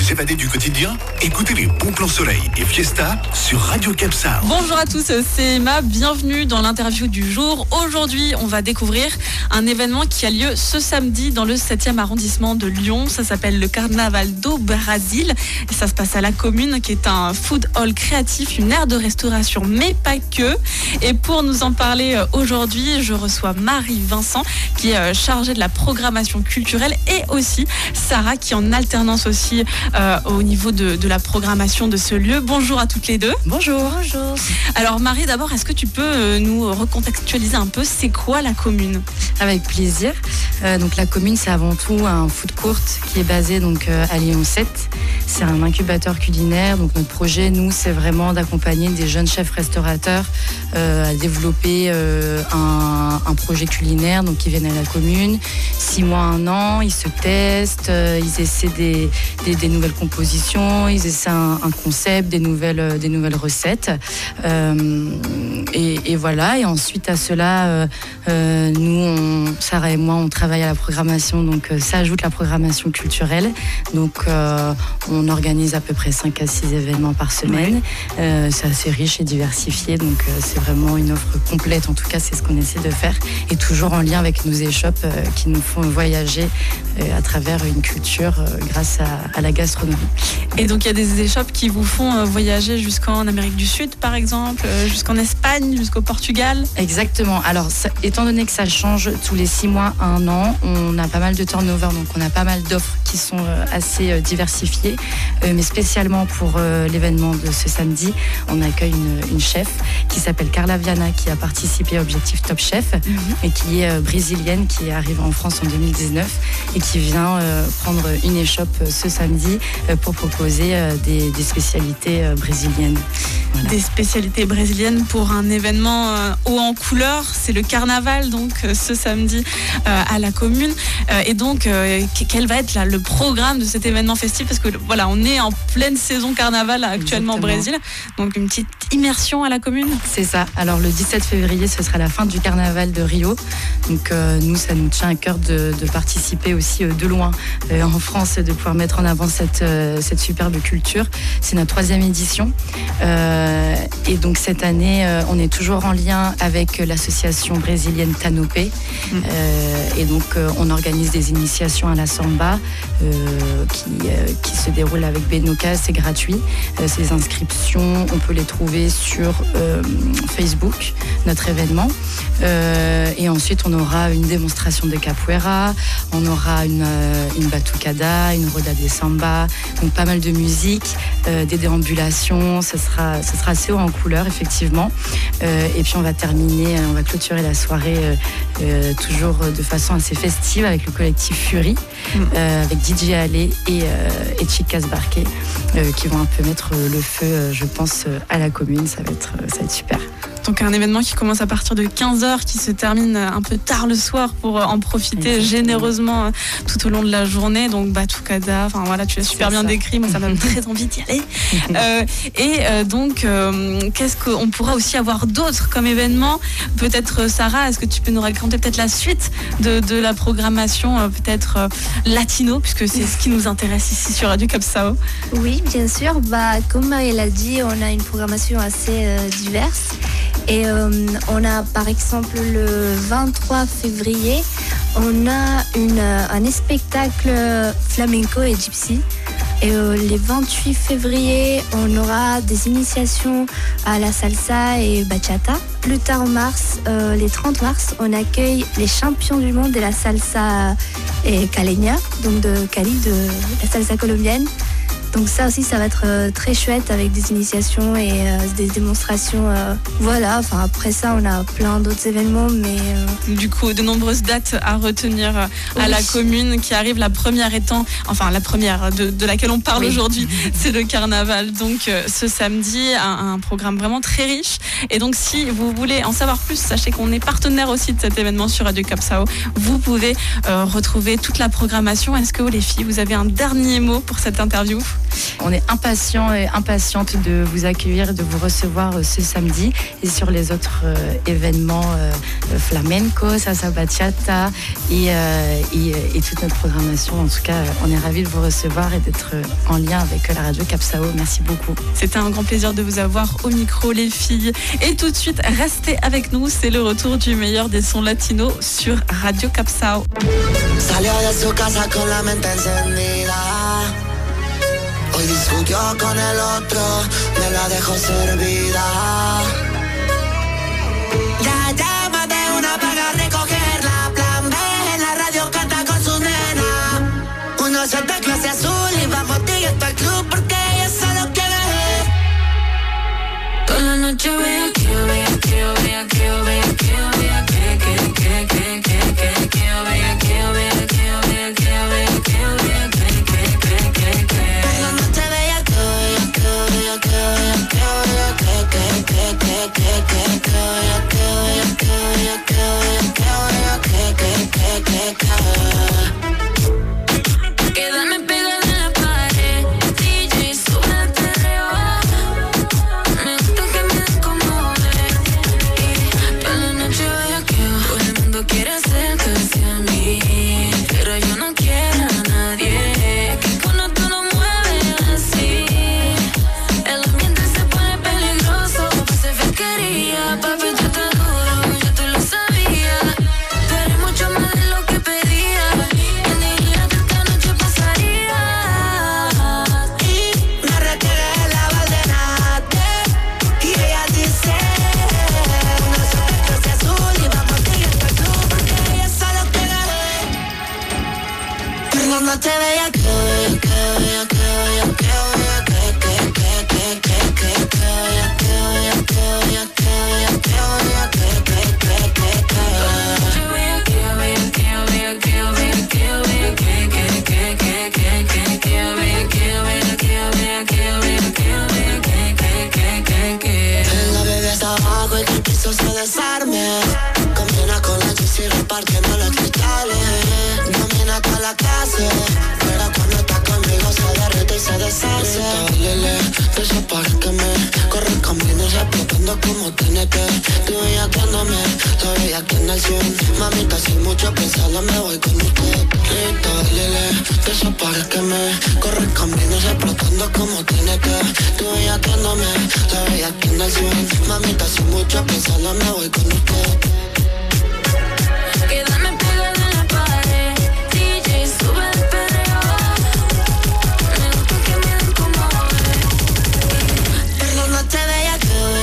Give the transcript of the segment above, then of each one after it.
vous évader du quotidien? Écoutez les bons plans soleil et fiesta sur Radio Capsar. Bonjour à tous, c'est Emma, bienvenue dans l'interview du jour. Aujourd'hui, on va découvrir un événement qui a lieu ce samedi dans le 7e arrondissement de Lyon. Ça s'appelle le Carnaval do Brasil et ça se passe à la Commune, qui est un food hall créatif, une aire de restauration, mais pas que. Et pour nous en parler aujourd'hui, je reçois Marie Vincent, qui est chargée de la programmation culturelle, et aussi Sarah, qui est en alternance aussi au niveau de la programmation de ce lieu. Bonjour à toutes les deux. Bonjour. Bonjour. Alors Marie, d'abord, est-ce que tu peux nous recontextualiser un peu, c'est quoi la Commune ? Avec plaisir. Donc la Commune, c'est avant tout un food court qui est basé donc à Lyon 7. C'est un incubateur culinaire. Donc notre projet, nous, c'est vraiment d'accompagner des jeunes chefs restaurateurs à développer un projet culinaire. Donc ils viennent à la Commune, 6 mois, 1 an, ils se testent, ils essaient des nouvelles compositions, ils essaient un concept, des nouvelles recettes. Et voilà. Et ensuite à cela, nous, Sarah et moi, on travaille à la programmation. Donc ça ajoute la programmation culturelle. Donc on organise à peu près 5 à 6 événements par semaine. C'est assez riche et diversifié. Donc c'est vraiment une offre complète. En tout cas, c'est ce qu'on essaie de faire. Et toujours en lien avec nos échoppes qui nous font voyager à travers une culture grâce à la gastronomie. Et donc il y a des échoppes qui vous font voyager jusqu'en Amérique du Sud, par exemple, jusqu'en Espagne, jusqu'au Portugal. Exactement. Alors, étant donné que ça change tous les 6 mois, 1 an, on a pas mal de turnover, donc on a pas mal d'offres qui sont assez diversifiées. Mais spécialement pour l'événement de ce samedi, on accueille une chef qui s'appelle Carla Viana, qui a participé à Objectif Top Chef et qui est brésilienne, qui est arrivée en France en 2019 et qui vient prendre une échoppe ce samedi pour proposer des spécialités brésiliennes. Voilà. Des spécialités brésiliennes pour un événement haut en couleur, c'est le carnaval donc ce samedi à la Commune. Et donc quel va être là, le programme de cet événement festif, parce que voilà, on est en pleine saison carnaval actuellement. Exactement. Au Brésil, donc une petite immersion à la Commune. C'est ça. Alors le 17 février, ce sera la fin du carnaval de Rio. Donc nous, ça nous tient à cœur de participer aussi de loin en France, de pouvoir mettre en avant cette superbe culture. C'est notre 3e édition. Et donc cette année, on est toujours en lien avec l'association brésilienne Tanopé. Et donc on organise des initiations à la samba qui se déroulent avec Benoka. C'est gratuit. Ces inscriptions, on peut les trouver sur Facebook, notre événement. Et ensuite, on aura une démonstration de capoeira, on aura une batucada, une roda de samba, donc pas mal de musique, des déambulations. Ce sera assez haut en couleur, effectivement. Et puis on va clôturer la soirée toujours de façon assez festive avec le collectif Fury, avec DJ Allé et Chicas Barquet, qui vont un peu mettre le feu, je pense, à la Commune. Ça va être super. Donc un événement qui commence à partir de 15h, qui se termine un peu tard le soir pour en profiter. Exactement. Généreusement tout au long de la journée. Donc Batucada, enfin voilà, tu l'as super bien décrit, moi ça m'a très envie d'y aller. Donc qu'est-ce qu'on pourra aussi avoir d'autre comme événement? Peut-être Sarah, est-ce que tu peux nous raconter peut-être la suite de la programmation, peut-être latino, puisque c'est ce qui nous intéresse ici sur Radio Capsao. Oui, bien sûr. Comme Marie l'a dit, on a une programmation assez diverse. Et on a par exemple le 23 février, on a un spectacle flamenco et gypsy. Et les 28 février, on aura des initiations à la salsa et bachata. Plus tard en mars, les 30 mars, on accueille les champions du monde de la salsa et caleña, donc de Cali, de la salsa colombienne. Donc ça aussi, ça va être très chouette avec des initiations et des démonstrations. Voilà, enfin après ça, on a plein d'autres événements, mais... Du coup, de nombreuses dates à retenir à la Commune, qui arrive la première étant... Enfin, la première de laquelle on parle aujourd'hui, c'est le carnaval. Donc ce samedi, un programme vraiment très riche. Et donc si vous voulez en savoir plus, sachez qu'on est partenaire aussi de cet événement sur Radio Capsao. Vous pouvez retrouver toute la programmation. Est-ce que vous, les filles, vous avez un dernier mot pour cette interview ? On est impatients et impatientes de vous accueillir et de vous recevoir ce samedi et sur les autres événements flamenco, salsa bachata et toute notre programmation. En tout cas, on est ravis de vous recevoir et d'être en lien avec la radio Capsao. Merci beaucoup. C'était un grand plaisir de vous avoir au micro, les filles. Et tout de suite, restez avec nous. C'est le retour du meilleur des sons latinos sur Radio Capsao. Salió de su casa con la mente encendida. Hoy discutió con el otro, me la dejó servida. La llama de una para recogerla. Plan B en la radio canta con su nena. Uno se de clase azul y vamos directo al club porque ella solo quiere. Toda la noche ve aquí, ve aquí, ve aquí, ve aquí, ve aquí, quédame pegada en la pared, DJ sube el perreo. Me gusta que me descomode y toda la noche voy a que todo el mundo quiere acercarse a mí, pero yo no quiero a nadie. Que cuando tú no mueves así, el ambiente se pone peligroso. Se fequería, papi, tú estás duro, ya tú lo sabías. Tú eres mucho más de lo que pedía. ¿Quién diría que esta noche pasaría? Y me retiré de la valdenate y ella dice: nosotros clase azul y vamos directo al club porque ella solo quiere. Pero no te veía que la bebé está abajo y que el piso se desarme. Combina con la chis y repartiendo los cristales. Domina toda la clase, pero cuando está conmigo se derrite y se deshace. Lele, de esos pares que me corren caminos explotando como TNT. Tú bellaqueándome, la bellaqueando al 100. Mamita, sin mucho pensarla me voy con usted. Lele, de esos pares que me corren caminos explotando como TNT. Tú bellaqueándome, la bellaqueando al 100. Mamita, sin mucho pensarla me voy con usted. Quédame pegada en la pared, DJ sube el perreo. Me gusta que me descomode, pero no te veía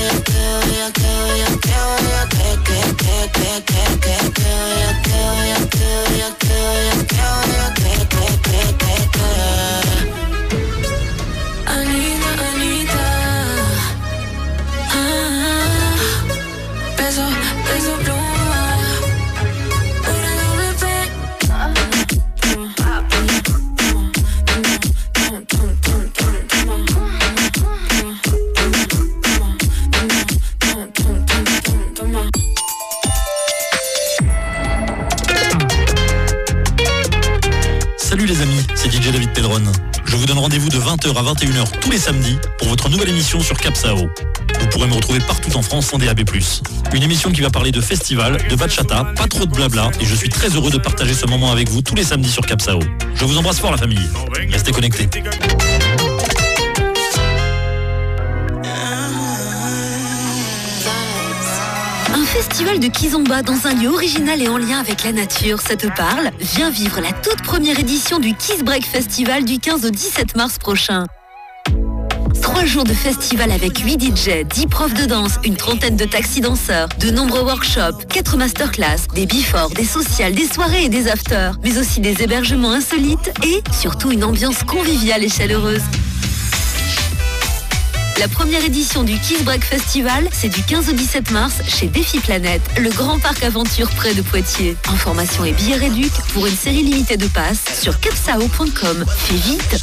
Anita, Anita, peso, peso pluma, una doble P. Salut les amis, c'est DJ David Pedron. Je vous donne rendez-vous de 20h à 21h tous les samedis pour votre nouvelle émission sur Capsao. Vous pourrez me retrouver partout en France en DAB+. Une émission qui va parler de festival, de bachata, pas trop de blabla, et je suis très heureux de partager ce moment avec vous tous les samedis sur Capsao. Je vous embrasse fort la famille. Restez connectés. Un festival de kizomba dans un lieu original et en lien avec la nature, ça te parle? Viens vivre la toute première édition du Kiss Break Festival du 15 au 17 mars prochain. 3 jours de festival avec 8 DJ, 10 profs de danse, une trentaine de taxi-danseurs, de nombreux workshops, 4 masterclass, des before, des sociales, des soirées et des afters, mais aussi des hébergements insolites et surtout une ambiance conviviale et chaleureuse. La première édition du Kiss Break Festival, c'est du 15 au 17 mars chez Défi Planète, le grand parc aventure près de Poitiers. Informations et billets réduits pour une série limitée de passes sur capsao.com. Fais vite.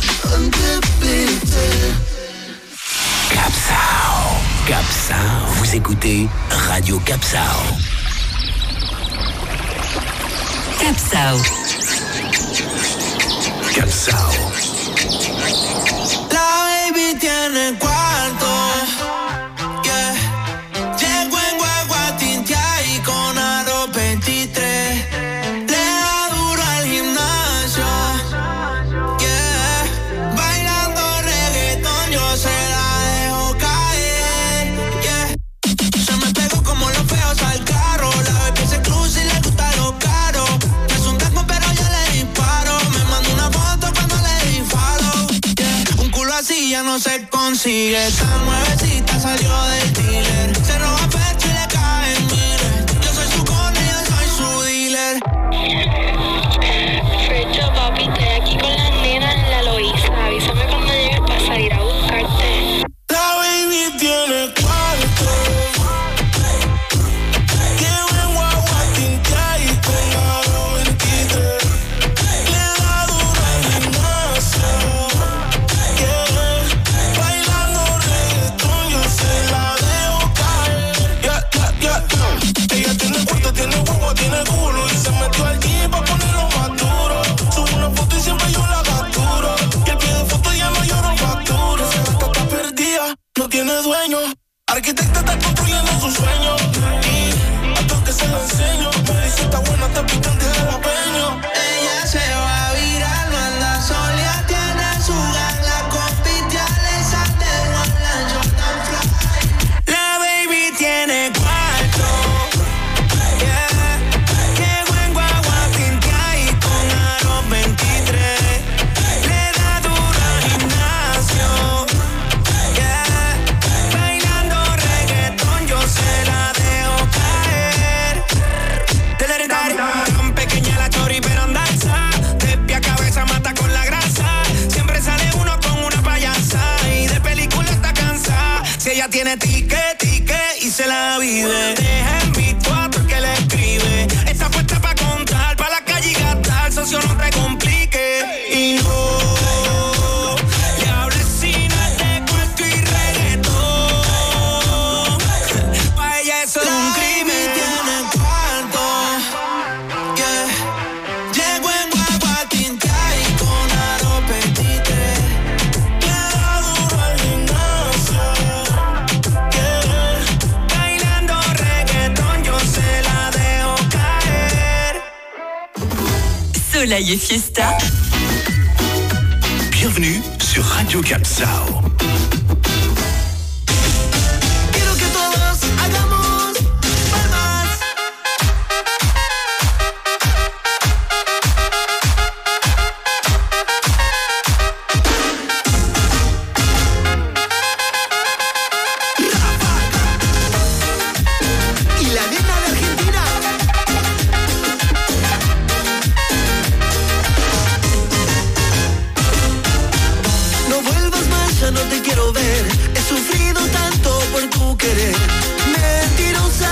Capsao. Capsao. Vous écoutez Radio Capsao. Capsao. Capsao. así ya no se consigue. Esta nuevecita salió del dealer. Se roba pecho y le caen miles. Yo soy su cone, yo soy su dealer. Frecho, papi, estoy aquí con las nenas en la Loíza. Avísame cuando llegues para salir a buscarte. La baby tiene cuarto. Que buen guagua tinta y con aro 23. Le da duro al gimnasio. Yeah. Bailando reggaetón, yo se la dejo caer. Ella tiene cuarto, tiene guagua, tiene culo. Y se metió al gym pa' ponerlo más duro. Sube una foto y siempre yo la capturo. Y el pie de foto ya no lloro factura. Esa gata está perdida, no tiene dueño. Arquitecta está construyendo su sueño. Y a todo que se lo enseño. Me dice está buena, está picante de jalapeño. Ella se va a virar, no anda sola, tiene su gang. La compite a Alexander, la Jordan Fly. La baby tiene cuarto. Yeah. Qué buen guagua tinta y con aro 23. Le da duro al gimnasio. Yeah. Bailando reggaetón, yo se la dejo caer. Tan pequeña la chori pero andanza. De pie a cabeza mata con la grasa. Siempre sale uno con una payasa. Y de película está cansada. Si ella tiene ticket y se la vive. Deja en visto a todo el que le escribe. Está puesta pa' contar, pa' la calle y gastar. Socio, no te complique. Y no le hables si no es de cuarto y reggaetón. Pa' ella eso es un crimen. Tiene cuarto. Yeah. Llego en guagua tinta y con aro 23. Le da duro al gimnasio. Yeah. Bailando reggaetón, yo se la dejo caer. Soleil et Fiesta. Bienvenue sur Radio Capsao. Quiero que todos hagamos palmas. Y la nena de Argentina. No vuelvas más, ya no te quiero ver. He sufrido tanto por tu querer. Mentirosa.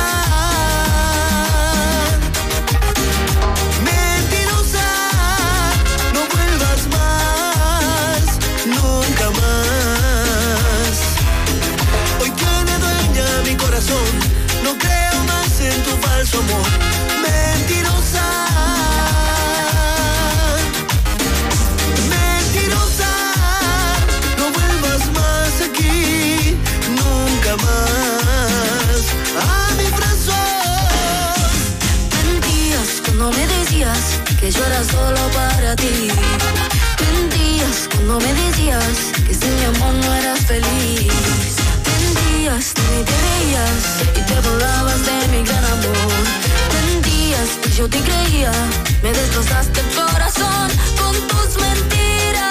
Mentirosa. No vuelvas más, nunca más. Hoy tiene dueña mi corazón. No creo más en tu falso amor. Mentirosa. Mentirosa. No vuelvas más aquí, nunca más. A mi corazón. Mentías cuando me decías que yo era solo para ti. Mentías cuando me decías que sin mi amor no eras feliz. Mentías, ni te veías y te burlabas de mi gran amor. Mentías y yo te creía, me destrozaste el corazón con tus mentiras.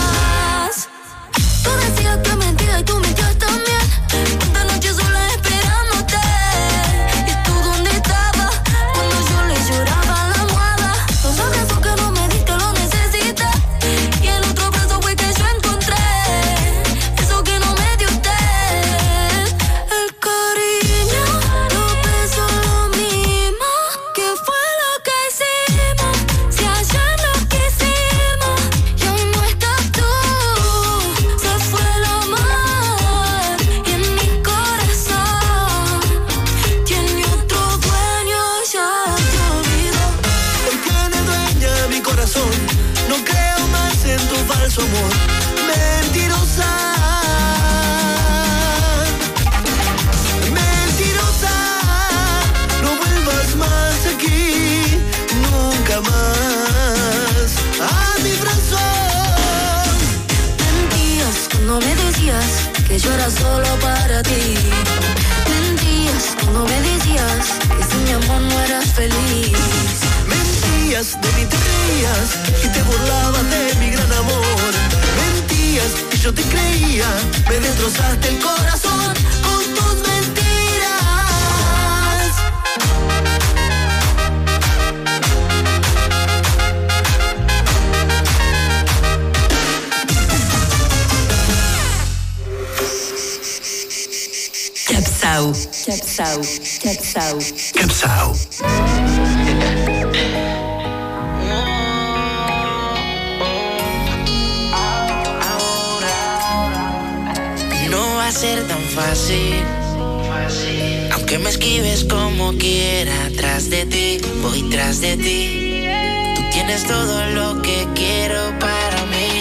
Tú decías que mentía y tú mentías también. Cuántas noches sola esperándote. ¿Y tú dónde estabas cuando yo le lloraba a la almohada? Los abrazos que no me diste lo necesité. Y el otro brazo fue que yo encontré. Eso que no me dio usted. El cariño, los besos, lo mismo. ¿Qué fue lo que hicimos? Si ayer lo quisimos y hoy no estás tú. Se fue el amor y en mi corazón tiene otro dueño, ya te olvidó. Hoy tiene dueña mi corazón. No creo más en tu falso amor. Mentirosa. Mentirosa. No vuelvas más aquí, nunca más. A mi corazón. Mentías cuando me decías que yo era solo para ti. Mentías cuando me decías que sin mi amor no eras feliz. Mentías, de mí te reías y te burlabas de mi gran amor. Mentías mentías y yo te creía. Me destrozaste el corazón con tus mentiras. Capsao. Capsao. No va a ser tan fácil, aunque me esquives como quiera. Tras de ti, voy tras de ti. Tú tienes todo lo que quiero para mí.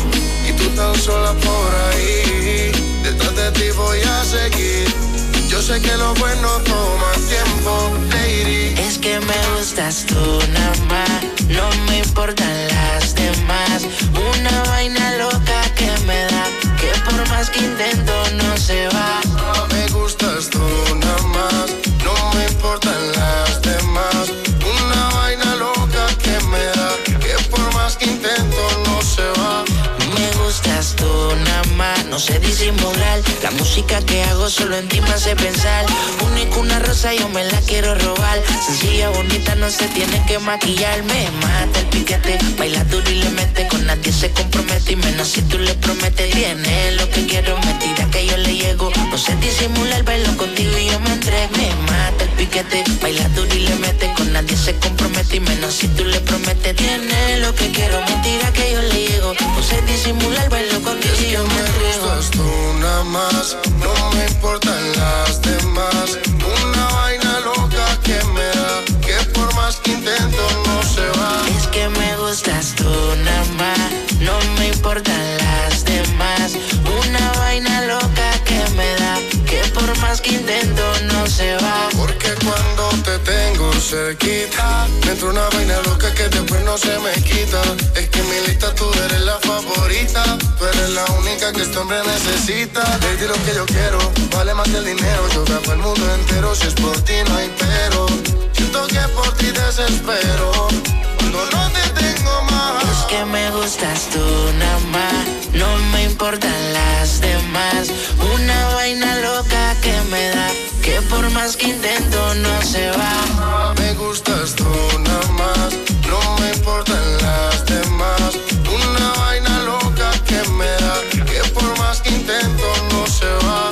Y tú tan sola por ahí, detrás de ti voy a seguir. Yo sé que lo bueno toma tiempo, lady. Es que me gustas tú nada más, no me importan las demás. Una vaina loca que me da, que por más que intento no se va. Me gustas tú nada más, no me importan las demás. Una vaina loca que me da, que por más que intento no se va. Me gustas tú nada más, no sé disimular. La música que hago solo en ti me hace pensar. Única una rosa, yo me la quiero robar. Sencilla, bonita, no se tiene que maquillar. Me mata el piquete, baila duro y le mete. Con nadie se compromete y menos si tú le prometes. Tiene lo que quiero, me tira que yo le llego. No sé disimular, bailo contigo y yo me entrego. Me mata el piquete, baila duro y le mete. Con nadie se compromete y menos si tú le prometes. Tiene lo que quiero, me tira que yo le llego. No sé disimular, bailo contigo y yo me entrego. Me gustas tú nada más, no me importan las demás. Una vaina loca que me da, que por más que intento no se va. Es que me gustas tú nada más, no me importan las demás. Una vaina loca que me da, que por más que intento no se va. Porque cuando te tengo cerquita, me entra una vaina loca que después no se me quita. Es que en mi lista tú eres la favorita, tú eres la única que este hombre necesita. Le di lo que yo quiero, vale más que el dinero. Yo grabo el mundo entero, si es por ti no hay pero. Siento que por ti desespero, cuando no te tengo más. Es que me gustas tú nada más, no me importan las demás. Una vaina loca que me da, que por más que intento no se va. Me gustas tú nada más, no me importan las demás. Una vaina loca que me da, que por más que intento no se va.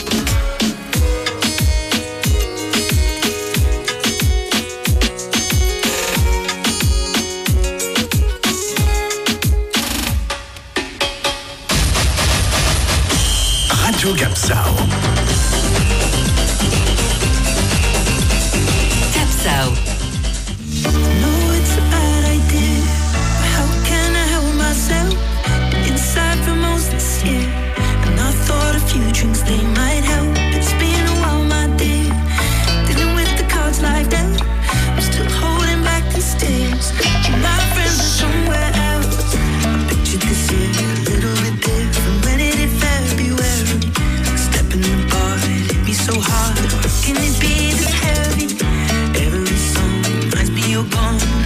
Radio Capsao. Capsao. No, it's a bad idea, but how can I help myself? Inside for most this year, and I thought a few drinks they might help. It's been a while, my dear, dealing with the cards like that. I'm still holding back these tears. My friends are somewhere else. I pictured this year a little bit different when it hit February. Stepping in the bar, it hit me so hard. Can it be this heavy? Every song reminds me you're gone.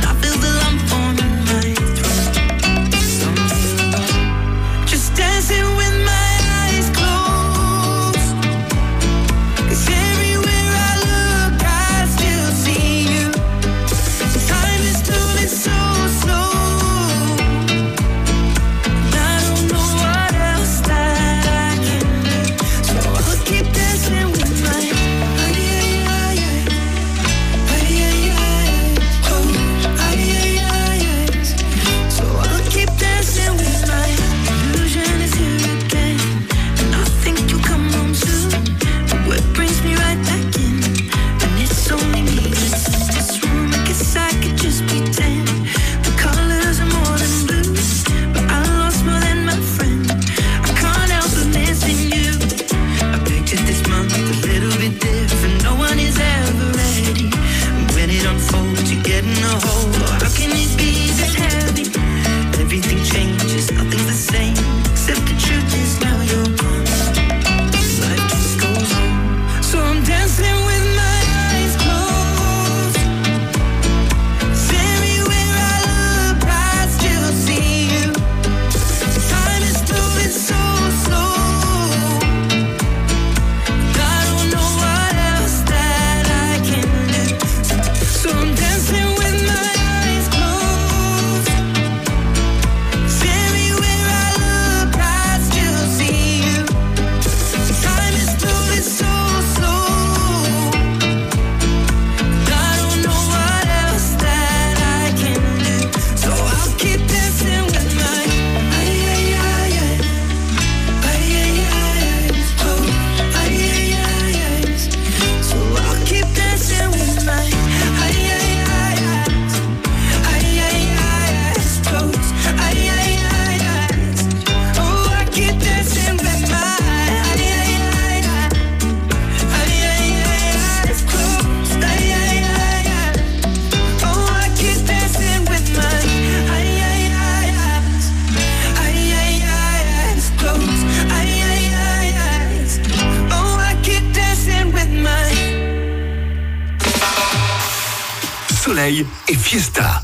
Soleil et Fiesta.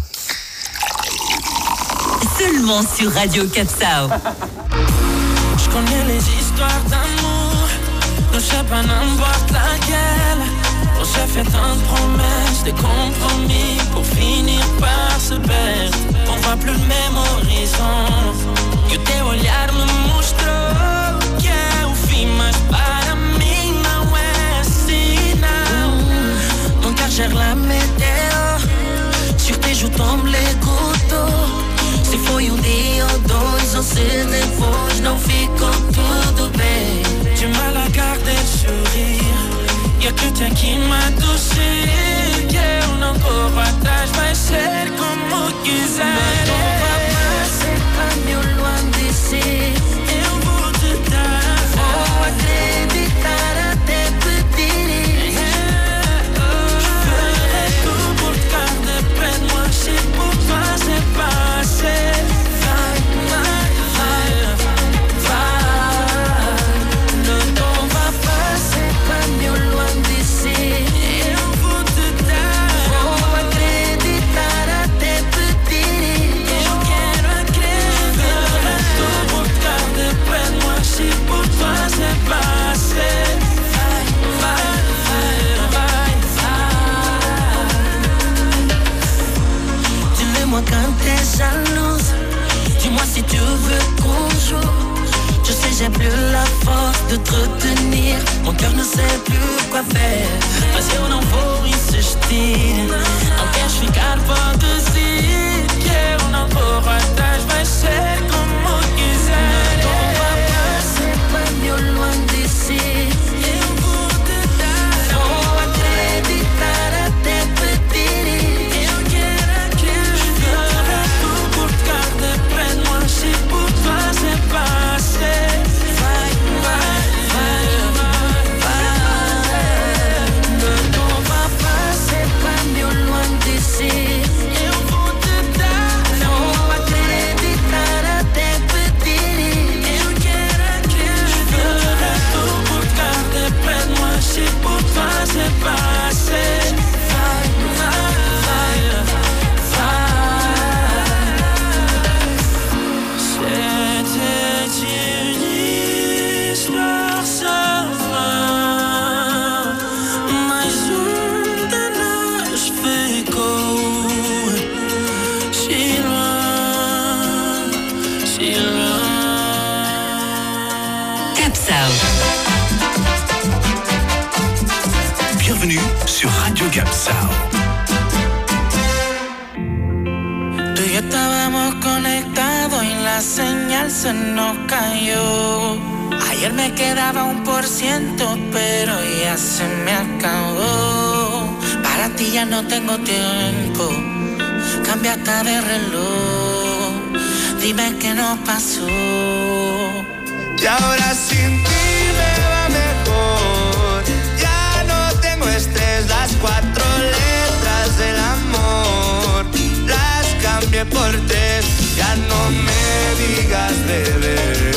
Seulement sur Radio Capsao. Je connais les histoires d'amour, ne sais pas n'importe laquelle. On s'est fait tant de promesses, des compromis pour finir par se perdre. On voit plus le même horizon. E o teu olhar me mostrou que é o fim, mas para mim não é assim, não. Mon cœur gère la météo, sur tes joues tombent les gouttes. Se foi dia ou dois, ou se depois não ficou tudo bem. Du mal à garder le sourire, y'a que toi qui m'adoucit. Que eu não corro atrás, vai ser como quiser. Não vai passer caminho loin d'ici. Eu vou te dar, vou acreditar até pedir. Je ferai tout pour te garder près de moi. Si pour toi c'est pas assez. Quand t'es jalouse, dis-moi si tu veux qu'on joue. Je sais j'ai plus la force de te retenir. Mon cœur ne sait plus quoi faire. Mas eu não vou insistir. Não queres ficar, pode ir. Que eu não corro atrás, vai ser como quiser. Não vai passer caminho loin d'ici. Eu vou te dar, vou acreditar até pedir. Si pour toi c'est passé, vai, vai, vai, vai, vai. Le temps va passer pas mieux loin d'ici. Eu vou te dar, vou acreditar até pedir. Eu quero acreditar. Je ferai tout pour te garder près de moi. Si pour toi c'est passé, vai, vai, vai, vai. Bienvenue sur Radio Capsao. Tú y yo estábamos conectados y la señal se nos cayó. Ayer me quedaba 1%, pero ya se me acabó. Para ti ya no tengo tiempo, cambiaste de reloj. Dime qué nos pasó. Y ahora sin ti me va mejor. Ya no tengo estrés, las 4 letras del amor las cambié por 3. Ya no me digas bebé,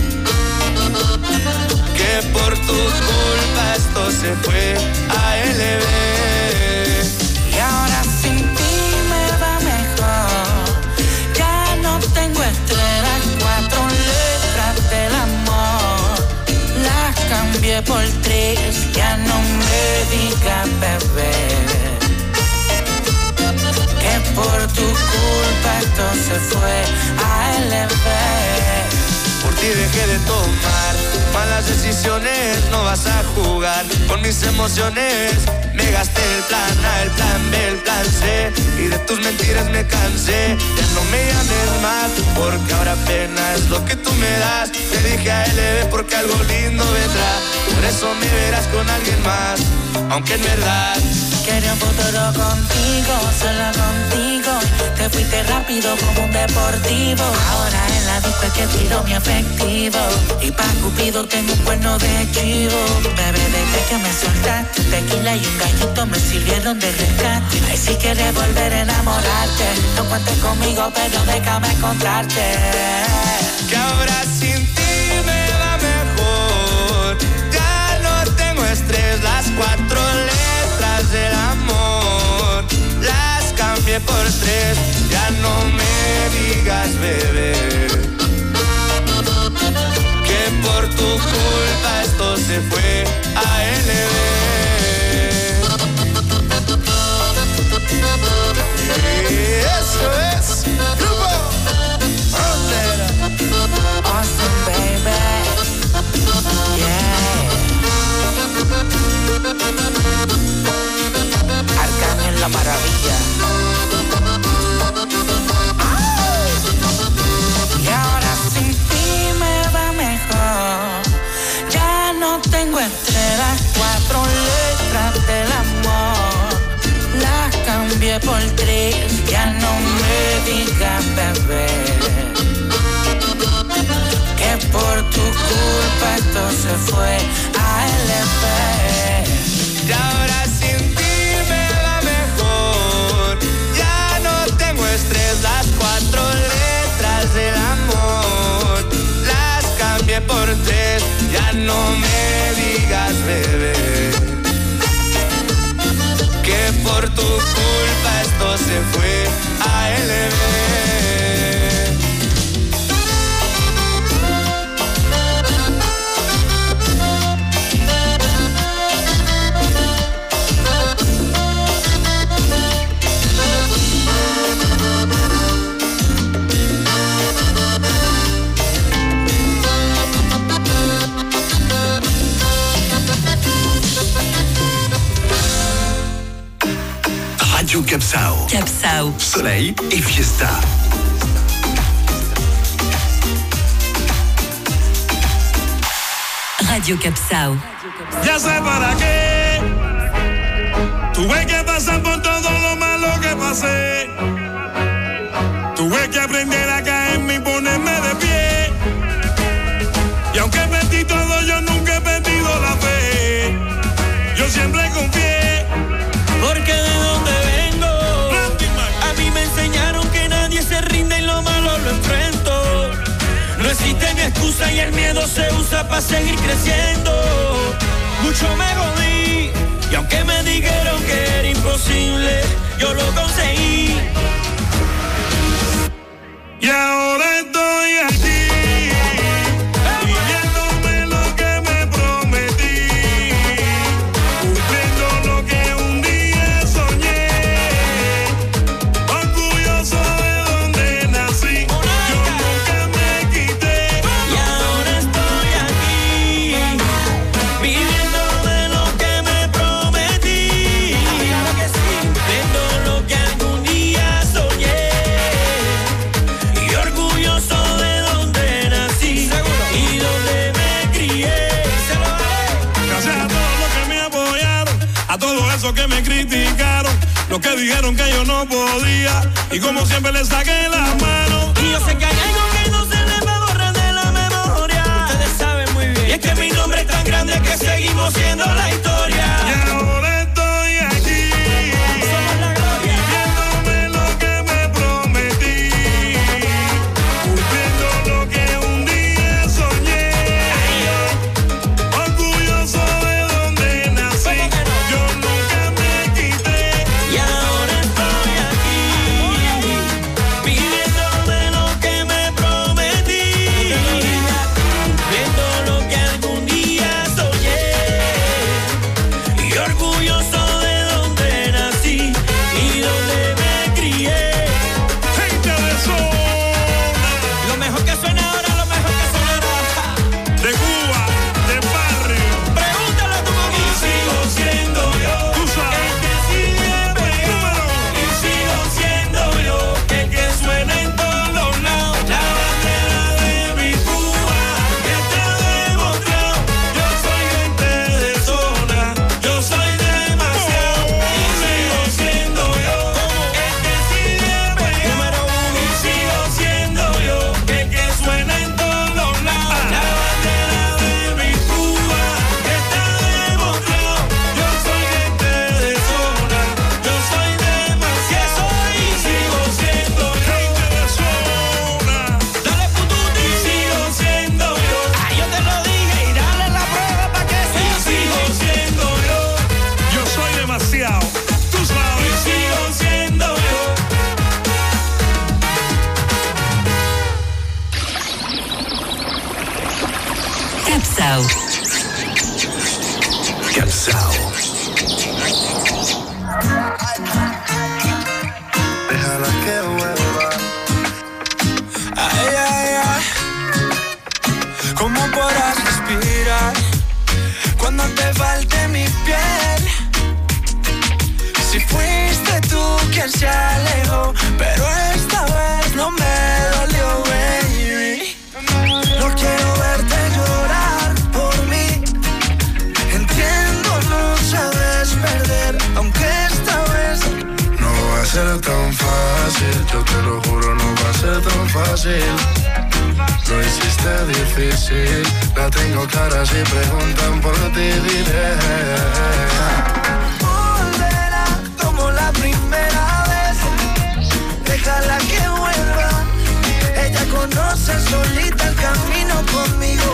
que por tu culpa esto se fue a LB. Y ahora sin ti me va mejor. Ya no tengo estrés, las 4 letras del amor las cambié por 3. Ya no me digas bebé, que por tu culpa esto se fue a LB. Por ti dejé de tomar malas decisiones, no vas a jugar con mis emociones. Me gasté el plan A, el plan B, el plan C, y de tus mentiras me cansé. Ya no me llames más, porque ahora pena es lo que tú me das. Te dije a LB porque algo lindo vendrá, por eso me verás con alguien más, aunque en verdad quería un futuro contigo, solo contigo. Te fuiste rápido como un deportivo. Ahora en la disco es que tiro mi efectivo, y pa' Cupido tengo un cuerno de chivo. Bebé, desde que me soltaste, tequila y un gallito me sirvieron de rescate. Ay, si quieres volver a enamorarte, no cuentes conmigo, pero déjame encontrarte. Que ahora sin ti me va mejor. Ya no tengo estrés, las 4 letras del amor las culpa esto se fue a LB. Eso es Grupo Frontera. Austin, baby. Yeah. Arcángel la maravilla. Y ahora sin ti me va mejor. Ya no tengo entre las 4 letras del amor. Las cambié por 3. Ya no me digas, bebé, que por tu culpa esto se fue a LB. Y ahora sin ti me va mejor. Ya no tengo estrés, las 4 letras del amor las cambié por 3. Ya no me digas, bebé, que por tu culpa esto se fue a LB. Radio Capsao. Capsao. Soleil et Fiesta. Radio Capsao. Ya sé para qué. Tuve que pasar por todo lo malo que pasé. Tuve que aprender a caerme y ponerme de pie. Y aunque perdí todo, yo nunca he perdido la fe. Yo siempre confié. Porque de donde vengo, a mí me enseñaron que nadie se rinde y lo malo lo enfrento. No existe ni excusa y el miedo se usa para seguir creciendo. Mucho me jodí y aunque me dijeron que era imposible, yo lo conseguí. Y ahora estoy aquí. Que me criticaron, los que dijeron que yo no podía, y como siempre les saqué la mano. Y yo sé que hay algo que no se les va a borrar de la memoria. Ustedes saben muy bien. Y es que mi nombre es tan grande que seguimos siendo la historia. Y ahora estoy aquí. Somos la gloria. Viéndome lo que me prometí, cumpliendo lo que un día soñé. Orgulloso de donde nací. Yo nunca me quité. Y ahora estoy aquí, viviendo de lo que me prometí. Capsao. Capsao. Déjala que vuelva. Ay, ay, ay. ¿Cómo podrás respirar cuando te falte mi piel? Si fuiste tú quien se alejó, pero esta vez no me dolió, baby. No quiero verte llorar por mí. Entiendo, no sabes perder, aunque esta vez no va a ser tan fácil. Yo te lo juro, no va a ser tan fácil. Lo hiciste difícil. La tengo clara, si preguntan por ti diré. Volverá como la primera vez. Déjala que vuelva. Ella conoce solita el camino conmigo.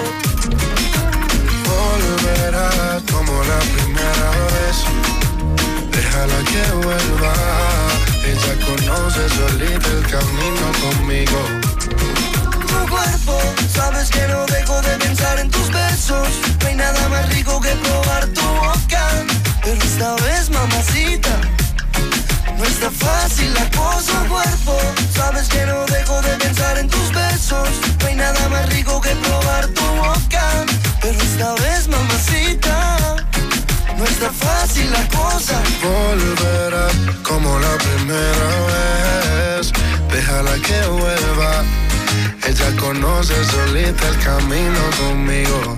Volverá como la primera vez. Déjala que vuelva. Ella conoce solita el camino conmigo. Tu cuerpo, sabes que no dejo de pensar en tus besos. No hay nada más rico que probar tu boca. Pero esta vez, mamacita, no está fácil la cosa. Tu cuerpo, sabes que no dejo de pensar en tus besos. No hay nada más rico que probar tu boca. Pero esta vez, mamacita, no está fácil la cosa. Volverá como la primera vez. Déjala que vuelva. Ella conoce solita el camino conmigo.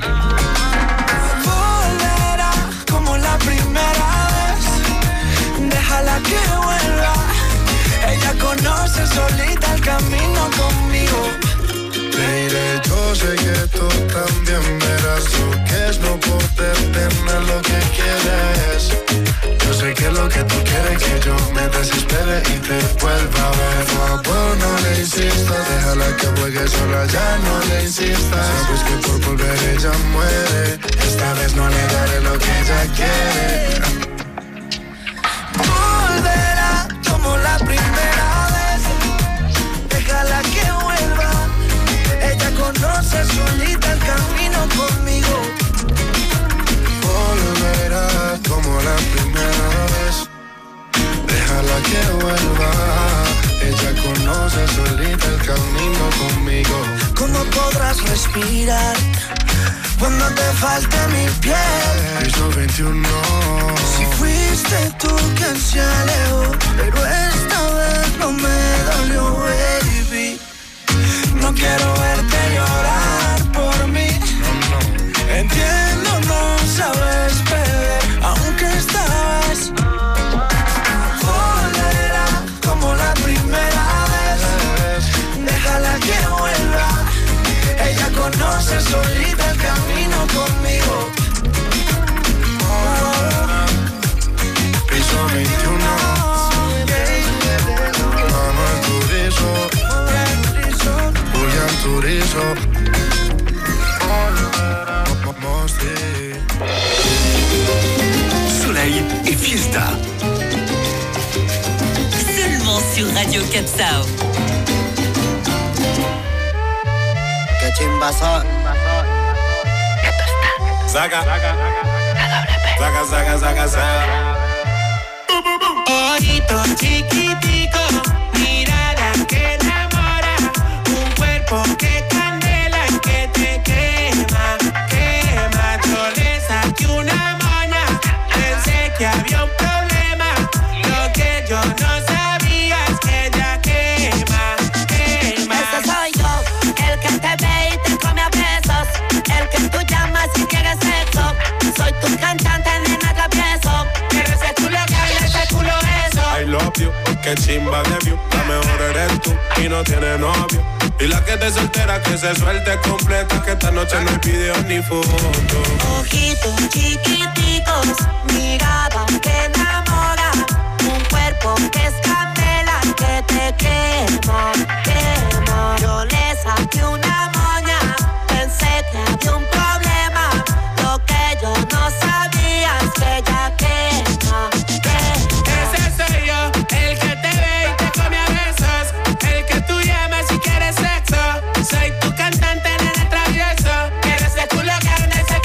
Volverá como la primera vez. Déjala que vuelva. Ella conoce solita el camino conmigo. Te diré, yo sé que tú también verás lo que es no poder tener lo que quieres. Yo sé que lo que tú quieres que yo me desespere y te vuelva a ver. Por favor, no le insistas, déjala que juegue sola, ya no le insistas. Sabes que por volver ella muere. Esta vez no le daré lo que ella quiere. Volverá como la primera vez. Déjala que vuelva. Ella conoce solita el camino conmigo. Volverá como la primera vez. Déjala que vuelva. Ella conoce solita el camino conmigo. ¿Cómo podrás respirar cuando te falte mi piel? Piso 21. Si fuiste tú quien se alejó, pero esta vez no me dolió, baby. No quiero verte llorar por mí. Entiendo, no sabes perder, aunque esta vez volverá como la primera vez. Déjala que vuelva. Ella conoce solita el camino conmigo. Piso 21. Manuel Turizo. Julián Turizo. Soleil et Fiesta. Seulement sur Radio Capsao. Qué chimba son. Saca. Saca. Ojito chiquitico, mirada que enamora, un cuerpo que candela y que te quema. Yo le saqué una moña, pensé que había un problema. Lo que yo no sabía es que ella quema. Ese soy yo, el que te ve y te come a besos, el que tú llamas si quieres sexo. Soy tu cantante, nena travieso. Pero ese culo que ese culo eso. I love you, que chimba de view. La mejor eres tú y no tiene novio. Y la que te soltera que se suelte completa, que esta noche no hay video ni foto. Ojitos chiquiticos, mirada que enamora, un cuerpo que es candela que te quema. Yo le saqué una moña, pensé que había un problema. Lo que yo no sabía es que ella quema. Ese soy yo, el que te ve y te come a besos, el que tú llamas si quieres sexo. Soy tu cantante, nene travieso. Pero ese culo carne, ese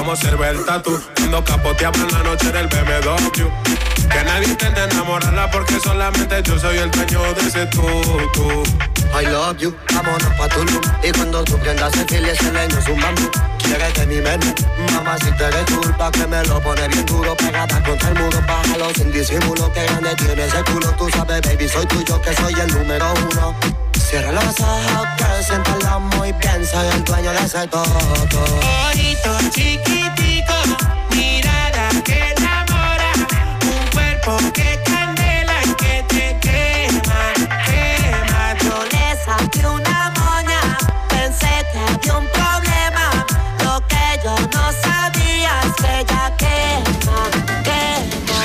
como observa el tatu. Cuando capoteamos en la noche en el BMW. Que nadie intente enamorarla porque solamente yo soy el dueño de ese tú. I love you, vámonos pa' Tulum. Y cuando tú prendas el fil y ese leño es un bambú. Quieres de mi menú, mamá si te eres culpa que me lo pone bien duro. Pegada contra el muro, bájalo sin disimulo. Que grande tiene ese culo, tú sabes baby, soy tuyo que soy el número 1. Cierra los ojos que siéntalo muy bien, soy el dueño de ese todo. Ojito chiquitico, mirada que enamora, un cuerpo que candela y que te quema, quema. Yo le saqué una moña, pensé que había un problema. Lo que yo no sabía es que ella quema, quema.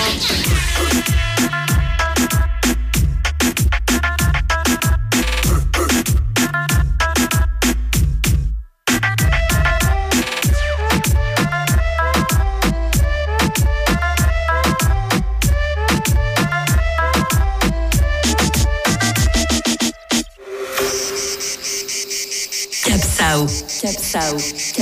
Capsao.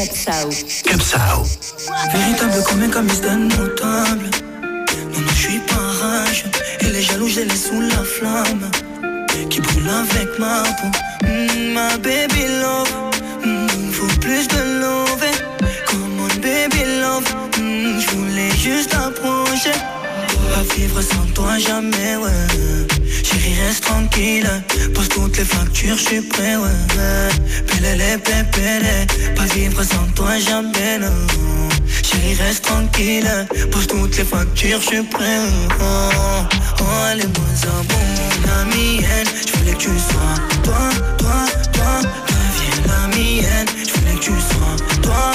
Véritable comme un camisole notable. Non, je suis pas rage. Elle est jaloux, je l'ai sous la flamme. Qui brûle avec ma peau. Ma baby love. Faut plus de love. Come on baby love. Je voulais juste approcher. Pas vivre sans toi jamais, ouais. Chérie reste tranquille. Pose toutes les factures, je suis prêt, ouais. Pélé, pépélé. Pas vivre sans toi jamais, non. Chérie reste tranquille. Pose toutes les factures, je suis prêt, oh, elle est moins un bon la mienne. Je voulais que tu sois toi. Deviens la mienne. Je voulais que tu sois toi.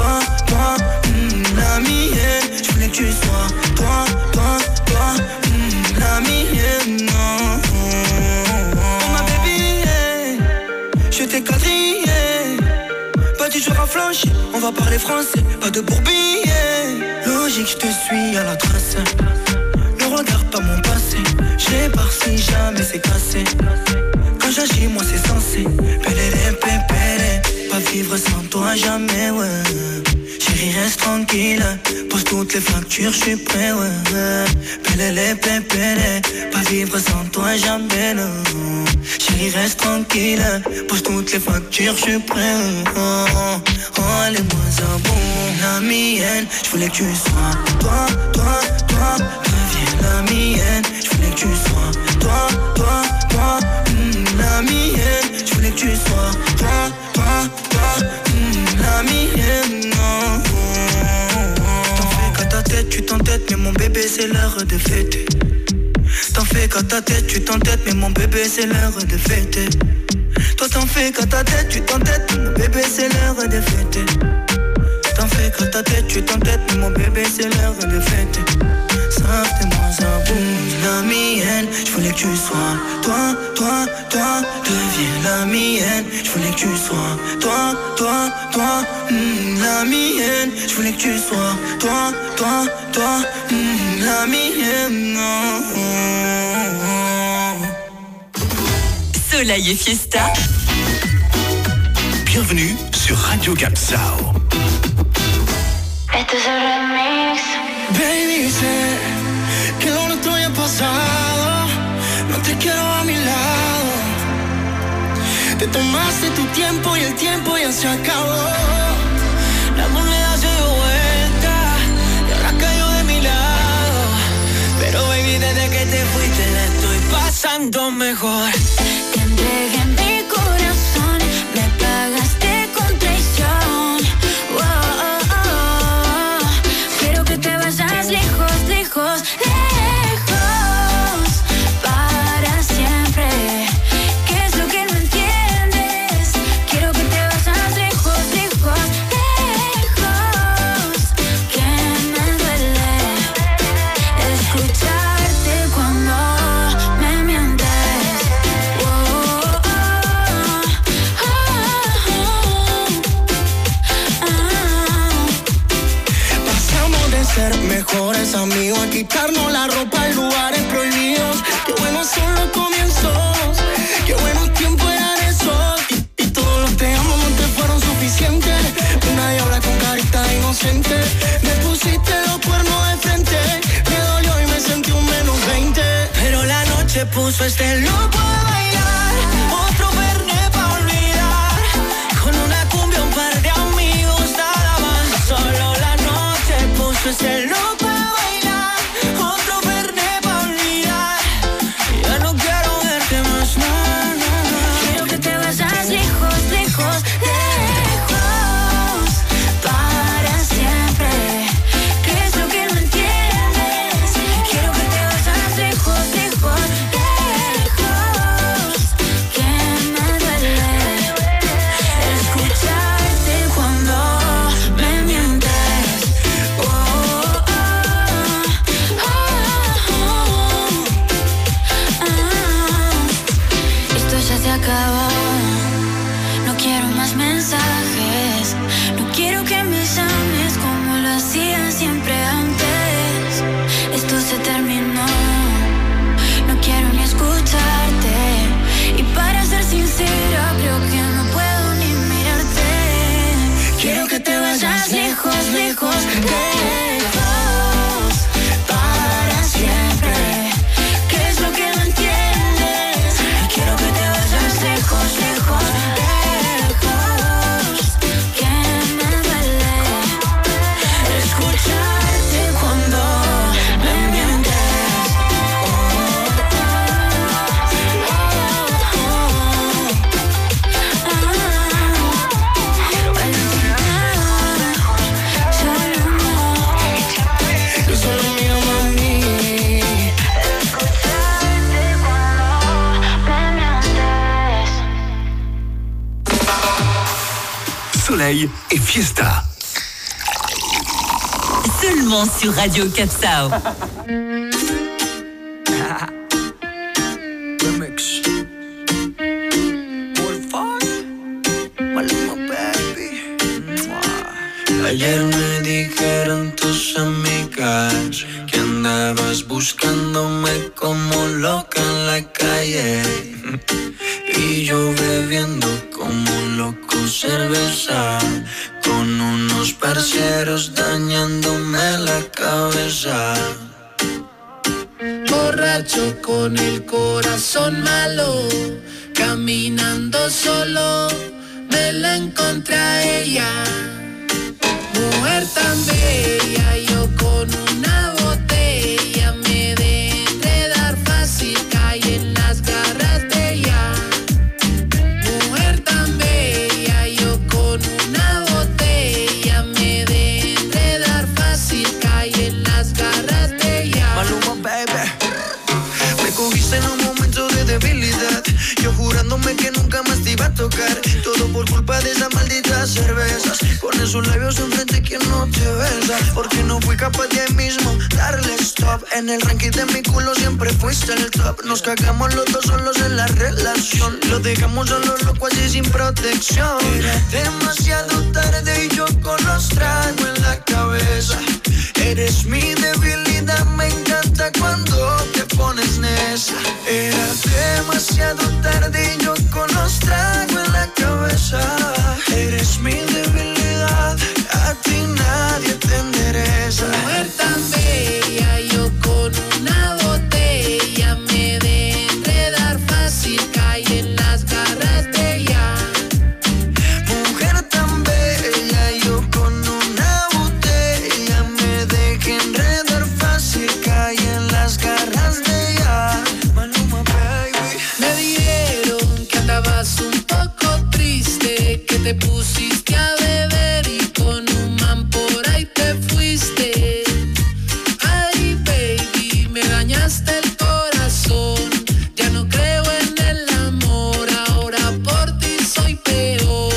La mienne. Je voulais que tu sois toi. La mienne, non. Oh ma baby, je t'ai quadrillé. Pas du genre à flancher, on va parler français, pas de bourbier. Logique, je te suis à la trace. Ne regarde pas mon passé, je pars si jamais c'est cassé. Quand j'agis, moi c'est censé. Pélé, pas vivre sans toi jamais, ouais. Chérie reste tranquille, pose toutes les factures, je suis prêt, ouais. Pélé, pas vivre sans toi jamais, non. Chérie reste tranquille, pose toutes les factures, je suis prêt, oh, elle est moins un bon la mienne. Je voulais que tu sois toi. Deviens la mienne. Je voulais que tu sois toi. La mienne. Je voulais que tu sois toi. La mienne, non. T'en fais qu'à ta tête, tu t'entêtes, mais mon bébé c'est l'heure de fêter. T'en fais qu'à ta tête, tu t'entêtes, mais mon bébé c'est l'heure de fêter. Toi t'en fais qu'à ta tête, tu t'entêtes, mais mon bébé c'est l'heure de fêter. T'en fais qu'à ta tête, tu t'entêtes, mais mon bébé c'est l'heure de fêter. Ça t'es moins un boum, la mienne. Je voulais que tu sois toi. Deviens la mienne. Je voulais que tu sois toi. La mienne. Je voulais que tu sois toi. La mienne, non. Soleil et Fiesta. Bienvenue sur Radio Capsao. Este es el remix. Baby, sé que lo nuestro ya ha pasado. No te quiero a mi lado. Te tomaste tu tiempo y el tiempo ya se acabó. La moneda se dio vuelta y ahora cayó de mi lado. Pero baby, desde que te fuiste la estoy pasando mejor. Te entregué mi corazón, me pagaste con traición. Quiero que te vayas lejos, para siempre. ¿Qué es lo que no entiendes? Quiero que te vayas lejos, que me duele escucharte cuando me mientes. Pasamos de ser mejores amigos a quitarnos la ropa en lugares prohibidos. Qué buenos son los comienzos, qué buenos tiempos eran esos. Y todos los te amo no te fueron suficientes. Una diabla con carita inocente. puso este loco a bailar, otro verde pa' olvidar, con una cumbia, un par de amigos, nada más, solo la noche puso este loco a bailar, otro verde pa' olvidar, ya no quiero verte más, no, no, no. Quiero que te vayas lejos, lejos, lejos, para siempre. ¿Qué es lo que no entiendes? Quiero que te vayas lejos, lejos, lejos, que me duele escucharte cuando me mientes. Oh, oh, oh, oh, oh. Esto ya se acabó. No quiero más mensajes. No quiero que me llames como lo hacías siempre antes. Esto se terminó. No quiero ni escucharte. Y para ser sincera, creo que no puedo ni mirarte. Quiero que te vayas lejos, lejos, lejos, para siempre. ¿Qué es lo que no entiendes? Quiero que te vayas lejos, lejos, lejos, que me duele escucharte cuando me mientes. Oh, Yo solo miro, mami. escucharte cuando me mientes. Soleil et Fiesta. Seulement sur Radio Capsao. Remix. Maluma, baby. Ayer me dijeron tus amigas que andabas buscándome como loca en la calle, y yo bebiendo como un loco cerveza con unos parceros dañándome la cabeza. Borracho con el corazón malo, caminando solo, me la encontré a ella. Mujer tan bella, yo con una botella me de enredar fácil, caí en las garras de ella. Mujer tan bella, yo con una botella me de enredar fácil, caí en las garras de ella. Maluma, baby. Me cogiste en un momento de debilidad, yo jurándome que nunca más te iba a tocar. Todo por culpa de esas malditas cervezas, con esos labios enfrente que no te besa. Porque no fui capaz de ahí mismo darle stop. En el ranking de mi culo siempre fuiste el top. Nos cagamos los dos solos en la relación, lo dejamos solo loco así sin protección. Era demasiado tarde y yo con los tragos en la cabeza. Eres mi debilidad, me encanta cuando te pones necia. Era demasiado tarde y yo con los tragos en la cabeza. Eres mi debilidad, a ti nadie te endereza. Mujer tan bella, yo con una botella me de enredar fácil, caí en las garras de ella. Mujer tan bella, yo con una botella me dejé enredar fácil, caí en las garras de ella. Maluma, baby. Me dijeron que andabas un poco triste, que te pusiste a beber y con un man por ahí te fuiste. Ay, baby, me dañaste el corazón. Ya no creo en el amor, ahora por ti soy peor.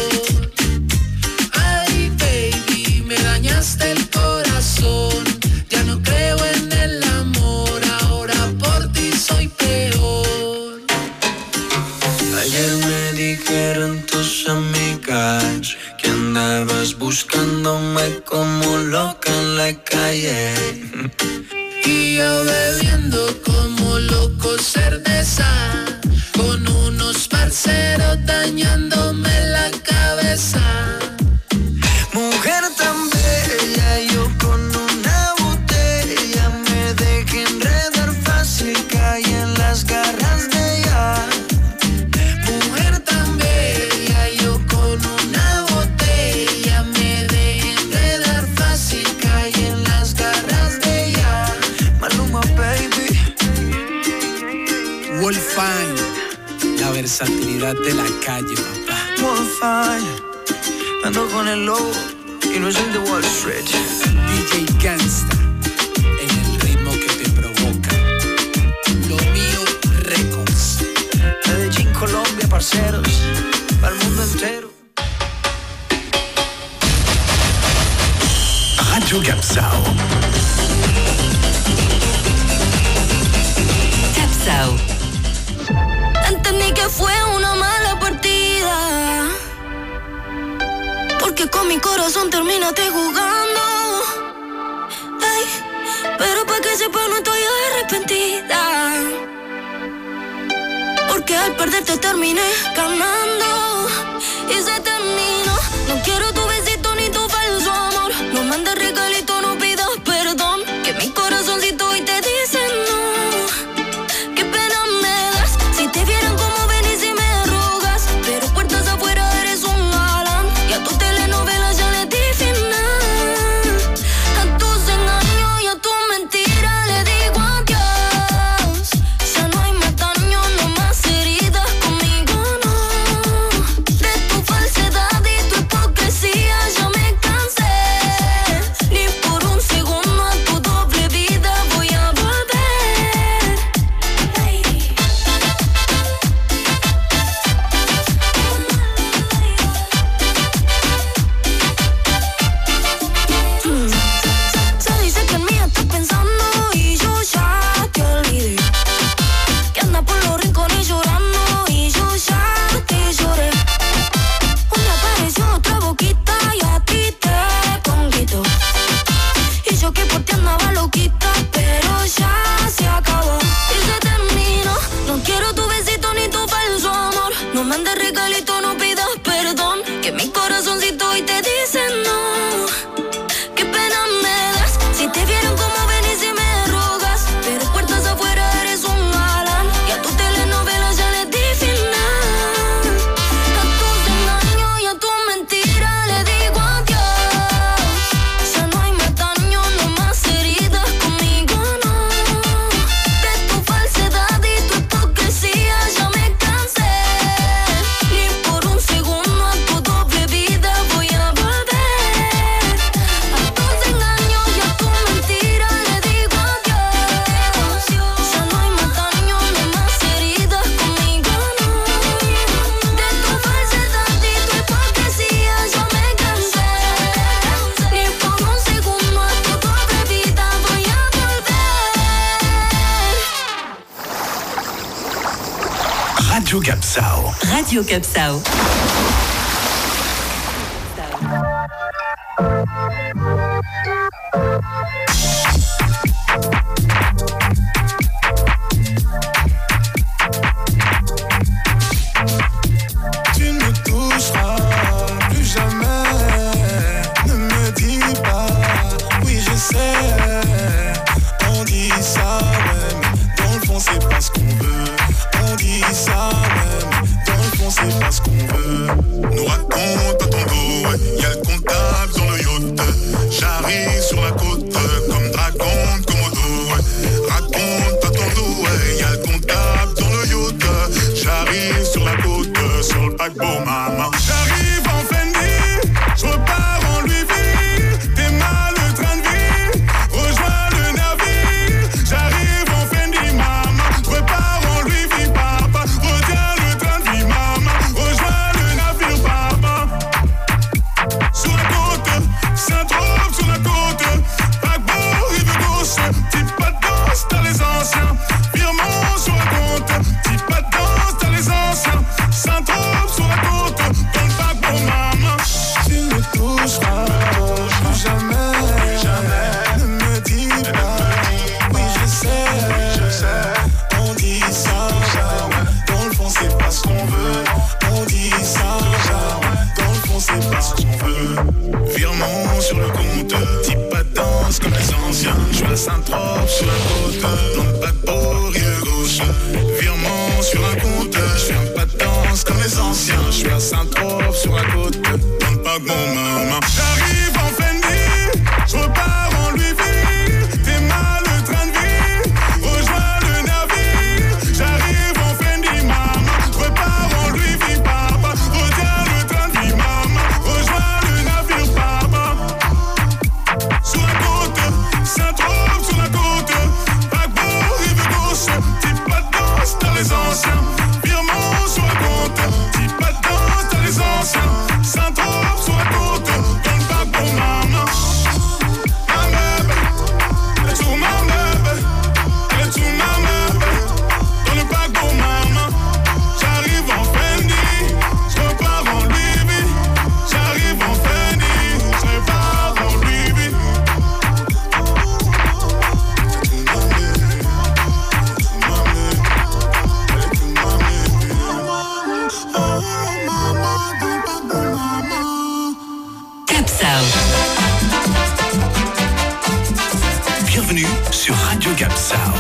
Ay, baby, me dañaste el corazón. Ya no creo en el amor, ahora por ti soy peor. Ayer me dijeron tus amigas que andabas buscándome como loca en la calle, y yo bebiendo como loco cerveza con unos parceros dañándome la cabeza. Mujer tan bella, yo con una botella me dejé enredar fácil, caí en las garras versatilidad de la calle, papá. Wi-Fi, ando con el lobo y no es el de Wall Street. DJ Gangsta, en el ritmo que te provoca. Lo mío Records. Medellín, Colombia, parceros, para el mundo entero. Radio Capsao. Capsao. Entendí que fue una mala partida, porque con mi corazón terminaste jugando. Ay, pero para que sepa no estoy arrepentida, porque al perderte terminé ganando. Y se terminó. No quiero tu besito ni tu falso amor. No mandes regalito, no pidas perdón, que mi corazoncito hoy te dice no. Qué pena me das si te vieran como venís y me rogas, pero puertas afuera eres un galán y a tu telenovela ya le di final. A tus engaños y a tu mentira le digo adiós. Ya no hay más daño, no más heridas, conmigo no. De tu falsedad y tu hipocresía ya me cansé. Ni por un segundo a tu doble vida voy a volver. Se dice que en mí estás pensando y yo ya te olvidé, que anda por los rincones llorando y yo ya te lloré. Hoy apareció otra boquita y a ti te conquistó, y yo que por ti andaba loquita, pero ya se acabó. Y se terminó. No quiero tu besito ni tu falso amor. No mandes regalito, no pidas perdón, que mi corazoncito hoy te dice no. Qué pena me das si te vieron como venís y me rogas, pero puertas afuera eres un galán y a tu telenovela ya le di final. A tus engaños y a tu mentira le digo adiós. Ya no hay más daño, no más heridas, conmigo no. De tu falsedad y tu hipocresía ya me cansé. Ni por un segundo a tu doble vida voy a volver. A tus engaños y a tu mentira le digo adiós. Ya no hay más daño, no más heridas, conmigo no. De tu falsedad y tu hipocresía ya me cansé. Ni por un segundo a tu doble vida voy a volver. Radio Capsao. Radio Capsao. Tu ne toucheras plus jamais. Ne me dis pas, oui je sais. On dit ça même, dans le fond c'est pas ce qu'on veut. On dit ça même, dans le fond c'est pas ce qu'on veut. Nous raconte pas ton dos, ouais. Y'a le comptable sur le yacht. J'arrive sur la côte, comme dragon, Komodo, ouais. Raconte pas ton dos, ouais. Y'a le comptable sur le yacht. J'arrive sur la côte, sur le paquebot, maman. J'arrive en Fendi, je repars en Louis V. T'es mal le train de vie, rejoins le navire. J'arrive en Fendi, maman, je repars en Louis V, papa. Retiens le train de vie, maman, rejoins le navire, papa. Sur la côte, Saint-Tropez sur la côte. Paquebot, rive gauche, petit pas de danse, t'as les anciens. Virement sur la côte, petit pas de danse, t'as les anciens. Saint-Tropez sur la côte, dans le paquebot, maman. Tu ne toucheras plus jamais, jamais. Ne me dis pas, oui je sais. On dit ça, dans le fond c'est pas ce qu'on veut. On dit ça, dans le fond c'est pas ce qu'on veut. Virement sur le compte, petit pas de danse comme les anciens. Je suis à Saint-Tropez sur la côte, dans le paquebot, rive gauche. Virement sur un compte, je fais un pas de danse comme les anciens. Je suis à Saint-Tropez sur la côte, dans le paquebot, maman. J'arrive en Fendi, je repars en Louis V. T'es mal le train de vie, rejoins le navire. J'arrive en Fendi, maman, je repars Sao. Bienvenue sur Radio Capsao.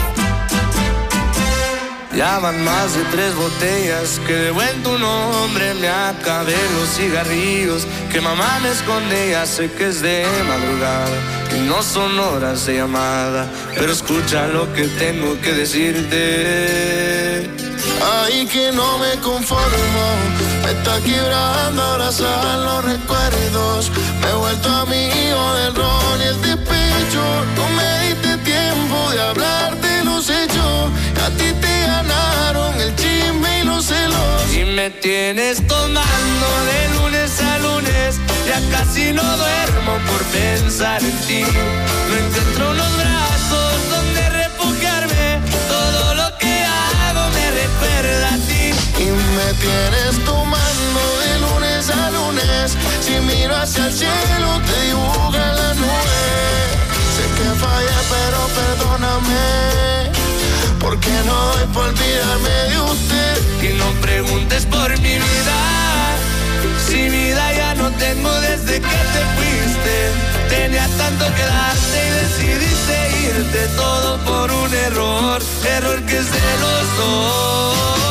Ya van más de 3 botellas que de buen tu nombre me acabé los cigarrillos que mamá me esconde, ya sé que es de madrugada y no son horas de llamada, pero escucha lo que tengo que decirte. Ay, que no me conformo, me está quebrando abrazar los recuerdos. Me he vuelto amigo del ron y el despecho. No me diste tiempo de hablar de los hechos. A ti te ganaron el chisme y los celos. Y me tienes tomando de lunes a lunes, ya casi no duermo por pensar en ti. No encuentro los brazos donde refugiarme, todo lo que hago me recuerda a ti. Y me tienes tomando de lunes a lunes, si miro hacia el cielo te dibuja la nube. Sé que fallé pero perdóname, porque no doy por olvidarme de usted. Y no preguntes por mi vida, si vida ya no tengo desde que te fuiste. Tenía tanto que darte y decidiste irte, todo por un error, error que es de los dos.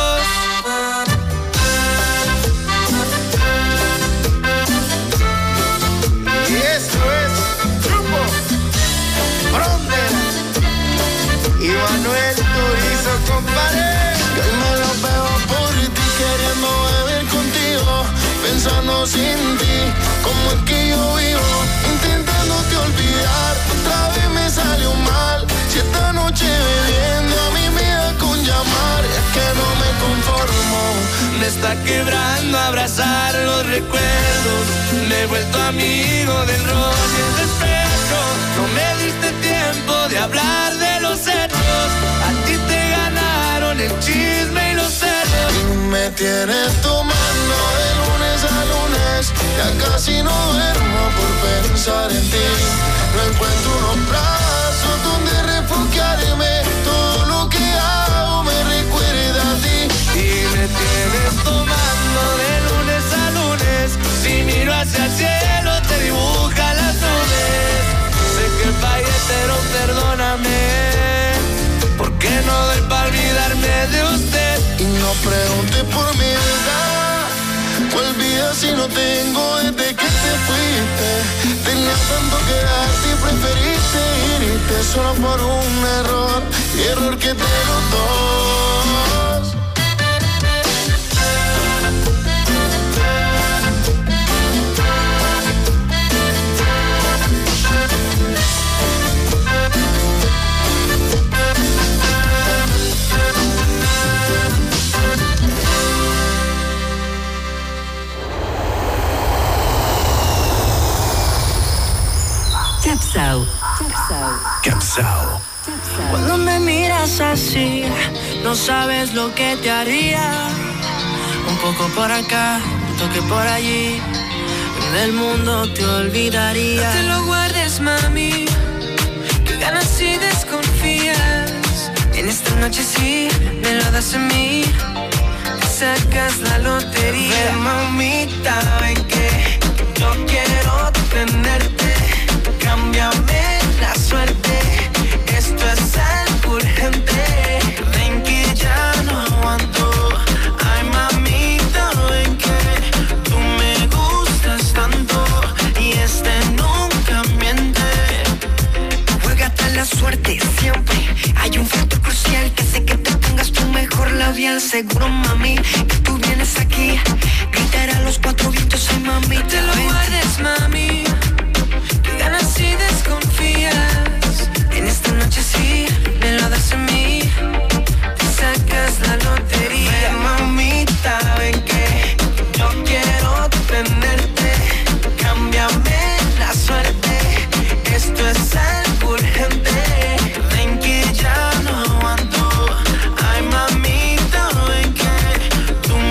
Y esto es Grupo Frontera y Manuel Turizo, compadre. Que hoy me lo veo por ti, queriendo beber contigo, pensando sin ti, como es que yo vivo, intentándote olvidar. Otra vez me salió mal, si esta noche bebiendo a mí me da con llamar. Es que no me conformo, me está quebrando abrazar los recuerdos. Me he vuelto amigo del ron y el despecho. No me diste tiempo de hablar de los hechos. A ti te ganaron el chisme y los celos. Y me tienes tomando de lunes a lunes, ya casi no duermo por pensar en ti. No encuentro unos brazos donde refugiarme, todo lo que hago me recuerda a ti. Y me tienes tomando de lunes a lunes, si miro hacia el cielo te dibuja las nubes. Sé que fallé pero perdóname, porque no doy para olvidarme de usted. Y no preguntes por mi verdad, ¿cuál vida si no tengo desde que te fuiste? Tenía tanto que darte y preferiste irte solo por un error, y error que de los dos. Capsao. Capsao. Cuando me miras así, no sabes lo que te haría. Un poco por acá, un toque por allí, del mundo te olvidaría. No te lo guardes, mami, que ganas si desconfías. En esta noche sí, me lo das a mí, te sacas la lotería. Ven, mamita, ven que yo quiero tenerte. Cámbiame la suerte, esto es algo urgente. Ven que ya no aguanto. Ay, mamita, ven que tú me gustas tanto y nunca miente. Juégate la suerte siempre. Hay un factor crucial que hace que te pongas tu mejor labial. Seguro, mami, que tú vienes aquí, gritar a los 4 vientos. Ay, mami, te lo guardes, mami, ganas si desconfías. En esta noche sí, me lo das a mí, te sacas la lotería. Ven, mamita, ven que yo quiero tenerte. Cámbiame la suerte, esto es algo urgente. Ven que ya no aguanto. Ay, mamita, ven que tú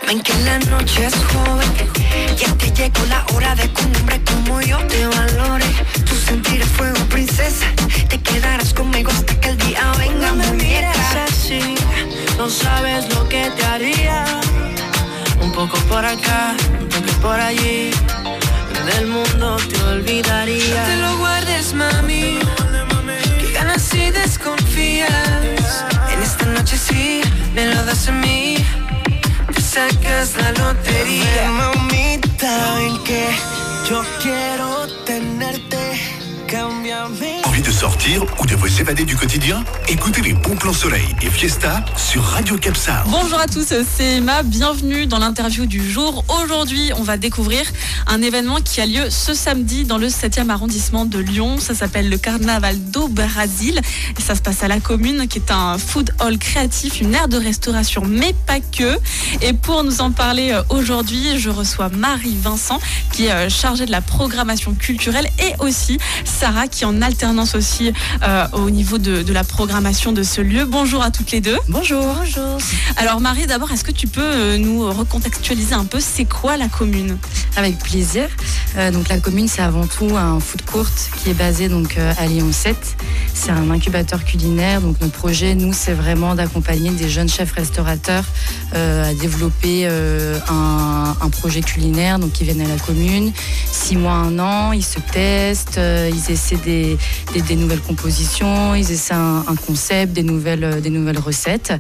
Ven que la noche es joven, ya te llegó la hora de que un hombre como yo te valore. Tu sentir es fuego, princesa, te quedarás conmigo hasta que el día venga. No me mires así, no sabes lo que te haría. Un poco por acá, un toque por allí, del mundo te olvidaría. No te lo guardes, mami, que ganas si desconfías. En esta noche sí, me lo das a mí, te sacas la lotería. Mamita, ven que yo quiero tenerte. Envie de sortir ou de vous évader du quotidien? Écoutez les bons plans soleil et fiesta sur Radio Capsao. Bonjour à tous, c'est Emma, bienvenue dans l'interview du jour. Aujourd'hui, on va découvrir un événement qui a lieu ce samedi dans le 7e arrondissement de Lyon. Ça s'appelle le Carnaval do Brasil et ça se passe à la Commune, qui est un food hall créatif, une aire de restauration, mais pas que. Et pour nous en parler aujourd'hui, je reçois Marie Vincent, qui est chargée de la programmation culturelle, et aussi Sarah, qui est en alternance aussi au niveau de la programmation de ce lieu. Bonjour à toutes les deux. Bonjour. Bonjour. Alors Marie, d'abord, est-ce que tu peux nous recontextualiser un peu, c'est quoi la Commune? Avec plaisir. Donc la Commune, c'est avant tout un food court qui est basé donc à Lyon 7. C'est un incubateur culinaire. Donc notre projet, nous, c'est vraiment d'accompagner des jeunes chefs restaurateurs à développer un projet culinaire. Donc ils viennent à la Commune, 6 mois, 1 an, ils se testent, ils essaient des nouvelles compositions, ils essaient un concept, des nouvelles recettes.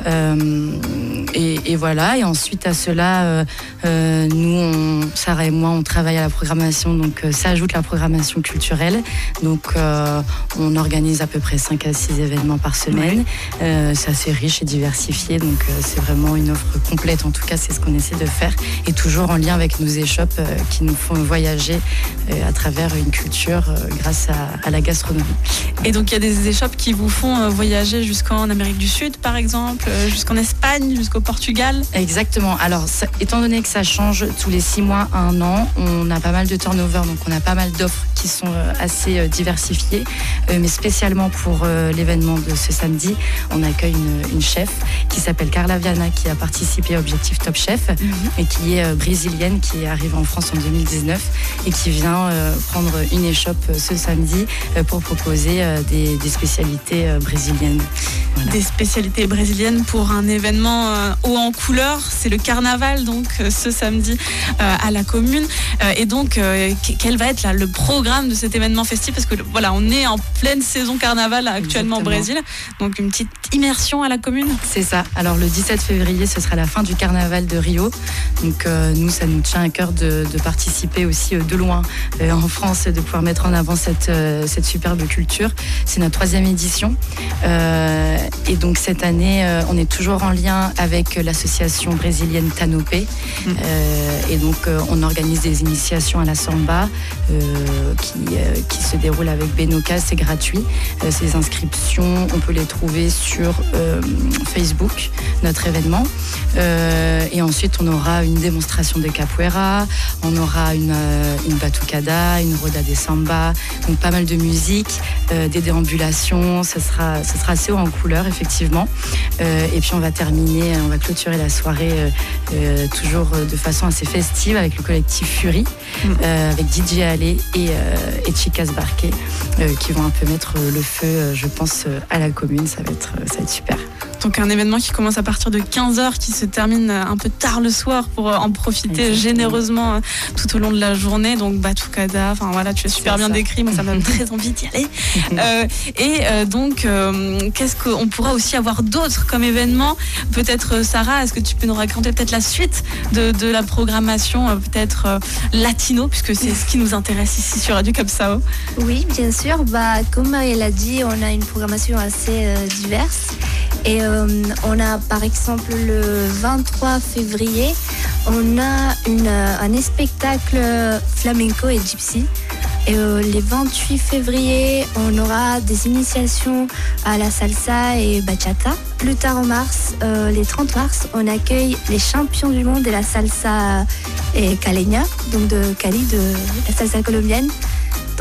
Et voilà. Et ensuite à cela, nous, Sarah et moi, on travaille à la programmation. Donc s'ajoute la programmation culturelle. Donc on organise à peu près 5 à 6 événements par semaine. C'est assez riche et diversifié. Donc c'est vraiment une offre complète. En tout cas, c'est ce qu'on essaie de faire. Et toujours en lien avec nos échoppes qui nous font voyager à travers une culture grâce à la gastronomie. Et donc il y a des échoppes qui vous font voyager jusqu'en Amérique du Sud, par exemple, jusqu'en Espagne, jusqu'au Portugal? Exactement. Alors, étant donné que ça change tous les 6 mois à 1 an, on a pas mal de turnover, donc on a pas mal d'offres qui sont assez diversifiées. Mais spécialement pour l'événement de ce samedi, on accueille une chef qui s'appelle Carla Viana, qui a participé à Objectif Top Chef et qui est brésilienne, qui est arrivée en France en 2019 et qui vient prendre une échoppe ce samedi pour proposer des spécialités brésiliennes. Voilà. Des spécialités brésiliennes pour un événement haut en couleur. C'est le carnaval, donc ce samedi à la Commune. Et donc, quel va être là, le programme de cet événement festif? Parce que voilà, on est en pleine saison carnaval actuellement au Brésil. Donc une petite immersion à la Commune. C'est ça. Alors le 17 février, ce sera la fin du carnaval de Rio. Donc nous, ça nous tient à cœur de participer aussi de loin en France, de pouvoir mettre en avant cette superbe culture. C'est notre 3e édition. Et donc cette année, on est toujours en lien avec l'association brésilienne Tanopé. Et donc on organise des initiations à la samba qui se déroulent avec Benoca. C'est gratuit. Ces inscriptions, on peut les trouver sur Facebook, notre événement. Et ensuite, on aura une démonstration de capoeira, on aura une batucada, une roda de samba, donc pas mal de musique, des déambulations. Ça sera assez haut en couleur, effectivement. Et puis on va clôturer la soirée toujours de façon assez festive avec le collectif Fury, avec DJ Allé et Chicas Barquet, qui vont un peu mettre le feu, je pense, à la Commune. Ça va être super. Donc un événement qui commence à partir de 15h, qui se termine un peu tard le soir pour en profiter généreusement tout au long de la journée. Donc batucada, enfin voilà, tu as super bien décrit, moi ça m'a très envie d'y aller. Donc qu'est-ce qu'on pourra aussi avoir d'autre comme événement? Peut-être Sarah, est-ce que tu peux nous raconter peut-être la suite de la programmation, peut-être latino, puisque c'est ce qui nous intéresse ici sur Radio Capsao? Oui, bien sûr. Comme elle a dit, on a une programmation assez diverse. Et on a par exemple le 23 février, on a un spectacle flamenco et gypsy. Et les 28 février, on aura des initiations à la salsa et bachata. Plus tard en mars, les 30 mars, on accueille les champions du monde de la salsa et caleña, donc de Cali, de la salsa colombienne.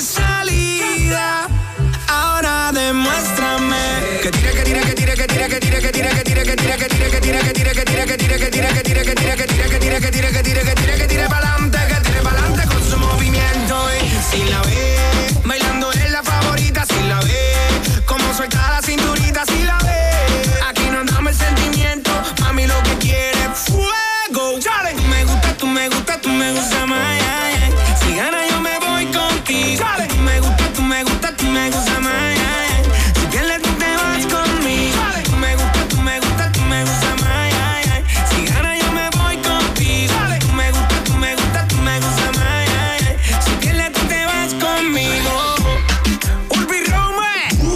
pa'lante con su movimiento. Y si la ve bailando es la favorita, si la ve como suelta la cinturita, si la ve. Aquí no damos el sentimiento, mami lo que quiere es fuego. Chale. Tú me gusta más. Si gana yo me voy contigo. Chale. Tú me gusta más. Si pierdes tú te vas conmigo. Chale. Tú me gusta más. Si gana yo me voy contigo. Chale. Tú me gusta más. Si pierdes tú te vas conmigo. Urbi Rome.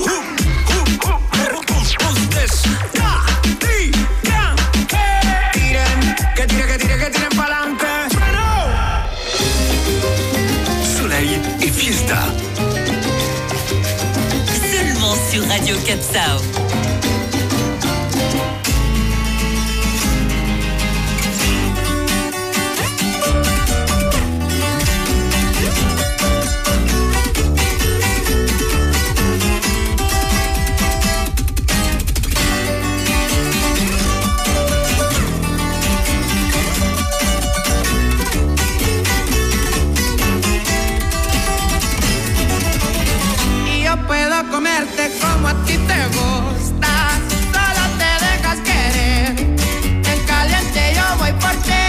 Who's this? Que tiren pa'lante. Soleil et Fiesta. Seulement sur Radio Capsao. Y yo puedo comerte como a ti te gusta. Solo te dejas querer. En caliente yo voy por ti.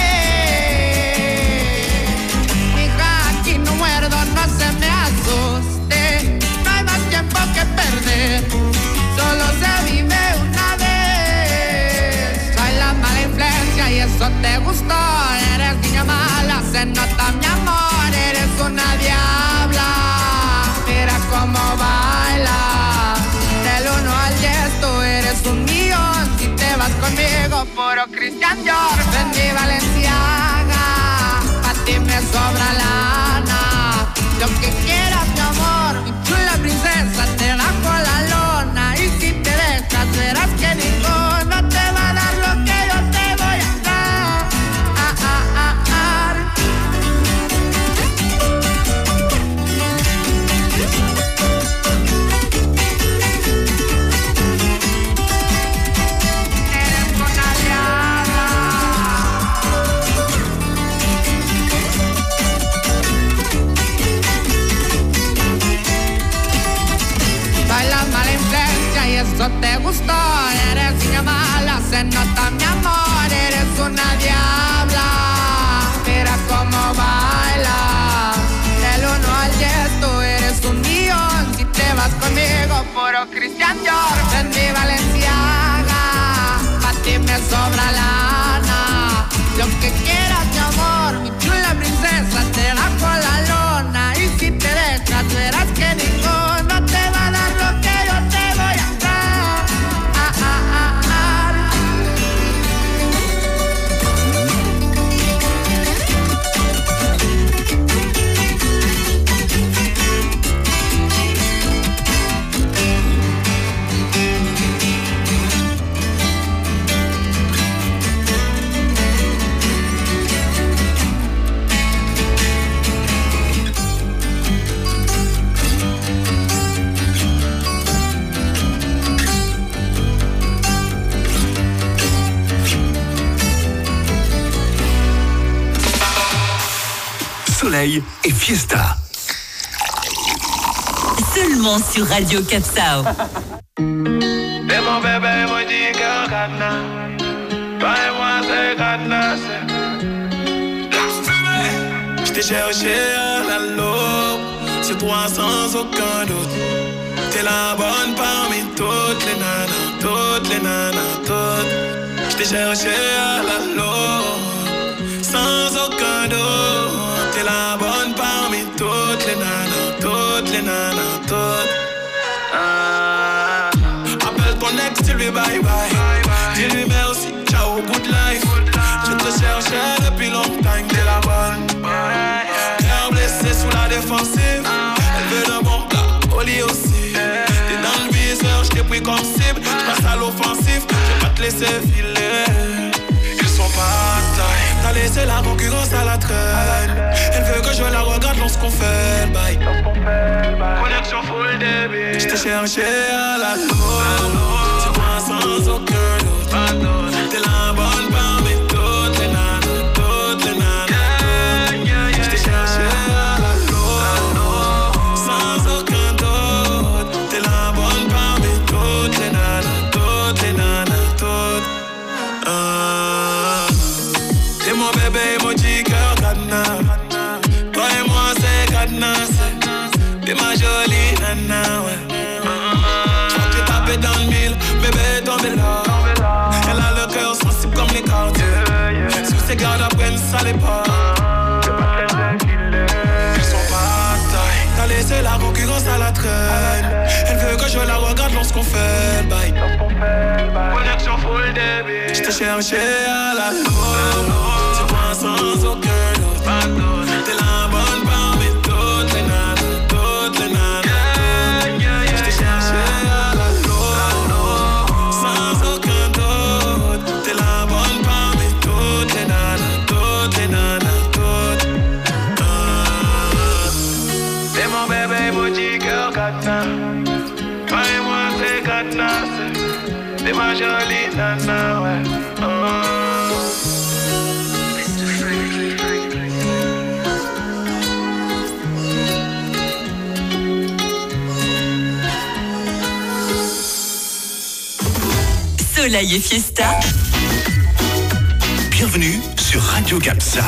Mija, aquí no muerdo, no se me asuste. No hay más tiempo que perder. Solo se vive una vez. Soy la mala influencia y eso te gustó. Eres niña mala, se nota mi amor. Eres una diabla. Mira cómo baila. Del 1 al 10 tú eres 1.000.000. Si te vas conmigo, puro Christian Dior. Vendí Valenciaga. Pa' ti me sobra lana. Lo que quieras, mi amor. Mi chula princesa, te bajo la lona. Y si te dejas, verás que ninguno te va a dar lo que yo te voy a dar. Eres una diabla. Bailas mala influencia y eso te gustó. Eres niña mala, se nota mi amor. Eres una diabla. Mira cómo bailas. Del 1 al 10 tú eres 1.000.000. Si te vas conmigo, puro Christian Dior. Vendí Valenciaga. Pa' ti me sobra lana. Lo que quieras, mi amor. Mi chula princesa, te bajo la lona. Y si te dejas, verás que ninguno te va a dar lo que yo te voy a dar. Soleil et Fiesta. Seulement sur Radio Capsao. De mon bébé, moi dis que Ghana. Toi et moi, c'est Ghana. Je t'ai cherché à la loupe. C'est toi sans aucun doute. T'es la bonne parmi toutes les nanas. Toutes les nanas, toutes. Je t'ai cherché à la loupe. Sans aucun doute. T'es la bonne parmi toutes les nanas. Toutes les nanas, toutes. Appelle ton ex, dis-lui bye bye. Dis-lui merci, ciao, good life. Je te cherchais depuis longtemps, t'es la bonne. Cœur blessé sous la défensive. Elle veut de bon gars, au lit aussi. T'es dans le viseur, je t'ai pris comme cible. J'passe à l'offensif, je vais pas te laisser filer. Ils sont pas taille. T'as laissé la concurrence à la traîne. Elle veut que je la regarde lorsqu'on fait le bail. Connexion full débit. Je t'ai cherché à la loupe. C'est toi sans aucun doute. T'es la bonne parmi toutes les nanas, toutes les nanas. J't'ai cherché à la loupe, sans aucun doute. T'es la bonne parmi toutes les nanas, toutes les nanas, toutes. T'es mon bébé, mon petit cœur cadenas. Toi et moi c'est cadenas. T'es ma jolie nana, ouais. J'crois que t'es tapé dans le mille, bébé tombé là. Elle a le cœur sensible comme les cartes. Sous ses gardes après une sale époque. Ils sont pas taille. T'as laissé la concurrence à la traîne. Elle veut que je la regarde lorsqu'on fait le bail. Connexion full débit. J'te cherché à la loupe. Tu vois sans aucun doute. T'es la bonne parmi toutes les nanas, toutes les nanas. J'te cherché à la loupe, sans aucun doute. T'es la bonne parmi toutes les nanas, toutes les nanas, toutes. T'es mon bébé, mon petit cœur cadenas. Toi et moi c'est cadenas. T'es ma jolie nana, ouais. Soleil et Fiesta. Bienvenue sur Radio Capsao.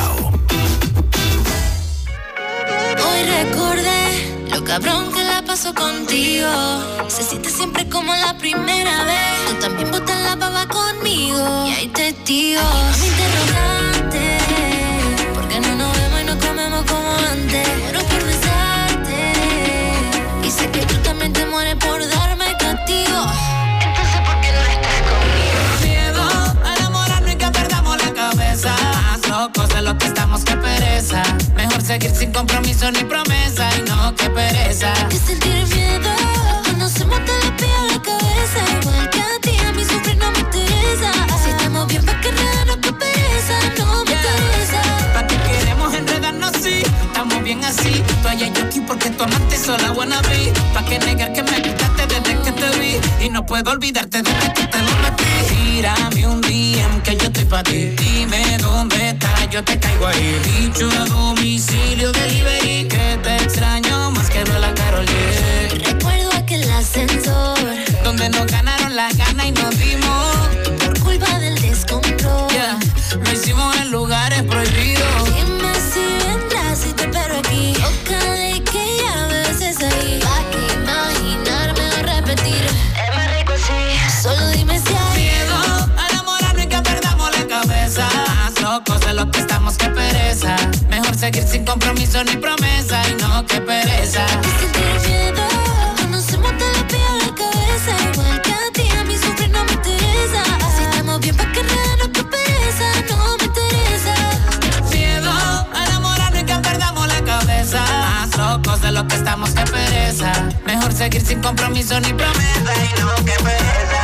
Hoy recordé lo cabrón que la paso contigo. Se siente siempre como la primera vez. Tú también botas la baba conmigo y hay testigos. Mami interrogante, porque no nos vemos y no comemos como antes. Muero por besarte y sé que tú también te mueres por darme el castigo. Entonces, ¿por qué no estás conmigo? Miedo a enamorarnos y que perdamos la cabeza. Locos de lo que estamos, que pereza. Mejor seguir sin compromiso ni promesa. Y no, que pereza. Que sentir miedo cuando se monta la pie a la cabeza. Igual que a ti, a mí sufrir no me interesa. Si estamos bien, pa' que enredarnos, que pereza. No me interesa. ¿Pa' qué queremos enredarnos si estamos bien así? Tú allá y yo aquí porque tu amante sola buena vi. ¿Pa' qué negar que me gustaste desde que te vi? Y no puedo olvidarte desde que te lo metí. Tírame un DM que yo estoy pa' ti. Dime dónde estás, yo te caigo ahí. Dicho a domicilio, delivery. Que te extraño más que la Karol G. Recuerdo aquel ascensor donde nos ganaron la gana y nos dimos por culpa del descontrol. Lo hicimos en lugares prohibidos. Dime si vendrás y te espero aquí. Ojalá que ya me beses ahí. Pa' que imaginarme o repetir. Es más rico así. Solo dime si hay miedo a enamorarnos y que perdamos la cabeza. Locos de lo que estamos, que pereza. Mejor seguir sin compromiso ni promesa. Y no, que pereza. Que sentir miedo cuando se monta la pie a la cabeza. Igual que a ti, a mí sufrir no me interesa. Si estamos bien, pa' que enredarnos, que pereza. No me interesa. Miedo a enamorarnos y que perdamos la cabeza. Más locos de lo que estamos, que pereza. Mejor seguir sin compromiso ni promesa. Y no, que pereza.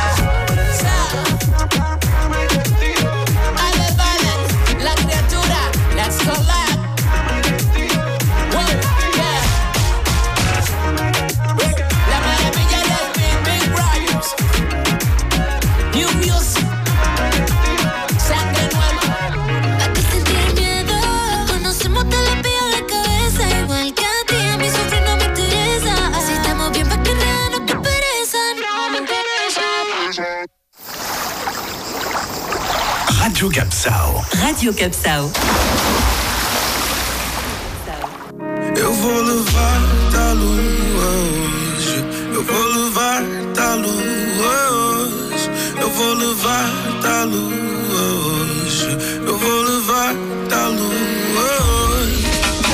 La criatura, let's collab. Whoa, yeah. La maravilla del Big Rhymes. New music. Sangre nueva. Pa' que sentir miedo cuando se monta la pie a la cabeza. Igual que a ti, a mí sufrir no me interesa. Si estamos bien, pa' que enredarnos, que pereza. No me interesa. Radio Capsao. Radio Capsao. Eu vou levar-te à lua hoje. Eu vou levar-te à lua hoje. Eu vou levar-te à lua hoje. Eu vou levar-te à lua hoje.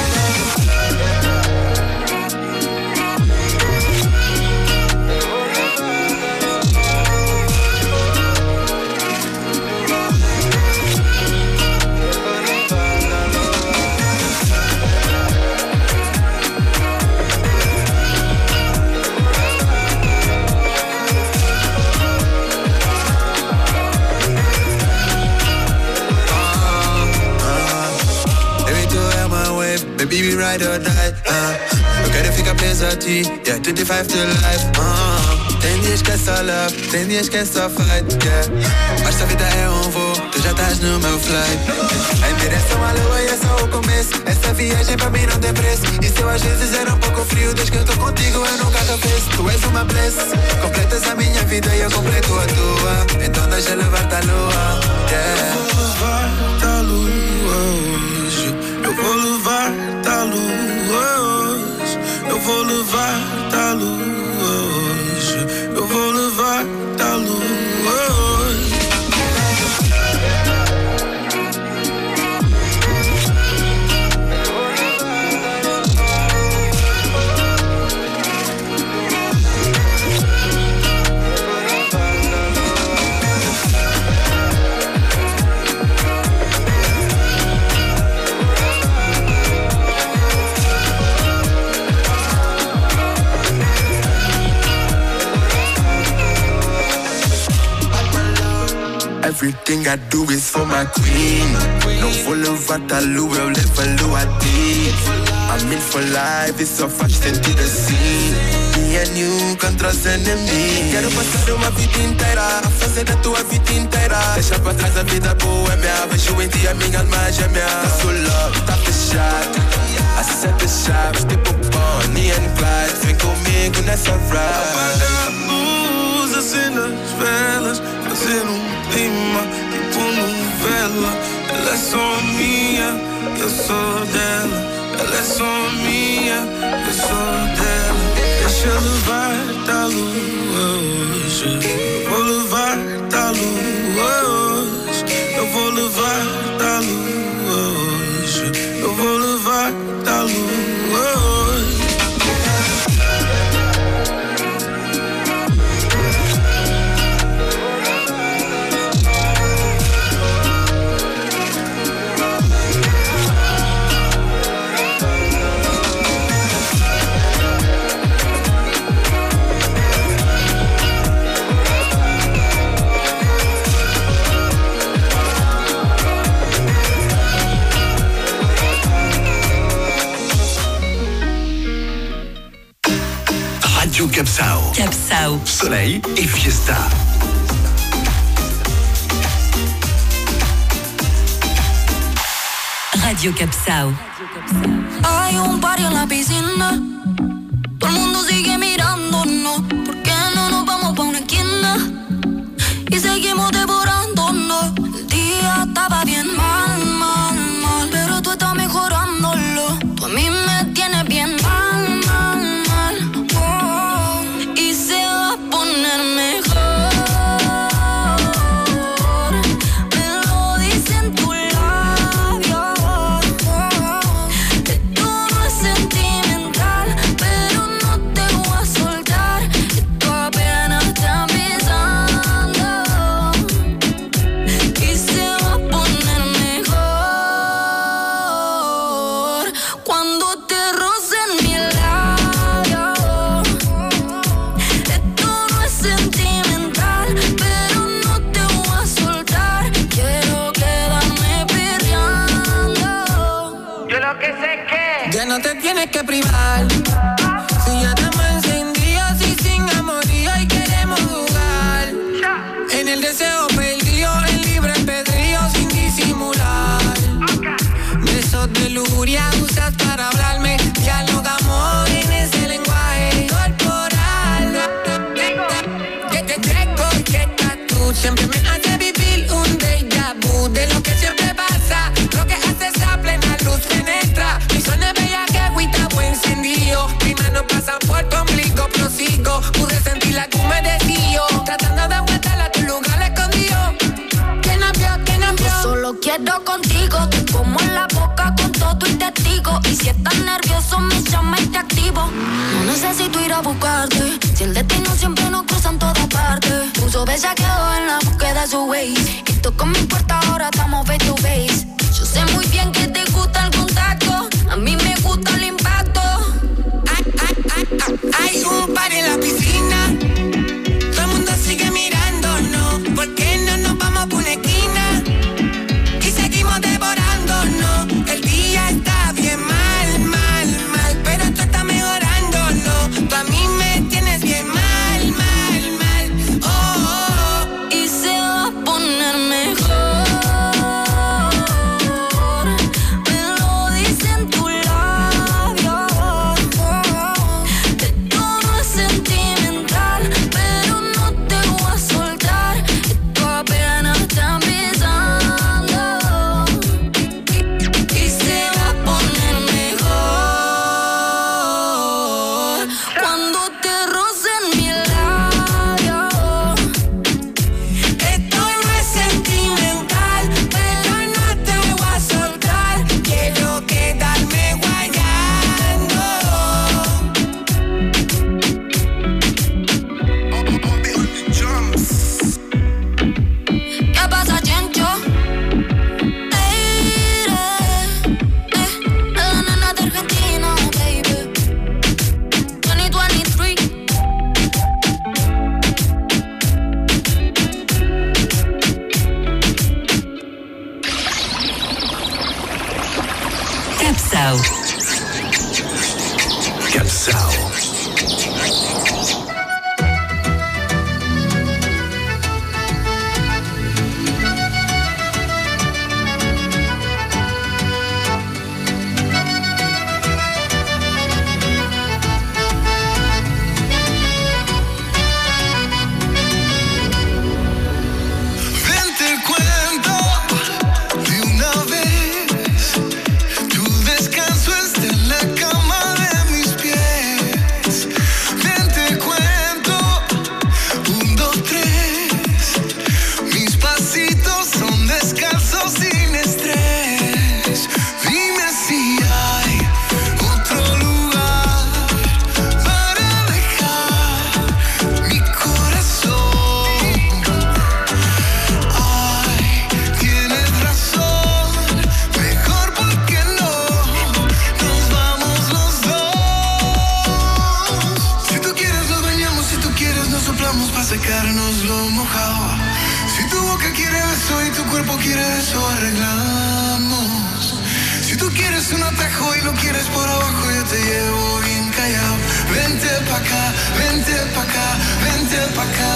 Baby, we ride or die. Eu quero ficar presa a ti, yeah, 25 to life. Tem dias que é só love, tem dias que é só fight, yeah. Mas se a vida é um voo, tu já estás no meu flight. Em direção à lua e é só o começo. Essa viagem pra mim não tem preço. E se eu às vezes era um pouco frio, desde que eu tô contigo eu nunca arrefeço. Tu és uma bliss, completas a minha vida e eu completo a tua. Então deixa levar-te à lua, yeah. Eu vou levar-te à lua hoje. Eu vou levar-te à lua hoje. Eu vou levar-te à lua hoje. Eu vou levar-te à lua hoje. Everything I do is for my queen. Não vou levar-te à lua, eu levo a lua a ti. I'm in for life, isso só faz sentido assim. Me and you contra os enemigos. Quero passar uma vida inteira a fazer da tua vida inteira. Deixa pra trás a vida boêmia. Vejo em ti a minha alma gêmea. Nosso love tá fechado, acerta as chaves tipo Bonnie and Clyde. Vem comigo nessa ride. Apaga a luz, acenda as velas. Fazer clima, tipo novela. Ela é só minha, eu sou dela. Ela é só minha, eu sou dela. Deixa eu levar-te à lua hoje. Vou levar-te à lua hoje. Eu vou levar-te à lua hoje. Eu vou levar-te à lua hoje. Radio Capsao. Capsao. Soleil et fiesta. Radio Capsao. Hay un party en la piscina. Todo el mundo sigue mirándonos. ¿Por qué no nos vamos pa' una esquina? Y seguimos devorándonos. El día estaba bien mal, mal, mal. Pero tú estás mejorándolo. Tú a mí me tienes bien mal, mal, mal. Oh, y se va a poner mejor. Me lo dicen tus labios. Esto no es sentimental, pero no te voy a soltar. Esto apenas está empezando. Y se va a poner mejor cuando te rocen mi labio. Esto no es sentimental, pero no te voy a soltar. Quiero quedarme perreando. Yo lo que sé que Ya no te tienes que privar. Si ya estamos encendidos y sin amorío y queremos jugar. En el deseo perdido, en libre albedrío sin disimular. Besos de lujuria usas para hablarme. Dialogamos en ese lenguaje corporal. Que tú siempre me hace vivir un déjà vu de lo que siempre pasa. Lo que haces a plena luz penetra. Mi zona es bella que agüita buen encendido. Mis manos pasan por tu ombligo, prosigo. Pude sentir la que me decía. Tratando de aguantarla a tu lugar escondido. ¿Quién nos vio? ¿Quién nos vio? Yo solo quiero contigo. Te como en la boca con todo y testigo. Y si estás nervioso me llama y te activo. No necesito ir a buscarte. Si el destino siempre nos cruza en todas partes. Puso bellaqueo en la búsqueda de su ways. Y tocó mi puerta, ahora estamos face to face. Yo sé muy bien que te gusta el contacto. A mí me gusta el impacto. Hay un par en la piscina. Todo el mundo sigue mirándonos. ¿Por qué no nos vamos por una esquina? Y seguimos devorándonos. El día está bien mal, mal, mal. Pero tú estás mejorándolo. Tú a mí me tienes bien mal, mal, Capsao. Capsao. secarnos lo mojado. Si tu boca quiere beso y tu cuerpo quiere eso, arreglamos. Si tú quieres un atajo y lo quieres por abajo, yo te llevo bien callado. Vente pa' acá, vente pa' acá, vente pa' acá.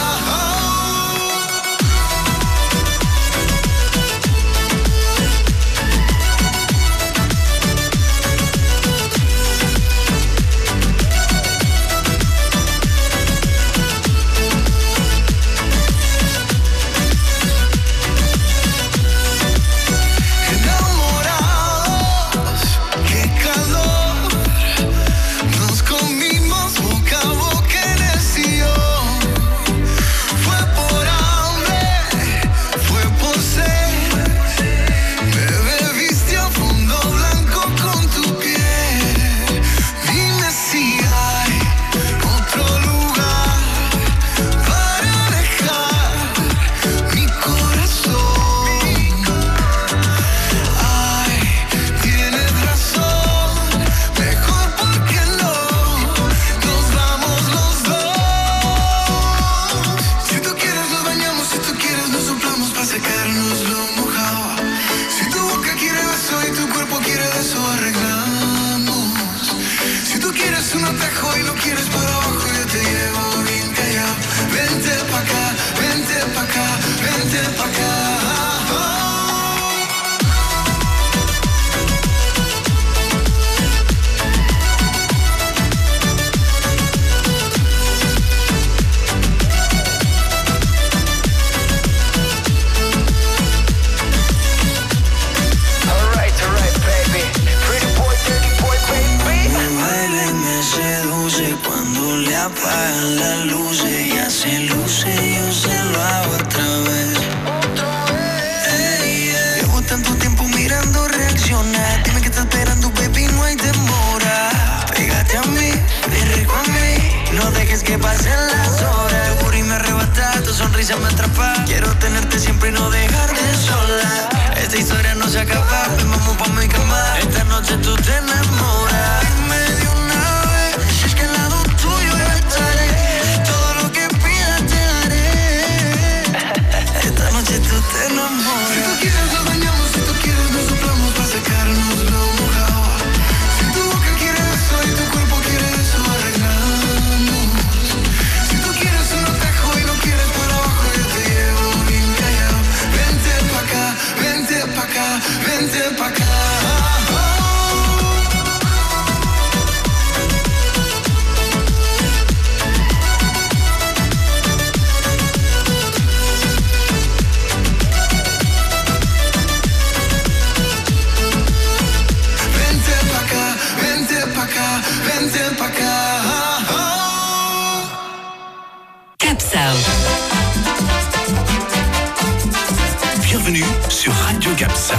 Bienvenue sur Radio Capsao.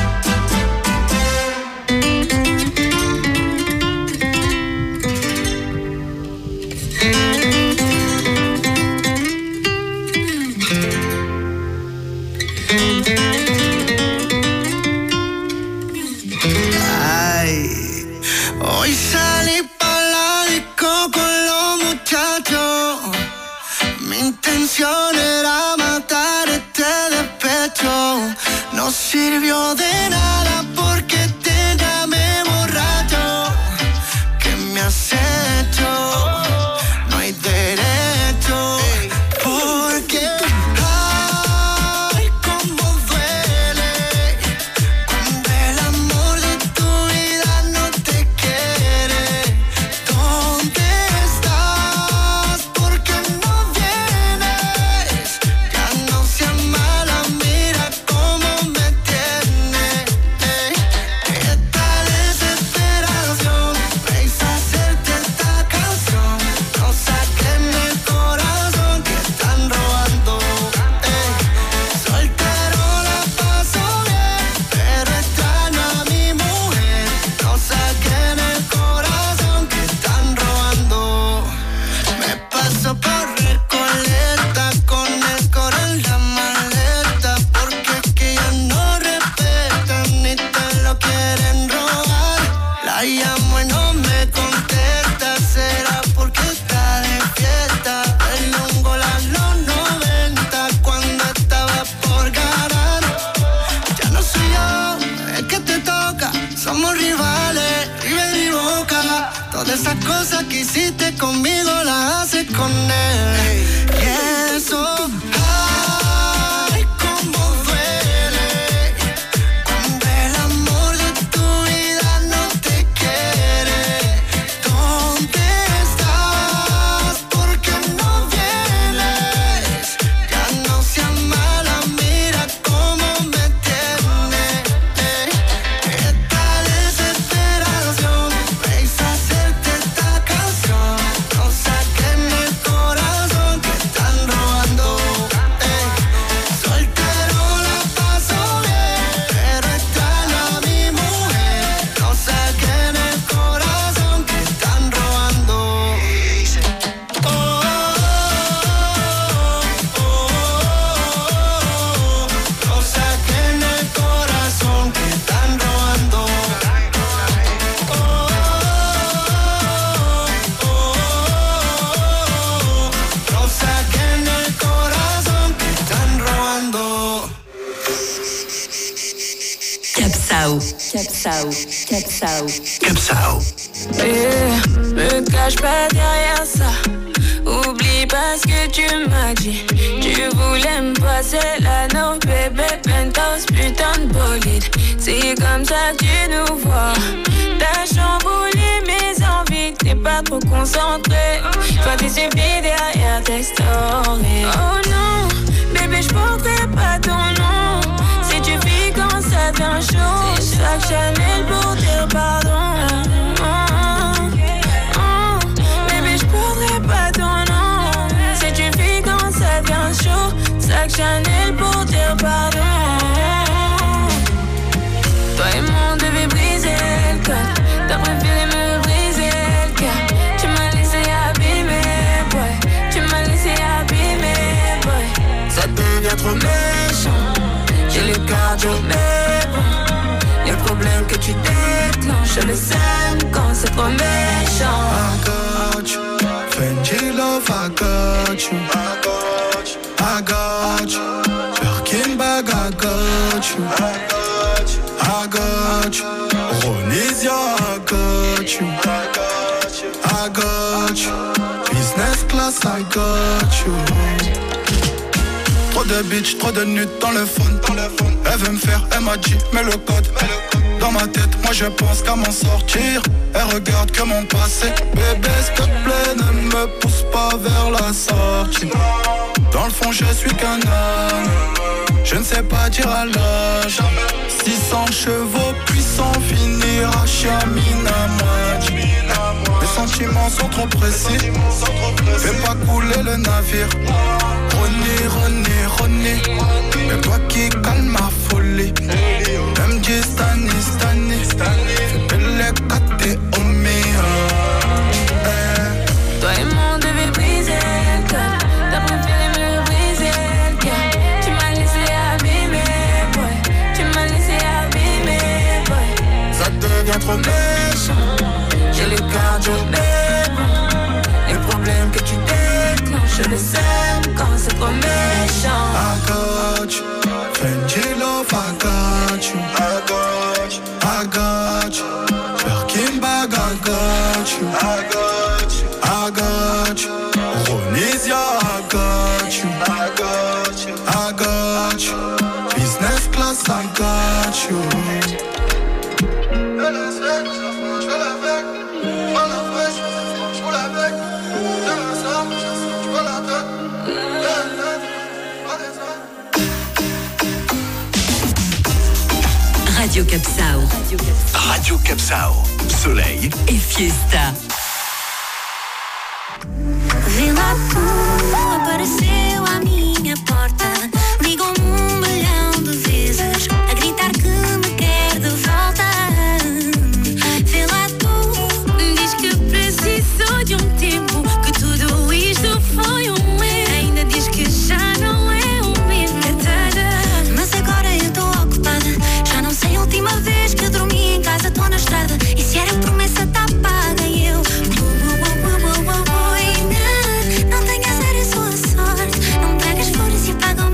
Hoy salí pa' la disco con los muchachos. Mi intención era matar este despecho. No sirvió de nada porque te esa cosa que hiciste conmigo la haces con él. Y eso, ay, cómo duele cuando el amor de tu vida no te quiere. ¿Dónde estás? ¿Por qué no vienes? Ya no seas mala, mira cómo me tienes. Esta desesperación me hizo hacerte esta canción. No saquen el corazón que están robando. Soltero la paso bien, pero extraño a mi mujer. No saquen el corazón que están robando. Oh, oh, oh, oh. No saquen el corazón que están robando. Oh, oh, oh. No saquen el corazón que están robando. Capsao. Capsao. Me cache pas derrière ça. Oublie pas ce que tu m'as dit. Tu voulais me passer l'anneau, bébé, penthouse, putain de bolide. C'est comme ça que tu nous vois. T'as chamboulé mes envies, t'es pas trop concentré. T'anticiper derrière tes stories. Oh non, bébé, j'porterai pas ton nom. Si tu fuis quand ça devient chaud, chaque Chanel pour dire pardon. Bébé, j'porterai pas ton nom. Si tu fuis quand ça devient chaud, chaque Chanel pour dire pardon. Toi et moi on devait briser le code. T'as préféré me briser le cœur. Tu m'as laissé abîmer, boy. Tu m'as laissé abîmer, boy. Ça devient trop méchant. J'ai le cardio, mais bon. Y'a le problème que tu déclenches. Je le sème quand c'est trop méchant. I got you, Fendi love, I got you, I got you, Birkin bag, I got you, I got you, Ronisia, I got you, I got you, business class, I got you. Trop de bitch, trop de nudes dans le phone. Elle veut me faire, elle m'a dit, mets le code. Dans ma tête, moi je pense qu'à m'en sortir. Elle regarde que mon passé. Bébé, s'il te plaît, ne me pousse pas vers la sortie. Dans le fond, je suis qu'un homme. Je ne sais pas dire à l'âge. 600 chevaux puissants, finira Chiaminamadi. Les sentiments sont trop précis. Fais pas couler le navire. René, mais toi qui calme ma folie. Même dit Stani, fais belle kate omia. Toi et moi on devait briser le code. T'as préféré me briser le cœur. Tu m'as laissé abîmer, boy. Tu m'as laissé abîmer, boy. Ça devient trop méchant. J'ai le cardio, mais bon. Les problèmes que tu déclenches, je le sème quand c'est trop méchant. I got you, Fendi love, I got you, I got you, I got you, Birkin bag, I got you, I got you, I got you, Ronisia, I got you, I got you, I got you, business class, I got you. Radio Capsao. Radio Capsao. Soleil et Fiesta. Vê lá tu, apareceu à minha porta. Ligou-me 1 milhão de vezes a gritar que me quer de volta. Vê lá tu, diz que precisou de um tempo, que tudo isto foi um erro. Ainda diz que já não é o mesmo. Mas agora eu estou ocupada. Já não sei a última vez que dormi em casa, estou na estrada. E se era promessa tá paga e eu não tenho a sério a sua sorte. Não pega as flores e apaga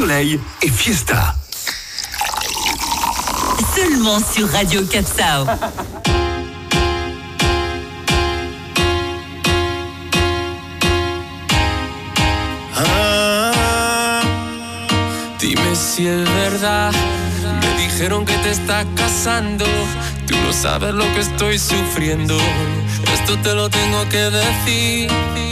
Soleil et Fiesta. Seulement sur Radio Capsao. Dime si es verdad, me dijeron que te estás casando. Tú no sabes lo que estoy sufriendo, esto te lo tengo que decir.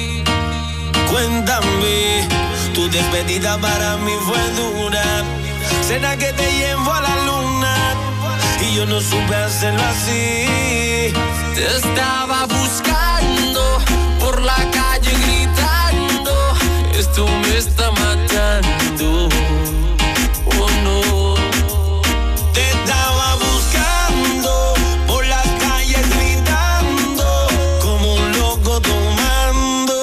Cuéntame, tu despedida para mí fue dura. ¿Será que te llevo a la luna? Y yo no supe hacerlo así. Te estaba buscando por la calle gritando, esto me está matando. Oh no. Te estaba buscando por las calles gritando, como un loco tomando.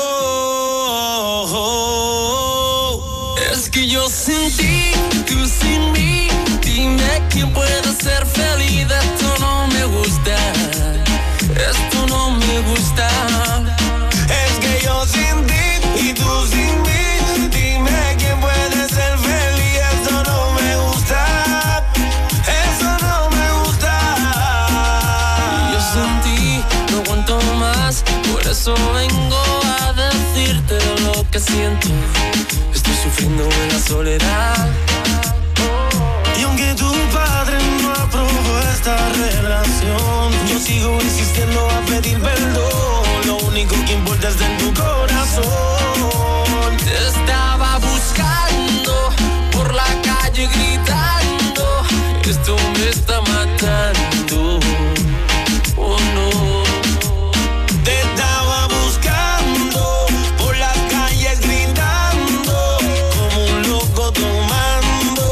Es que yo sin ti, tú sin mí, dime quién puede ser feliz. Esto no me gusta, esto no me gusta. Es que yo sin ti y tú sin mí, dime quién puede ser feliz. Esto no me gusta, eso no me gusta. Yo sin ti no aguanto más, por eso vengo a decirte lo que siento. Estoy sufriendo en la soledad. Y aunque tu padre no aprobó esta relación, yo sigo insistiendo a pedir perdón. Lo único que importa es en tu corazón. Te estaba buscando por la calle gritando, esto me está matando. Oh no. Te estaba buscando por las calles gritando, como un loco tomando.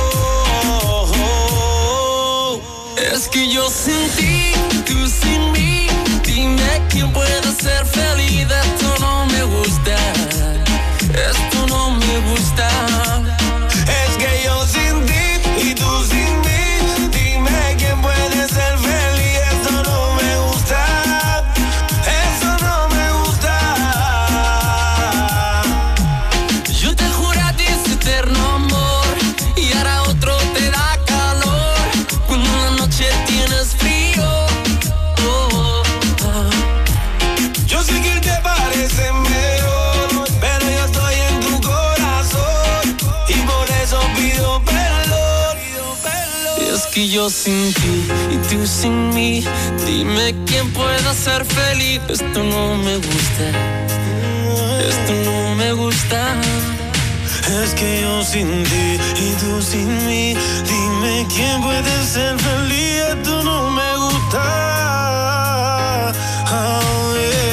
Es que yo sin ti, tú sin mí, dime quién puede ser feliz. Esto no me gusta, esto no me gusta. Es que yo sin ti y tú sin mí, dime quién puede ser feliz. Esto no me gusta, eso no me gusta. Yo te juro a ti ese eterno amor, y ahora otro te da calor cuando en la noche tienes frío. Oh, oh. Yo sé que él te parece mejor, pero yo estoy en tu corazón y por eso pido perdón. Es que yo sin ti y tú sin mí, dime quién pueda ser feliz. Esto no me gusta, esto no me gusta. Es que yo sin ti y tú sin mí, dime quién puede ser feliz. Esto no me gusta. Oh,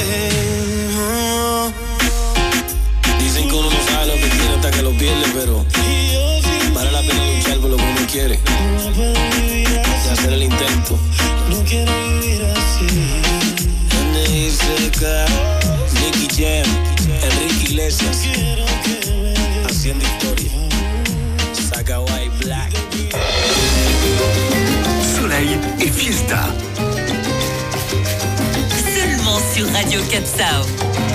yeah. Dicen que uno no sabe lo que quiere hasta que lo pierde, pero vale la pena luchar por lo que uno quiere y hacer el intento. No quiero vivir así. N.I.C.K, Nicky Jam, Enrique Iglesias, haciendo historia. Saca White Black. Soleil et Fiesta. Seulement sur Radio Capsao.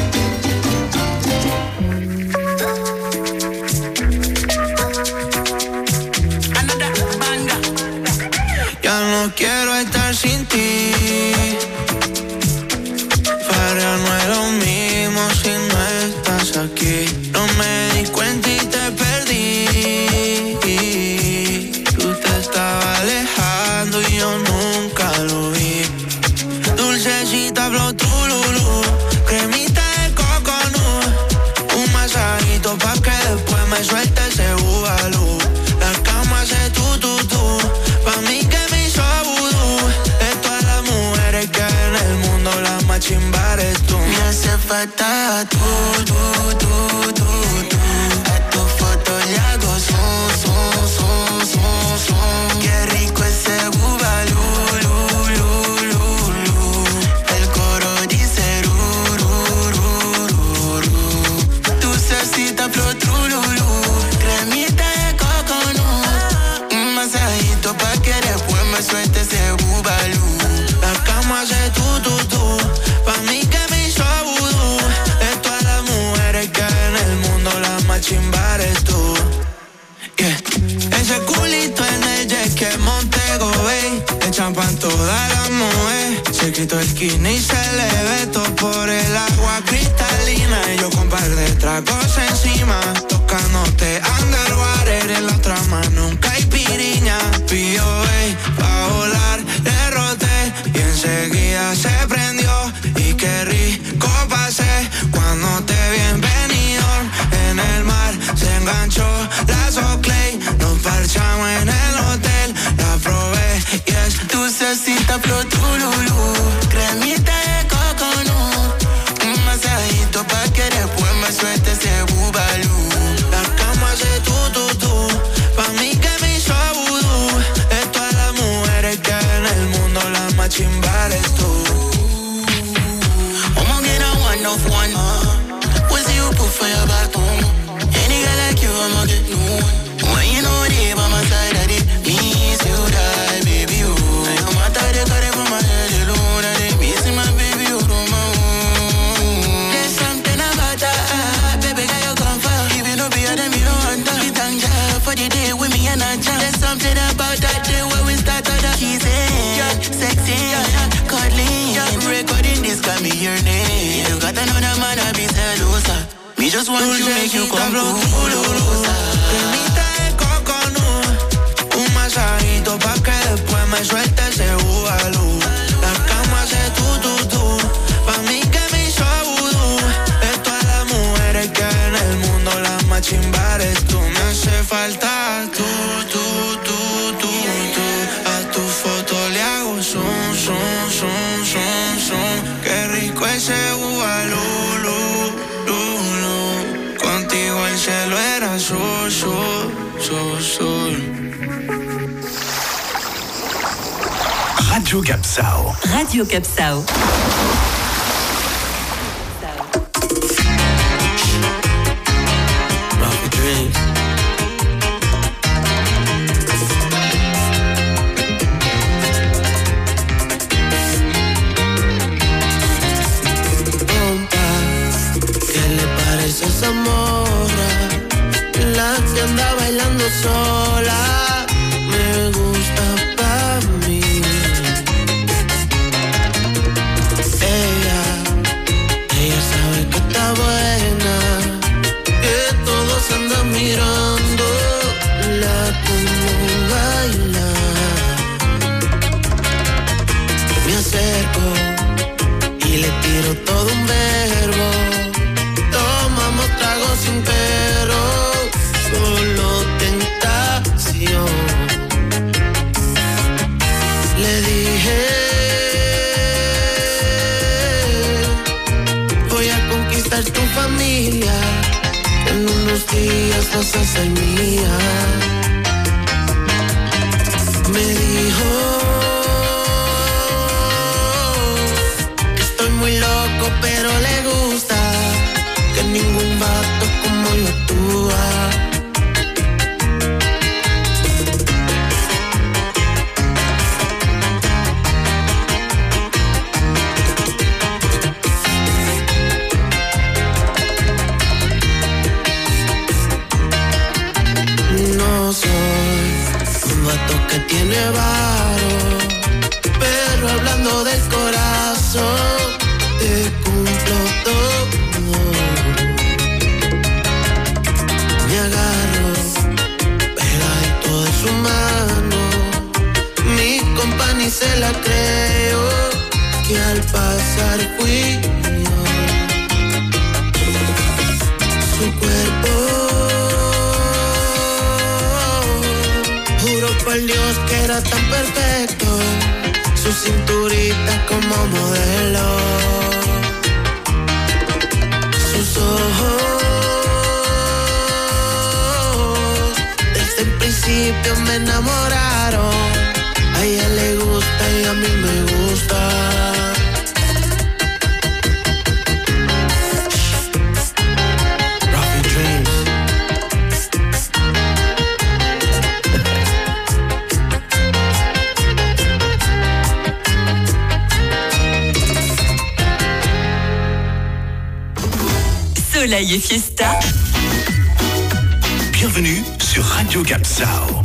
Ya no quiero estar sin ti. Para no es lo mismo si no estás aquí. No me di cuenta y te perdí. Tú te estabas alejando y yo nunca lo vi. Dulcecita flow tu lulu, cremita de coconut, un masajito pa' que después me suelte ese bubalú. La cama hace tu. Pa' mí que me hizo vudú. De todas las mujeres que hay en el mundo, la más chimba eres tú. Me hace falta tú. A tu foto le hago son. Qué rico ese bubalú. El coro dice dulcecita flow trululú, cremita de coconut, un masajito pa' que después me suelte ese bubalú. La cama hace tu. Pa' mí que me hizo vudú. De todas las mujeres que hay en el mundo, la por el agua cristalina y yo con par de tragos encima, tocándote underwater en la otra mano un caipiriña. POA pa' volar, le roté y enseguida se prendió y qué rico pasé cuando te vi en Benidorm. En el mar se enganchó la Soclay, nos parchamos en el hotel, la probé y es dulcecita flotululu, cremita de coconut, un masajito pa' que después me suelte ese bubalú. La cama hace tú, pa' mí que me hizo vudú. De todas las mujeres que hay en el mundo, la más chimba eres tú. I'ma get a one of one. We'll see you put for your bathroom. Any girl like you, I'ma get you one. When you know they by my side, I did miss you, die, baby, you. I'm out of the car from my head alone. I did miss my baby, you from my home. There's something about that, baby, girl, you come for. If you know better than me, don't want to be thanked for the day with me and I jam. There's something about that day when we start on the keys in. You're sexy, you're cuddling. You're recording this, got me your name. You got another man, I be celosa. Me just want you, make you come culosa. Cremita de coconut, un masajito pa' que después me suelte ese bubalú. La cama hace tú, pa' mí que me hizo vudú. De todas las mujeres que hay en el mundo, la más chimba eres tú. Me hace falta tú. A tu foto le hago son. Qué rico ese bubalú. Contigo el cielo era sol. Radio Capsao. Radio Capsao. Rocky Dreams. Esa morra, la que anda bailando sola, me gusta pa' mí. Ella sabe que está buena, que todos andan mirando la como baila. Me acerco y le tiro todo un verbo. Trago sin pero, solo tentación. Le dije, voy a conquistar tu familia, en unos días vas a ser mía. Me dijo, estoy muy loco pero le gusta que ningún vato como yo actúa. No soy un vato que tiene varo, pero hablando del corazón te cumplo todo. Me agarro pegadito de su mano, mi compa ni se la creo, que al pasar fui yo. Su cuerpo, juro por Dios que era tan perfecto, su cinturita como modelo, sus ojos desde el principio me enamoraron. A ella le gusta y a mí me gusta. Rocky Dreams. Soleil et Fiesta. Bienvenue sur Radio Capsao.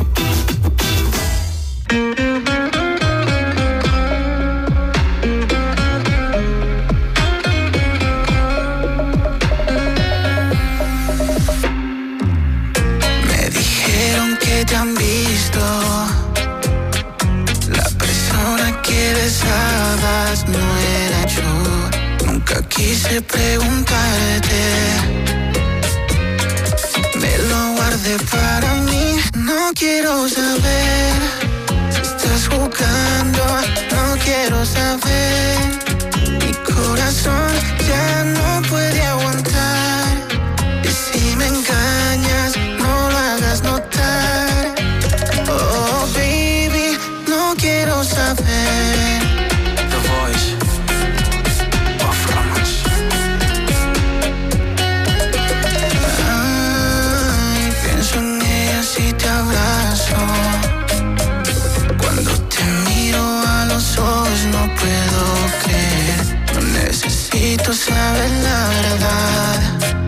quise preguntarte, me lo guardé para mí. No quiero saber si estás jugando, no quiero saber. Mi corazón ya no puede aguantar. Y si me engañas, no lo hagas notar. Oh baby, no quiero saber. The Voice of Romance. Ay, pienso en ella si te abrazo. Cuando te miro a los ojos no puedo creer. No necesito saber la verdad.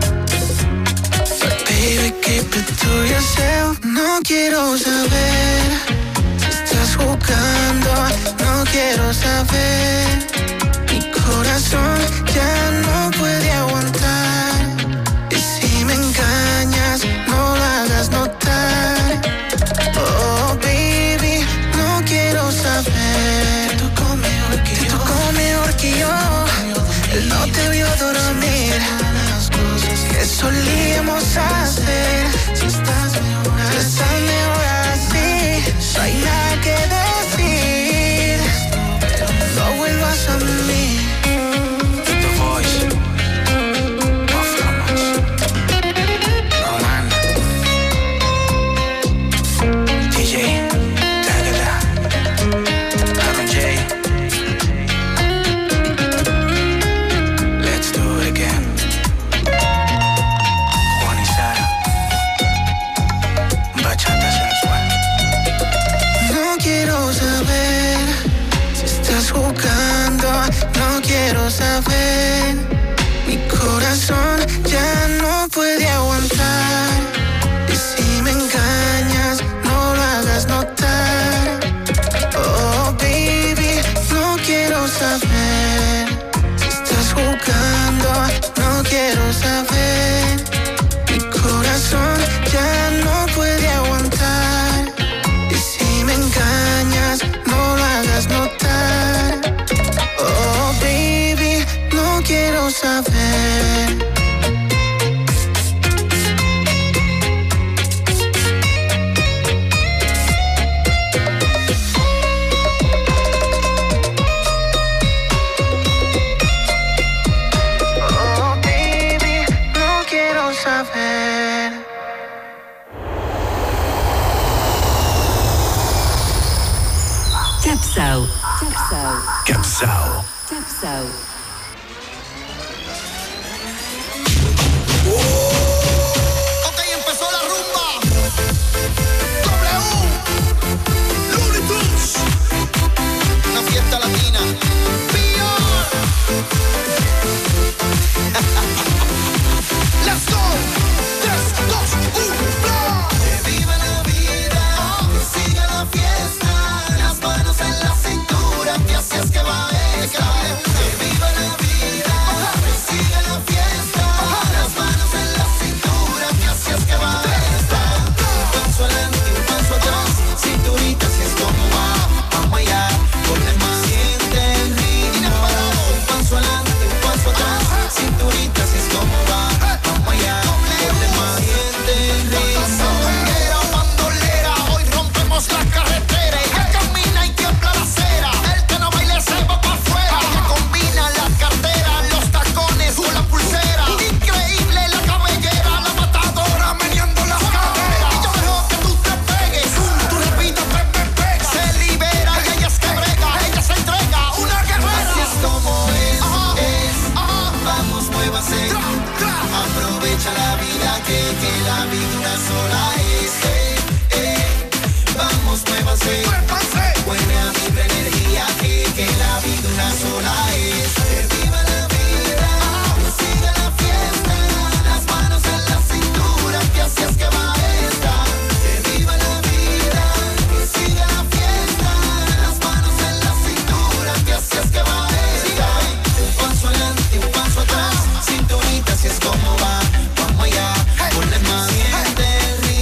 But baby, keep it to yourself. No quiero saber si estás jugando, no quiero saber. Mi corazón ya no puede aguantar. Y si me engañas, no lo hagas notar. Oh baby, no quiero saber. Te tocó mejor que yo. Él no te vio dormir. Que solíamos hacer. Si estás mejor así, no hay nada que decir. No vuelvas a mí. The Voice of Romance. Roman. DJ Tagada. Aaron J. Let's do it again. Juan y Sara. Bachata sensual. No quiero saber si estás jugando, no quiero saber. Mi corazón ya no puede aguantar. Y si me engañas, no lo hagas notar. Oh baby, no quiero saber si estás jugando, no quiero saber. Mi corazón ya no puede aguantar. Y si me engañas, no lo hagas notar. Oh baby, no quiero saber. Oh baby, no quiero saber. Capsao. Capsao. Ok, empezó la rumba. W. Looney Tunes. Una fiesta latina. Let's go. 3, 2, 1, bla. Que viva la vida, que siga la fiesta. Las manos en la cintura, que así es que va esta. Que viva la vida, que siga la fiesta. Las manos en la cintura, que así es que va esta. Un paso adelante, un paso atrás, cinturita, así es como va. Vamos allá, ponle más, siente el ritmo. Un paso adelante, un paso atrás, cinturita, así es como va. Vamos allá, ponle más, siente el ritmo. Bandolera, hoy rompemos la carretera. El que camina y tiembla la acera. El que no baile se va para afuera. El que combina la cartera, los tacones con la pulsera. Increíble la cabellera, la matadora meneando las caderas. Y yo dejo que tú te pegues, tú repitas, pe. Se libera y ella es que brega, ella se entrega, una guerrera. Así es como es. Vamos, muévase. Aprovecha la vida que la vida una sola es. Vamos, muévase. Buena vibra, energía que la vida una sola es. Que viva la vida, que siga la fiesta. Las manos en la cintura, que así es que va esta. Que viva la vida, que siga la fiesta. Las manos en la cintura, que así es que va esta. Un paso adelante, un paso atrás, cinturita, así es como va. Vamos allá, ponle más, siente el ritmo.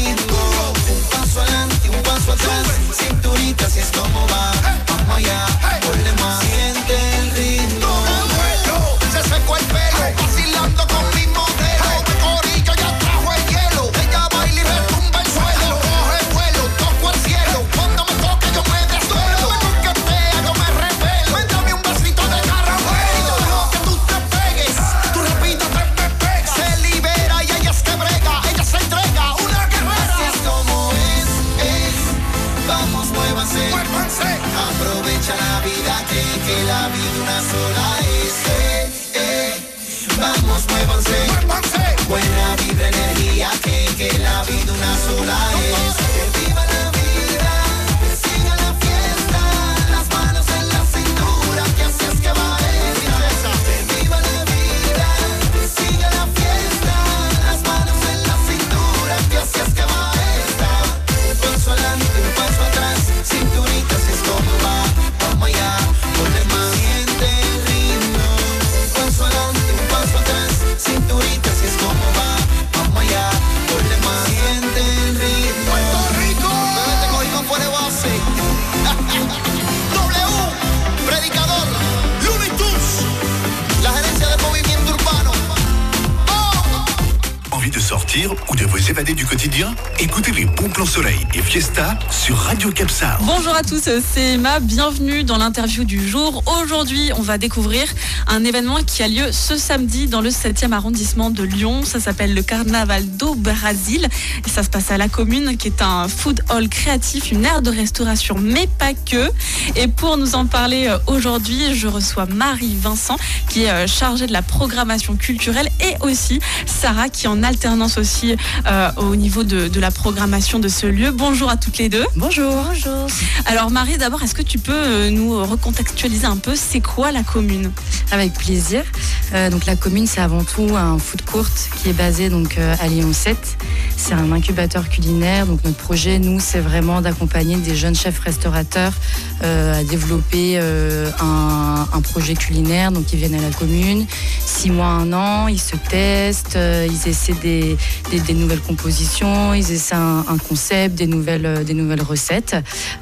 sortir ou de vous évader du quotidien? Écoutez les bons plans soleil et fiesta sur Radio Capsao. Bonjour à tous, c'est Emma, bienvenue dans l'interview du jour. Aujourd'hui, on va découvrir un événement qui a lieu ce samedi dans le 7e arrondissement de Lyon. Ça s'appelle le Carnaval do Brasil et ça se passe à la Commune, qui est un food hall créatif, une aire de restauration, mais pas que. Et pour nous en parler aujourd'hui, je reçois Marie Vincent, qui est chargée de la programmation culturelle, et aussi Sarah, qui est en alternance aussi au niveau de la programmation de ce lieu. Bonjour à toutes les deux. Bonjour. Bonjour. Alors Marie, d'abord, est-ce que tu peux nous recontextualiser un peu, c'est quoi la Commune? Avec plaisir. Donc la Commune, c'est avant tout un food court qui est basé donc à Lyon 7. C'est un incubateur culinaire. Donc notre projet, nous, c'est vraiment d'accompagner des jeunes chefs restaurateurs à développer un projet culinaire. Donc ils viennent à la Commune, 6 mois, 1 an, ils se testent, ils essaient des nouvelles compositions, ils essaient un concept, des nouvelles recettes.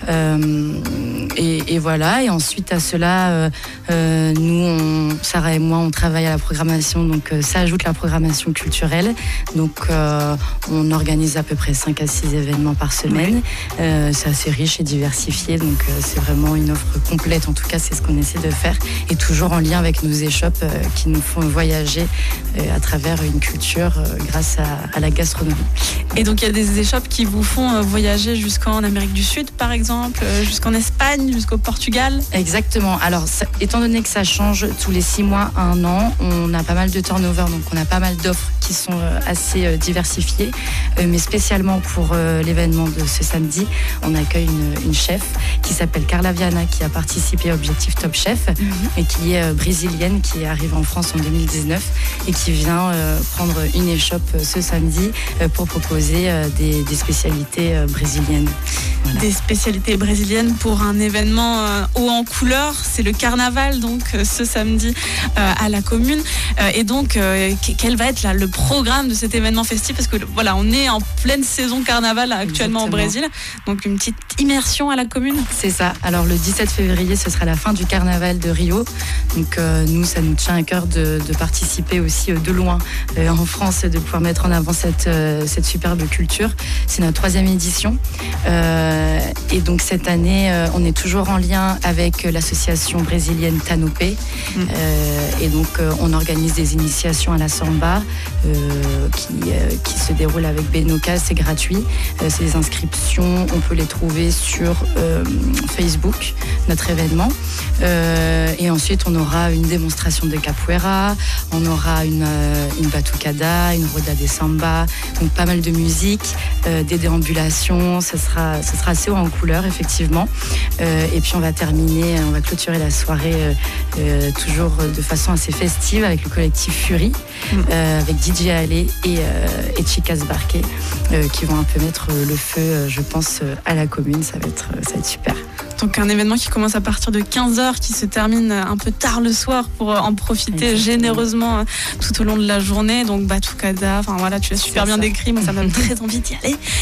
Et voilà. Et ensuite à cela, nous, Sarah et moi, on travaille à la programmation. Donc ça ajoute la programmation culturelle. Donc on organise à peu près 5 à 6 événements par semaine. C'est assez riche et diversifié. Donc c'est vraiment une offre complète. En tout cas, c'est ce qu'on essaie de faire. Et toujours en lien avec nos échoppes qui nous font voyager à travers une culture grâce à la gastronomie. Et donc il y a des échoppes qui vous font voyager jusqu'en Amérique du Sud, par exemple, jusqu'en Espagne, jusqu'au Portugal. Exactement. Alors, étant donné que ça change tous les 6 mois, 1 an, on a pas mal de turnover, donc on a pas mal d'offres qui sont assez diversifiées. Mais spécialement pour l'événement de ce samedi, on accueille une chef qui s'appelle Carla Viana, qui a participé à Objectif Top Chef et qui est brésilienne, qui est arrivée en France en 2019 et qui vient prendre une échoppe ce samedi pour proposer des spécialités brésiliennes. Voilà. Des spécialités brésiliennes pour un événement haut en couleur, c'est le carnaval donc ce samedi à la Commune. Et donc quel va être là, le programme de cet événement festif, parce que voilà, on est en pleine saison carnaval actuellement. Exactement. Au Brésil, donc une petite immersion à la Commune. C'est ça. Alors le 17 février, ce sera la fin du carnaval de Rio. Donc nous, ça nous tient à cœur de participer aussi de loin en France, de pouvoir mettre en avant cette superbe culture. C'est notre 3e édition. Et donc cette année, on est toujours en lien avec l'association brésilienne Tanopé. Et donc on organise des initiations à la samba qui se déroulent avec Benoka. C'est gratuit. C'est des inscriptions. On peut les trouver sur Facebook, notre événement. Et ensuite, on aura une démonstration de capoeira. On aura une batucada, une roda de samba. Donc pas mal de musique, des déambulations. Ce sera assez haut en couleur, effectivement. Et puis on va clôturer la soirée toujours de façon assez festive avec le collectif Fury, avec DJ Ale et Chicas Barquet qui vont un peu mettre le feu, je pense, à la Commune. Ça va être super. Donc un événement qui commence à partir de 15h, qui se termine un peu tard le soir pour en profiter généreusement tout au long de la journée. Donc batucada, enfin voilà, tu l'as super bien décrit, moi ça me donne très envie d'y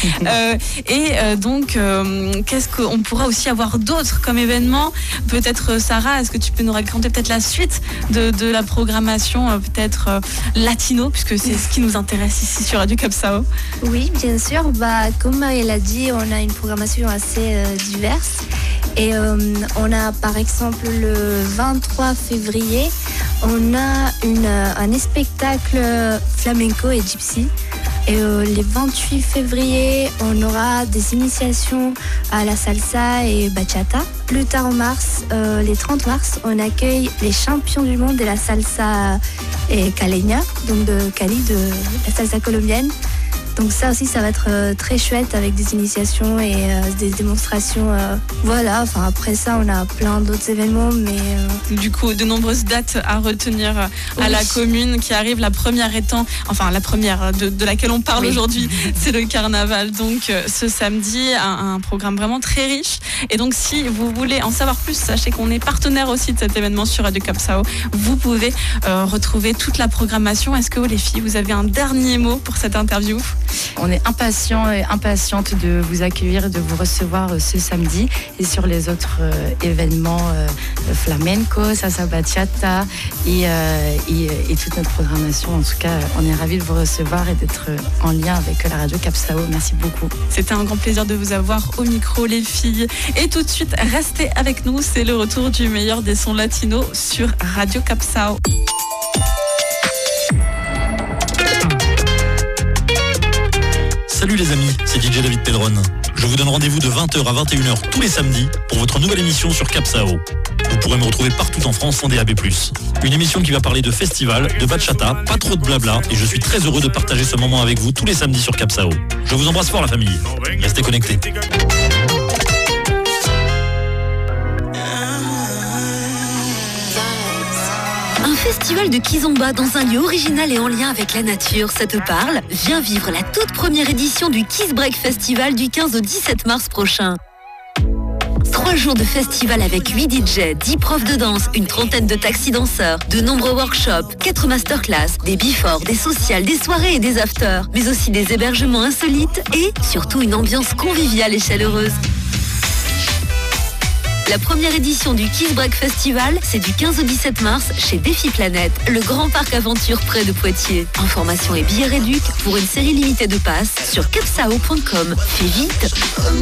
aller. Donc qu'est-ce qu'on pourra aussi avoir d'autre comme événement? Peut-être Sarah, est-ce que tu peux nous raconter peut-être la suite de la programmation, peut-être latino, puisque c'est ce qui nous intéresse ici sur Radio Capsao? Oui, bien sûr. Comme elle a dit, on a une programmation assez diverse. Et on a par exemple le 23 février, on a un spectacle flamenco et gypsy. Et les 28 février, on aura des initiations à la salsa et bachata. Plus tard en mars, les 30 mars, on accueille les champions du monde de la salsa et caleña, donc de Cali, de la salsa colombienne. Donc ça aussi, ça va être très chouette avec des initiations et des démonstrations. Voilà, enfin après ça, on a plein d'autres événements, mais... Du coup, de nombreuses dates à retenir à la Commune qui arrive. La première étant, enfin la première de laquelle on parle aujourd'hui, c'est le carnaval. Donc ce samedi, un programme vraiment très riche. Et donc si vous voulez en savoir plus, sachez qu'on est partenaire aussi de cet événement sur Radio Capsao. Vous pouvez retrouver toute la programmation. Est-ce que les filles, vous avez un dernier mot pour cette interview ? On est impatients et impatientes de vous accueillir et de vous recevoir ce samedi et sur les autres événements flamenco, salsa bachata et toute notre programmation. En tout cas, on est ravis de vous recevoir et d'être en lien avec la radio Capsao. Merci beaucoup. C'était un grand plaisir de vous avoir au micro, les filles. Et tout de suite, restez avec nous. C'est le retour du meilleur des sons latinos sur Radio Capsao. Salut les amis, c'est DJ David Pedron. Je vous donne rendez-vous de 20h à 21h tous les samedis pour votre nouvelle émission sur Capsao. Vous pourrez me retrouver partout en France en DAB+. Une émission qui va parler de festival, de bachata, pas trop de blabla, et je suis très heureux de partager ce moment avec vous tous les samedis sur Capsao. Je vous embrasse fort la famille. Restez connectés. Un festival de kizomba dans un lieu original et en lien avec la nature, ça te parle? Viens vivre la toute première édition du Kiss Break Festival du 15 au 17 mars prochain. 3 jours de festival avec 8 DJ, 10 profs de danse, une trentaine de taxi-danseurs, de nombreux workshops, 4 masterclass, des before, des sociales, des soirées et des afters, mais aussi des hébergements insolites et surtout une ambiance conviviale et chaleureuse. La première édition du Kiss Break Festival, c'est du 15 au 17 mars chez Défi Planète, le grand parc aventure près de Poitiers. Informations et billets réduits pour une série limitée de passes sur capsao.com. Fais vite.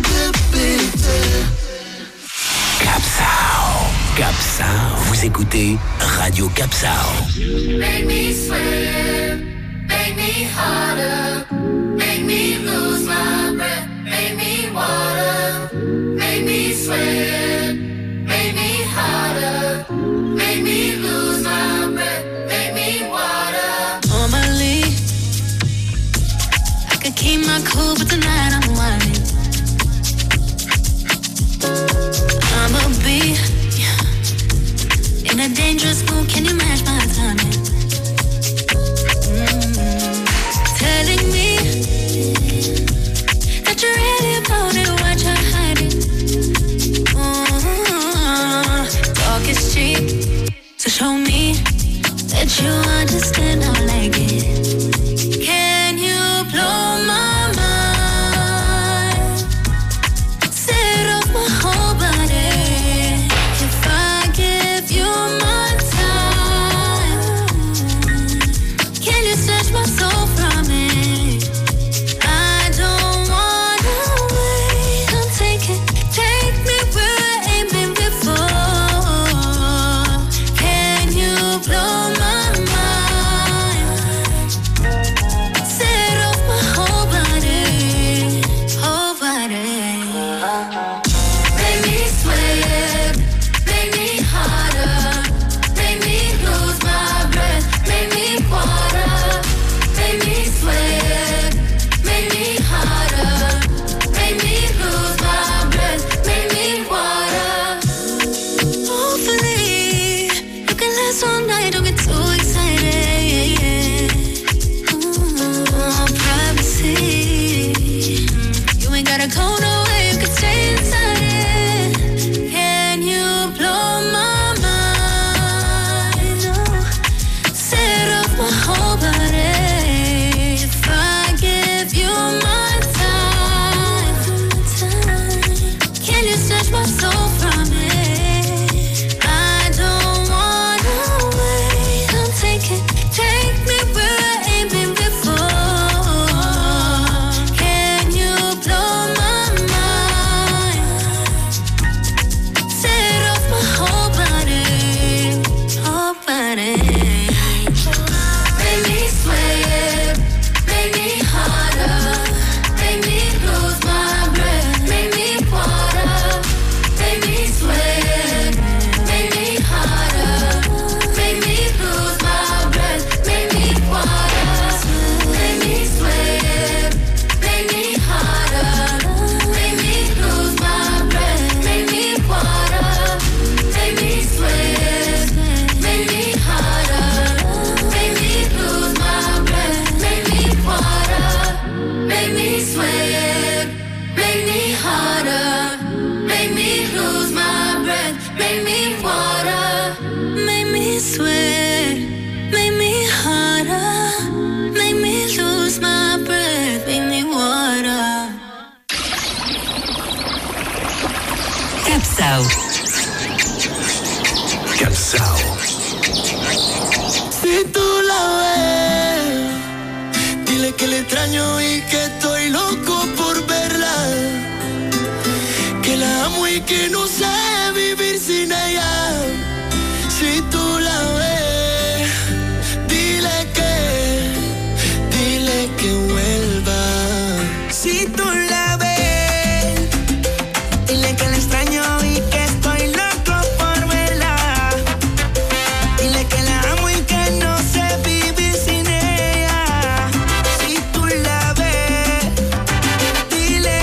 Capsao, vous écoutez Radio Capsao. Make me sweat, make me harder, make me lose my breath, make me water, make me sweat, make me harder, make me lose my breath, make me water. Normally, I could keep my cool, but tonight I'm whining. I'ma be in a dangerous mood, can you match my timing? Telling me that you're really about it, what you're hiding. Talk is cheap, so show me that you understand I like it. Can you blow my mind? Set off my whole body. If I give you my time, can you snatch my soul from me? I don't wanna wait. Come take me where I ain't been before. Can you blow my mind? Set off my whole body, whole body. Make me sweat, make me harder, make me lose my breath, make me water, make Capsao. Capsao. Si tú la ves, dile que le extraño y que estoy loco por verla, que la amo y que no sé vivir sin ella. Si tú la ves, dile que vuelva. Si tú la ves, dile que la extraño y que estoy loco por verla, dile que la amo y que no sé vivir sin ella. Si tú la ves, dile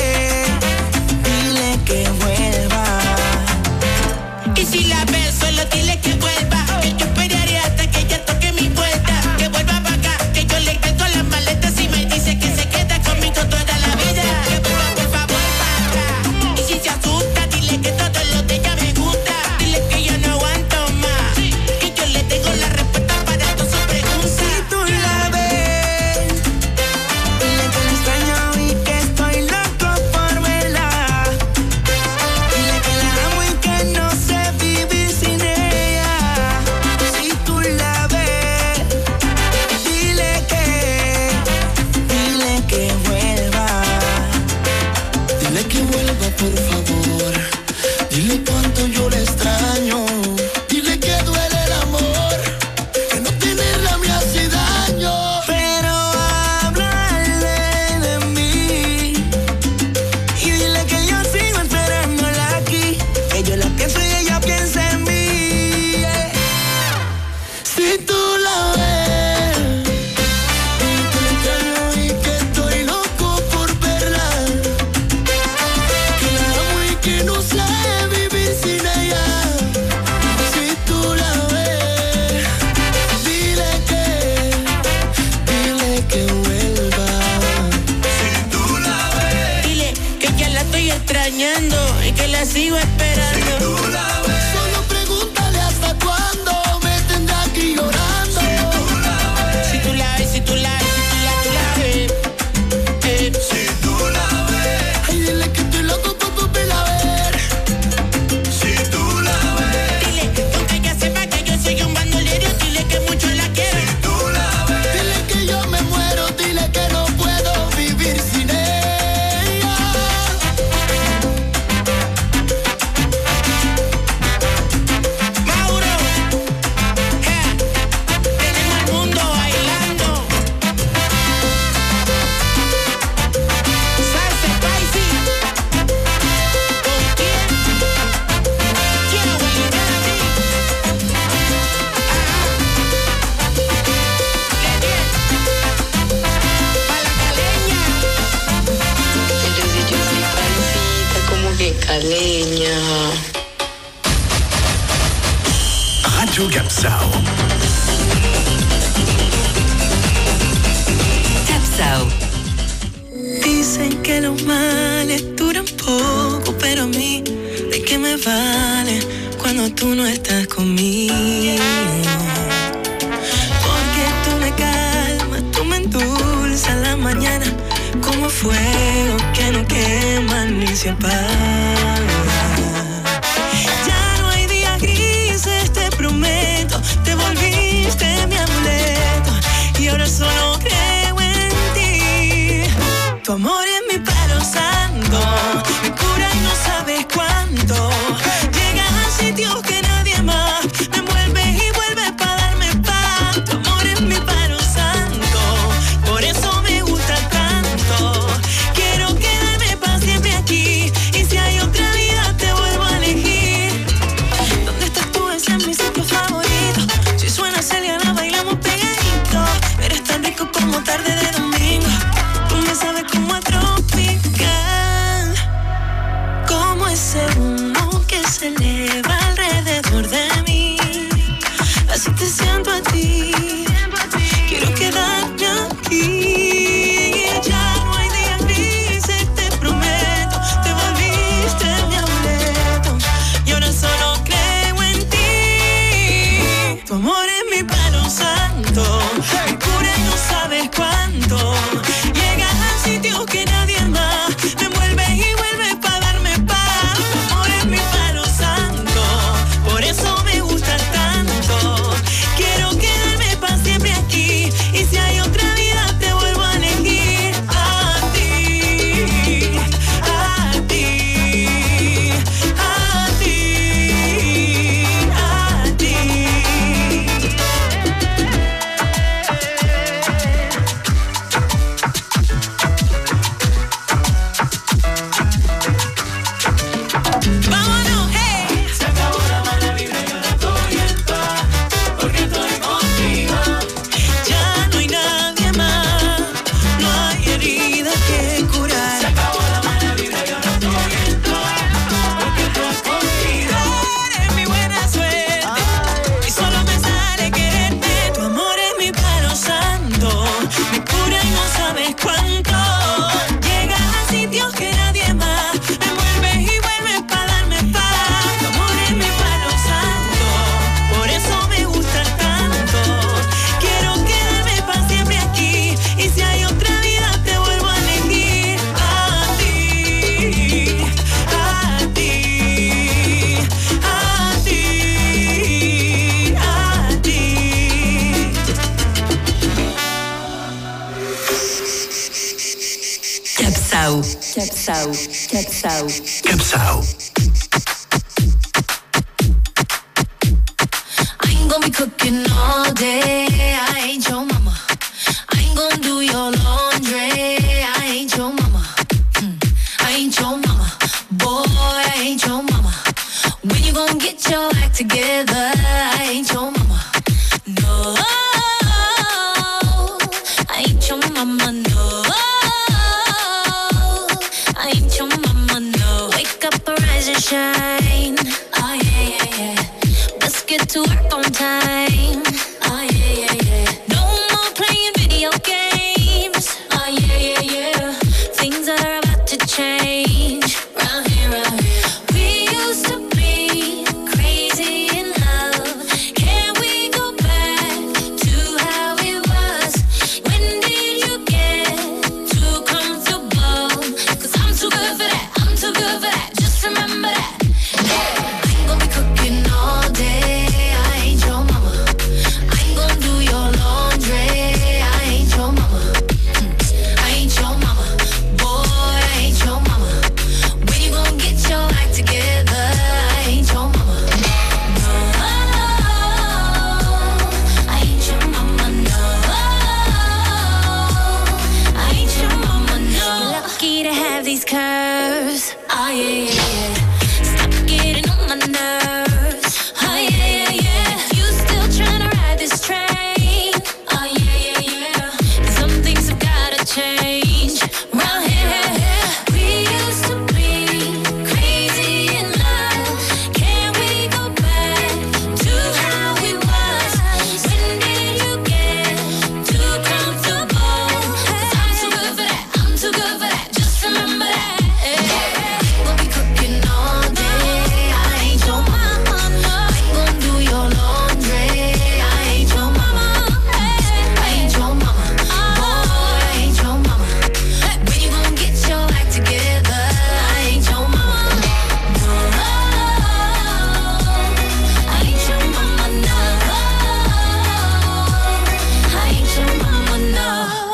que vuelva. Y si la ves, solo dile que vuelva, que yo esperaré hasta que ella toque mi puerta, que vuelva para acá, que yo le canto las maletas y me dice que se queda conmigo toda la vida, que vuelva por favor para acá. Y si se asusta, dile que todo lo de ella me gusta, dile que yo no aguanto más, que yo le tengo la respuesta para todas sus preguntas. Si tú la ves, dile que la extraño y que estoy loco por verla, dile que la amo y que no sé vivir sin ella. Si tú la ves, dile que vuelva. Dile que vuelva por favor, dile cuánto yo le extraño, dile que duele el amor, que no tenerla me hace daño. Pero háblale de mí y dile que yo sigo esperándola aquí, que yo la pienso y ella piensa en mí. Si tú la ves, dile que la extraño y que estoy loco por verla, que la amo y que no sé vivir sin ella. Si tú la ves, dile que vuelva. Si tú la ves, Dile que ya la estoy extrañando y que la sigo esperando. si tú la ves, solo pregúntale hasta cuándo me tendrá aquí llorando. Si tú la ves, Si tú la ves, si tú la ves, tú la ves. si tú la ves, ay dile que estoy loco por volverla a ver. Si tú la ves, Dile que aunque ella sepa que yo soy un bandolero, dile que mucho la quiero. si tú la ves, dile que yo me muero, dile que no puedo vivir sin ella. Mauro, tenemos el mundo bailando. Salsa spicy. ¿Con quién? Quiero bailar a ti. Pa' la caleña. Yo soy paisita, como que caleña. Radio Capsao. Capsao. Dicen que los males duran poco, pero a mí, ¿de qué me vale cuando tú no estás conmigo? Porque tú me calmas, tú me endulzas la mañana, como fuego que no quema ni se apaga. Ya no hay días grises, te prometo, te volviste mi amuleto y ahora solo creo en ti. Tu amor es mi palo santo, me cura y no sabes cuánto. Llegas a sitios que nadie más, me envuelves y vuelves para darme paz. Tu amor es mi palo santo, por eso me gusta tanto. Quiero quedarme para siempre aquí y si hay otra vida te vuelvo a elegir. ¿Dónde estás tú? Ese es mi sitio favorito. Si suena Celia la bailamos pegadito. Eres tan rico como tarde de domingo. Tú me sabes como otro Capsao. Capsao. Capsao. Capsao. I ain't gonna be cooking all day. I ain't your mama. I ain't gonna do your laundry. I ain't your mama. I ain't your mama. Boy, I ain't your mama. When you gonna get your act together? I ain't your mama. No, I ain't your mama. No, I ain't your mama. No, wake up, arise and shine. Oh yeah, yeah, yeah. Let's get to work on time. Oh yeah, yeah, yeah. No more playing video games. Oh yeah, yeah, yeah. Things are about to change. Round here, round here. We used to be crazy in love. Can we go back to how it was? When did you get too comfortable? 'Cause I'm too good for that. I'm too good for that. Just remember that. Hey, I ain't gonna be cooking all day. I ain't your mama. I ain't gonna do your laundry. I ain't your mama. I ain't your mama. Boy, I ain't your mama. When you gonna get your act together? I ain't your mama. No, I ain't your mama. No, I ain't your mama. No, you're lucky to have these curves. Oh yeah, yeah, yeah. Stop getting on my nerves. Oh yeah, yeah, yeah. You still tryna ride this train? Oh yeah, yeah, yeah. Some things have gotta change. Round here, we used to be crazy in love. Can we go back to how it was? When did you get too comfortable? 'Cause I'm too good for that. I'm too good for that. Just remember that. Gonna be cooking all day. I ain't your mama. I ain't gonna do your laundry. I ain't your mama. I ain't your mama. Boy, I ain't your mama. When you gonna get your act together? I ain't your mama. No, I ain't your mama. No, I ain't your mama. No,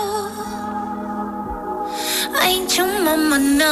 I ain't your mama. No.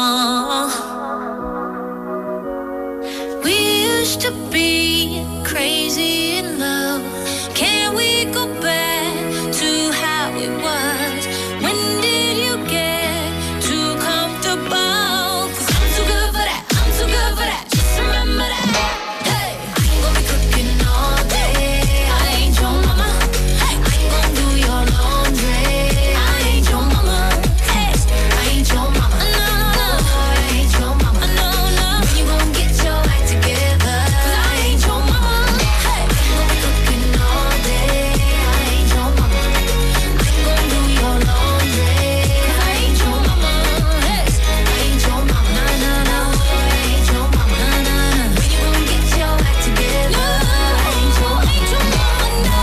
We used to be crazy in love. Can we go back to how it was? When did you get too comfortable? 'Cause I'm too good for that. I'm too good for that. Just remember that. Hey, I ain't gonna be cooking all day. I ain't your mama. I ain't gonna do your laundry. I ain't your mama. Hey, I ain't your mama. No, no, I ain't your mama. No, no. When you gonna get your act together? 'Cause I ain't your mama. Hey, I ain't gonna be cooking all day. I ain't your mama. I ain't gonna do your laundry. 'Cause I ain't your mama. Hey, I ain't your mama. No, no, no. I ain't your mama. No, no, no. When you gonna get your act together? I ain't your mama. No,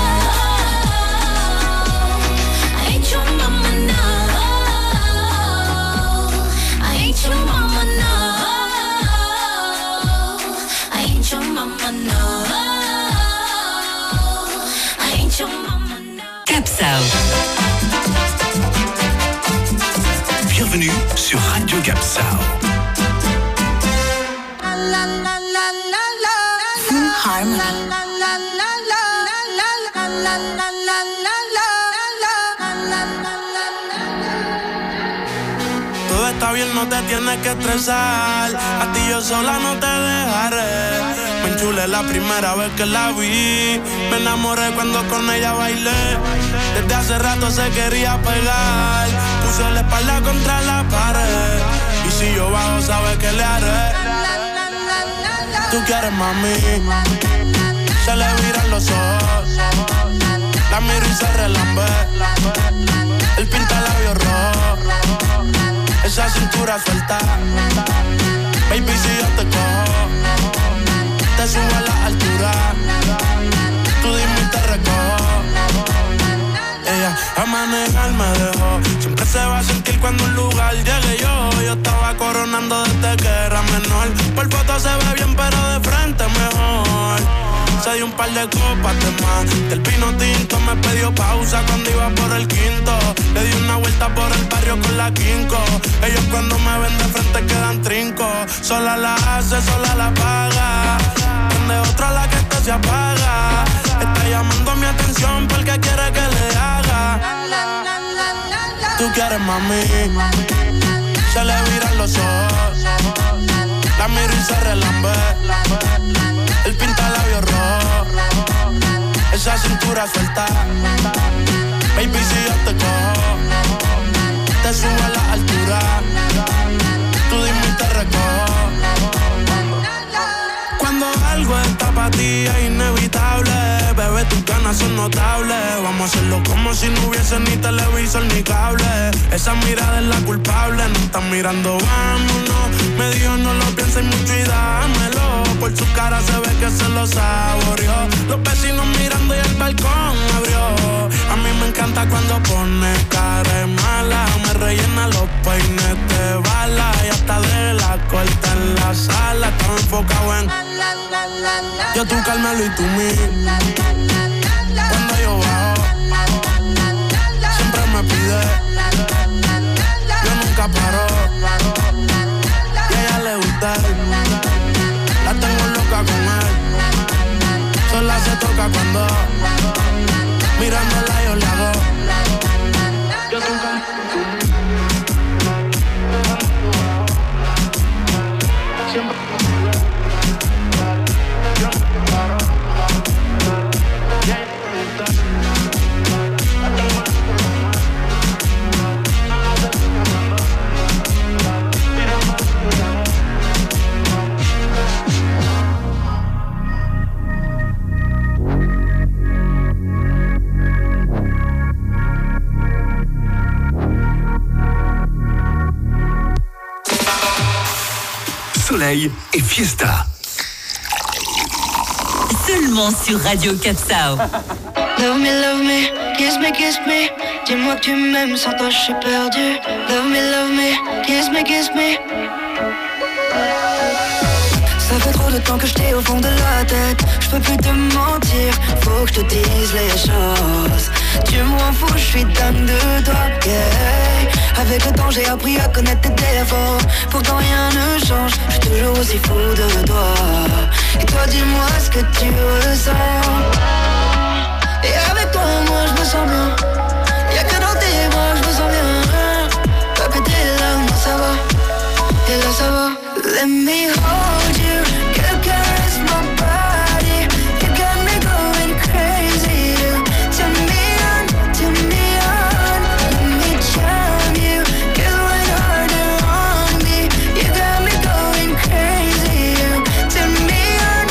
I ain't your mama. No, I ain't your mama. No, I ain't your mama. No, I ain't your mama. Capsao. Bienvenue sur Radio Capsao. Full harmony. Todo está bien, no te tienes que estresar. A ti yo sola no te dejaré. Me enchulé la primera vez que la vi. Me enamoré cuando con ella bailé. Desde hace rato se quería pegar. Puse la espalda contra la pared. Y si yo bajo, sabes que le haré. Tú quieres, mami. Se le viran los ojos. La miro y se relambe. El pinta labios rojo. Esa cintura suelta. Baby, si yo te cojo, te subo a la altura. Tú dime y te recojo. Ella a manejar me dejó. Siempre se va a sentir cuando un lugar llegue yo. Yo estaba coronando desde que era menor. Por foto se ve bien, pero de frente mejor. Se dio un par de copas de más. Del vino tinto me pidió pausa cuando iba por el quinto. Le di una vuelta por el barrio con la quinco. Ellos cuando me ven de frente quedan trinco. Sola la hace, sola la paga. Prende otra la que esta se apaga. Está llamando mi atención porque quiere que le haga. Tú quieres, mami. Se le viran los ojos. La miro y se relambe. El pinta labios rojo. Esa cintura suelta. Baby, si yo te cojo, te subo a la altura. Tú dime y te recojo. Cuando algo está para ti es inevitable. Bebé, tus ganas son notables. Vamos a hacerlo como si no hubiese ni televisor ni cable. Esa mirada es la culpable. No están mirando, vámonos. Me dijo no lo pienses mucho y dámelo. Por su cara se ve que se lo saboreó. Los vecinos mirando y el balcón abrió. A mí me encanta cuando pone cara de mala. Me rellena los peines de bala. Y hasta de la corta en la sala. Estaba enfocado en yo, tú, Carmelo y tú, mí. Cuando yo bajo siempre me pide. Yo nunca paro. Y a ella le gusta. La tengo loca con él. Sola se toca cuando mirándola yo le hago. Yo nunca. Siempre. Soleil et Fiesta. Seulement sur Radio Capsao. Love me, kiss me. Dis-moi que tu m'aimes, sans toi je suis perdu. Love me, kiss me. Ça fait trop de temps que je t'ai au fond de la tête. Je peux plus te mentir, faut que je te dise les choses. Tu m'en fous, je suis dingue de toi, yeah. Avec le temps j'ai appris à connaître tes défauts. Pourtant rien ne change, je suis toujours aussi fou de toi. Et toi dis-moi ce que tu ressens. Et avec toi moi je me sens bien. Y'a que dans tes bras je me sens bien. Pas péter là, non ça va. Et là ça va. Let me hold you, girl, caress my body. You got me going crazy. You turn me on. Let me charm you, girl, went harder on me. You got me going crazy. You turn me on.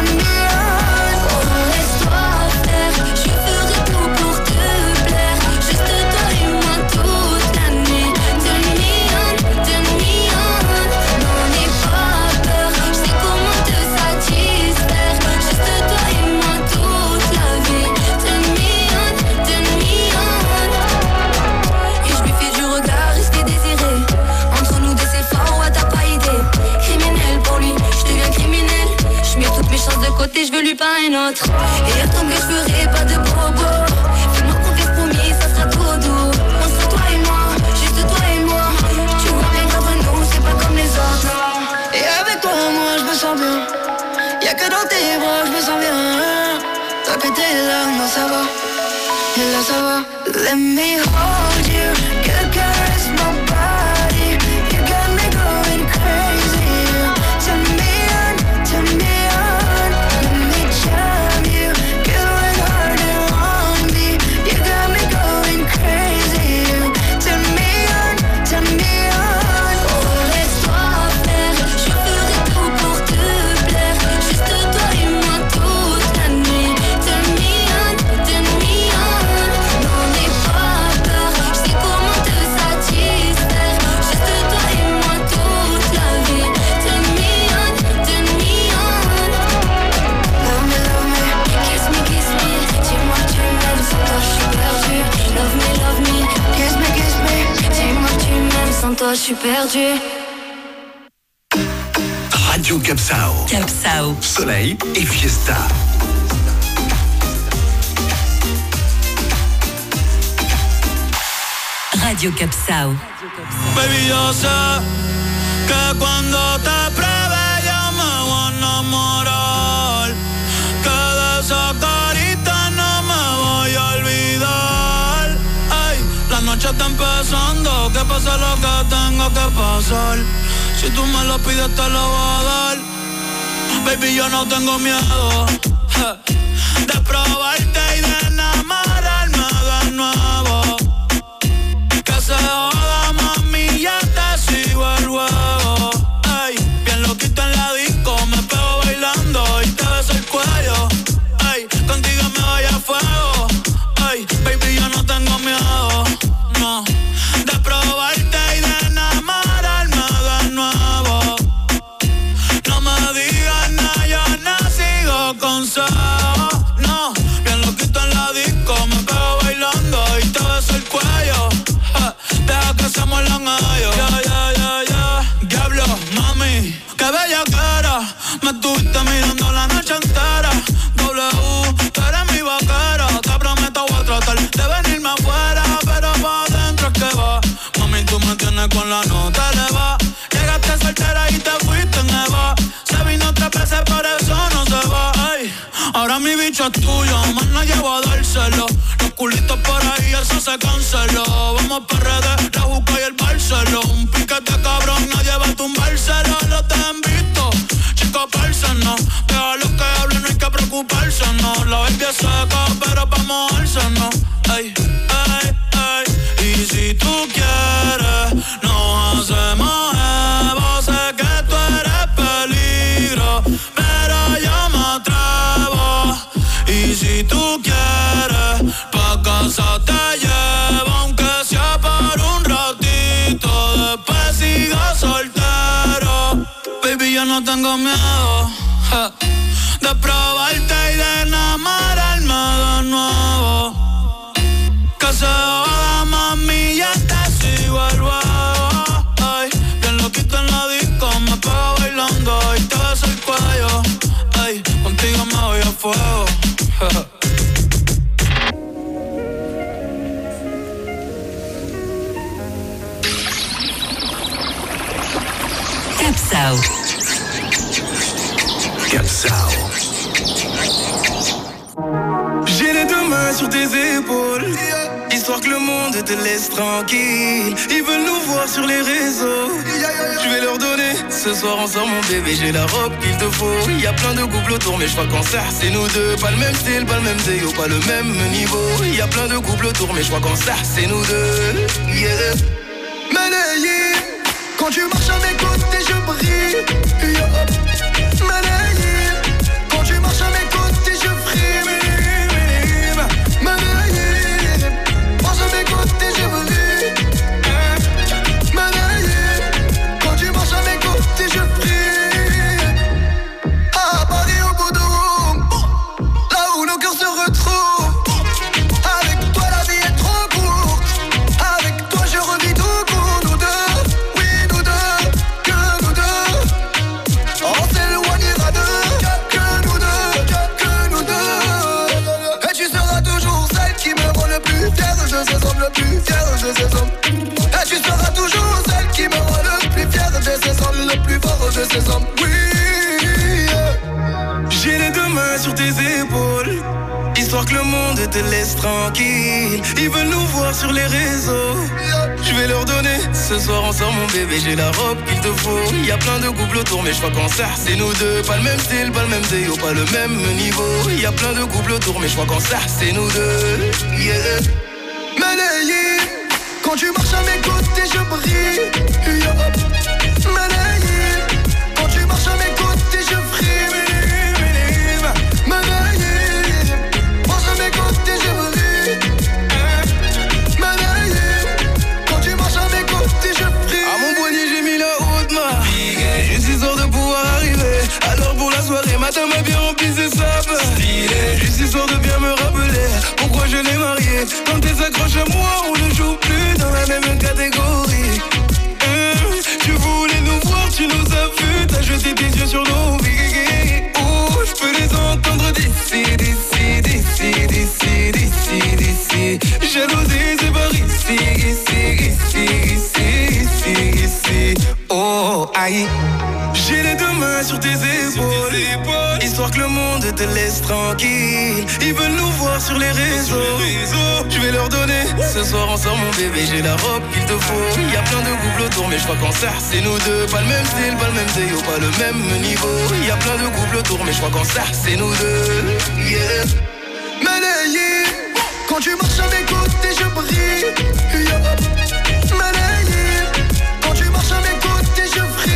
Oh, laisse-toi faire, je ferai tout pour te plaire. Juste toi et moi toute la nuit. Turn me on. N'en aie pas peur, je sais comment te satisfaire. Juste toi et moi toute la vie. Turn me on. Et je lui fais du regard, rester désiré. Entre nous deux c'est fort, ouais t'as pas idée. Criminel pour lui, je deviens criminel. Je mets toutes mes chances de côté, je veux lui pas un autre. Et attends que je ferai pas de bobo. Fais-moi confiance promis, ça sera trop doux. On sera toi et moi, juste toi et moi. Tu vois bien qu'entre nous c'est pas comme les autres. Et avec toi moi je me sens bien. Y'a que dans tes bras je me sens bien. T'as pété là, non ça va. Et là ça va. Let me hold you, girl, caress my body. You got me going crazy. Turn me on. Let me charm you, girl, went harder on me. You got me going crazy. Turn me on. Oh laisse-toi faire, je ferai tout pour te plaire. Juste toi et moi toute la nuit. Turn me on. N'en aie pas peur, je sais comment te satisfaire. Juste toi et moi toute la vie. Turn me on. Love me, Kiss me, dis-moi que tu m'aimes, sans toi je suis perdu. Love me, kiss me. dis-moi que tu m'aimes, sans toi je suis perdu. Radio Capsao. Capsao. Soleil et Fiesta. Radio Capsao. Baby, yo sé que cuando te pruebe yo me voy a enamorar, que de esa carita no me voy a olvidar. Ay, la noche está empezando, que pase lo que tenga que pasar. Si tú me lo pides te lo voy a dar. Baby, yo no tengo miedo de probarte y de enamorarme de nuevo. Que se joda, mami, ya te sigo el juego. Ay, bien loquito en la disco, me pego bailando y te beso el cuello. Ay, contigo me voy a fuego. Ay, baby, yo no tengo miedo, no, de probarte y de enamorarme de nuevo. No me digas nada, yo no sigo consejos, no. Bien loquito en la disco, me pego bailando y te beso el cuello. Deja que se muelan ellos. Diablo, mami, qué bella cara. Me estuviste mirando la noche entera. W, tú eres mi vaquera. Te prometo voy a tratar de venirme afuera, pero pa' adentro es que va. Mami, tú me tienes con la nota eleva. Llegaste soltera y te fuiste en Eva. Se vino 3 veces, por eso no se va. Ay, ahora mi bicho es tuyo, más no llevo a dárselo. Los culitos por ahí, eso se canceló. Vamos pa' redes, la Juca y el Barceló. Un piquete cabrón, nadie va a tumbárselo. Los te han visto, chicos, no. Deja los que hablen, no hay que preocuparse, no. La baby es seca, pero pa' mojarse, no. Ay, ay, ay. Y si tú quieres, nos hacemos Evo. Sé que tú eres peligro, pero yo me atrevo. Y si tú quieres, pa' casa te llevo, aunque sea por un ratito. Después sigo soltero. Baby, yo no tengo miedo de probarte y de enamorarme de nuevo. Que se joda, mami, ya te sigo el huevo. Ay, bien loquito en la disco, me pego bailando y te beso el cuello. Ay, contigo me voy a fuego. Capsao. Capsao. J'ai les 2 mains sur tes épaules, histoire que le monde te laisse tranquille. Ils veulent nous voir sur les réseaux, je vais leur donner. Ce soir on sort mon bébé, j'ai la robe qu'il te faut. Il y a plein de couples autour mais je crois qu'en ça c'est nous deux. Pas le même style, pas le même déo, pas le même niveau. Il y a plein de couples autour mais je crois qu'en ça c'est nous deux. Yeah. Medellín, quand tu marches à mes côtés je brille. Yeah. Medellín, quand tu marches à mes côtés je frime. Medellín, marche à mes côtés je brille. Medellín, quand tu marches à mes côtés je brille. À Paris au bout de Rome, là où nos cœurs se retrouvent. Avec toi la vie est trop courte, avec toi je revis tout pour nous deux. Oui nous deux, que nous deux. On s'éloignera d'eux, que nous deux, que nous deux. Et tu seras toujours celle qui me rend le plus fier de ces hommes, le plus fier de ces hommes. Et tu seras toujours celle qui me rend le plus fier de ces hommes, le plus fort de ces hommes. Oui. J'ai les 2 mains sur tes épaules, histoire que le monde te laisse tranquille. Ils veulent nous voir sur les réseaux, je vais leur donner. Ce soir on sort mon bébé, j'ai la robe qu'il te faut. Il y a plein de couples autour mais je crois qu'en ça c'est nous deux. Pas le même style, pas le même déo, pas le même niveau. Il y a plein de couples autour mais je crois qu'en ça c'est nous deux. Yeah. Medellín, quand tu marches à mes côtés je brille. Yeah. Medellín, quand tu marches à mes côtés je frime. Medellín, marche à mes côtés je brille. Medellín, quand tu marches à mes côtés je frime. À mon poignet j'ai mis la haute main, je suis sûr de pouvoir arriver. Alors pour la soirée matin m'a bien rempli ses sapes. Je suis sûr de bien me rappeler pourquoi je l'ai marié. Quand t'es accroché à moi on ne joue plus dans la même catégorie. Tu voulais nous voir, tu nous as vus, t'as jeté tes yeux sur nos vies. Oh, je peux les entendre d'ici, d'ici, d'ici, d'ici, d'ici, d'ici. Jalousie, c'est par ici, ici, aïe. J'ai les deux mains sur tes épaules, histoire que le monde te laisse tranquille. Ils veulent nous voir sur les réseaux. Je vais leur donner, ce soir on sort mon bébé, j'ai la robe qu'il te faut. Il y a plein de couples autour mais je crois qu'en ça c'est nous deux. Pas le même style, pas le même déo, pas le même niveau. Il y a plein de couples autour mais je crois qu'en ça c'est nous deux. Yeah. Malayé, quand tu marches à mes côtés je brille. Yeah. Malayé, quand tu marches à mes côtés je brille.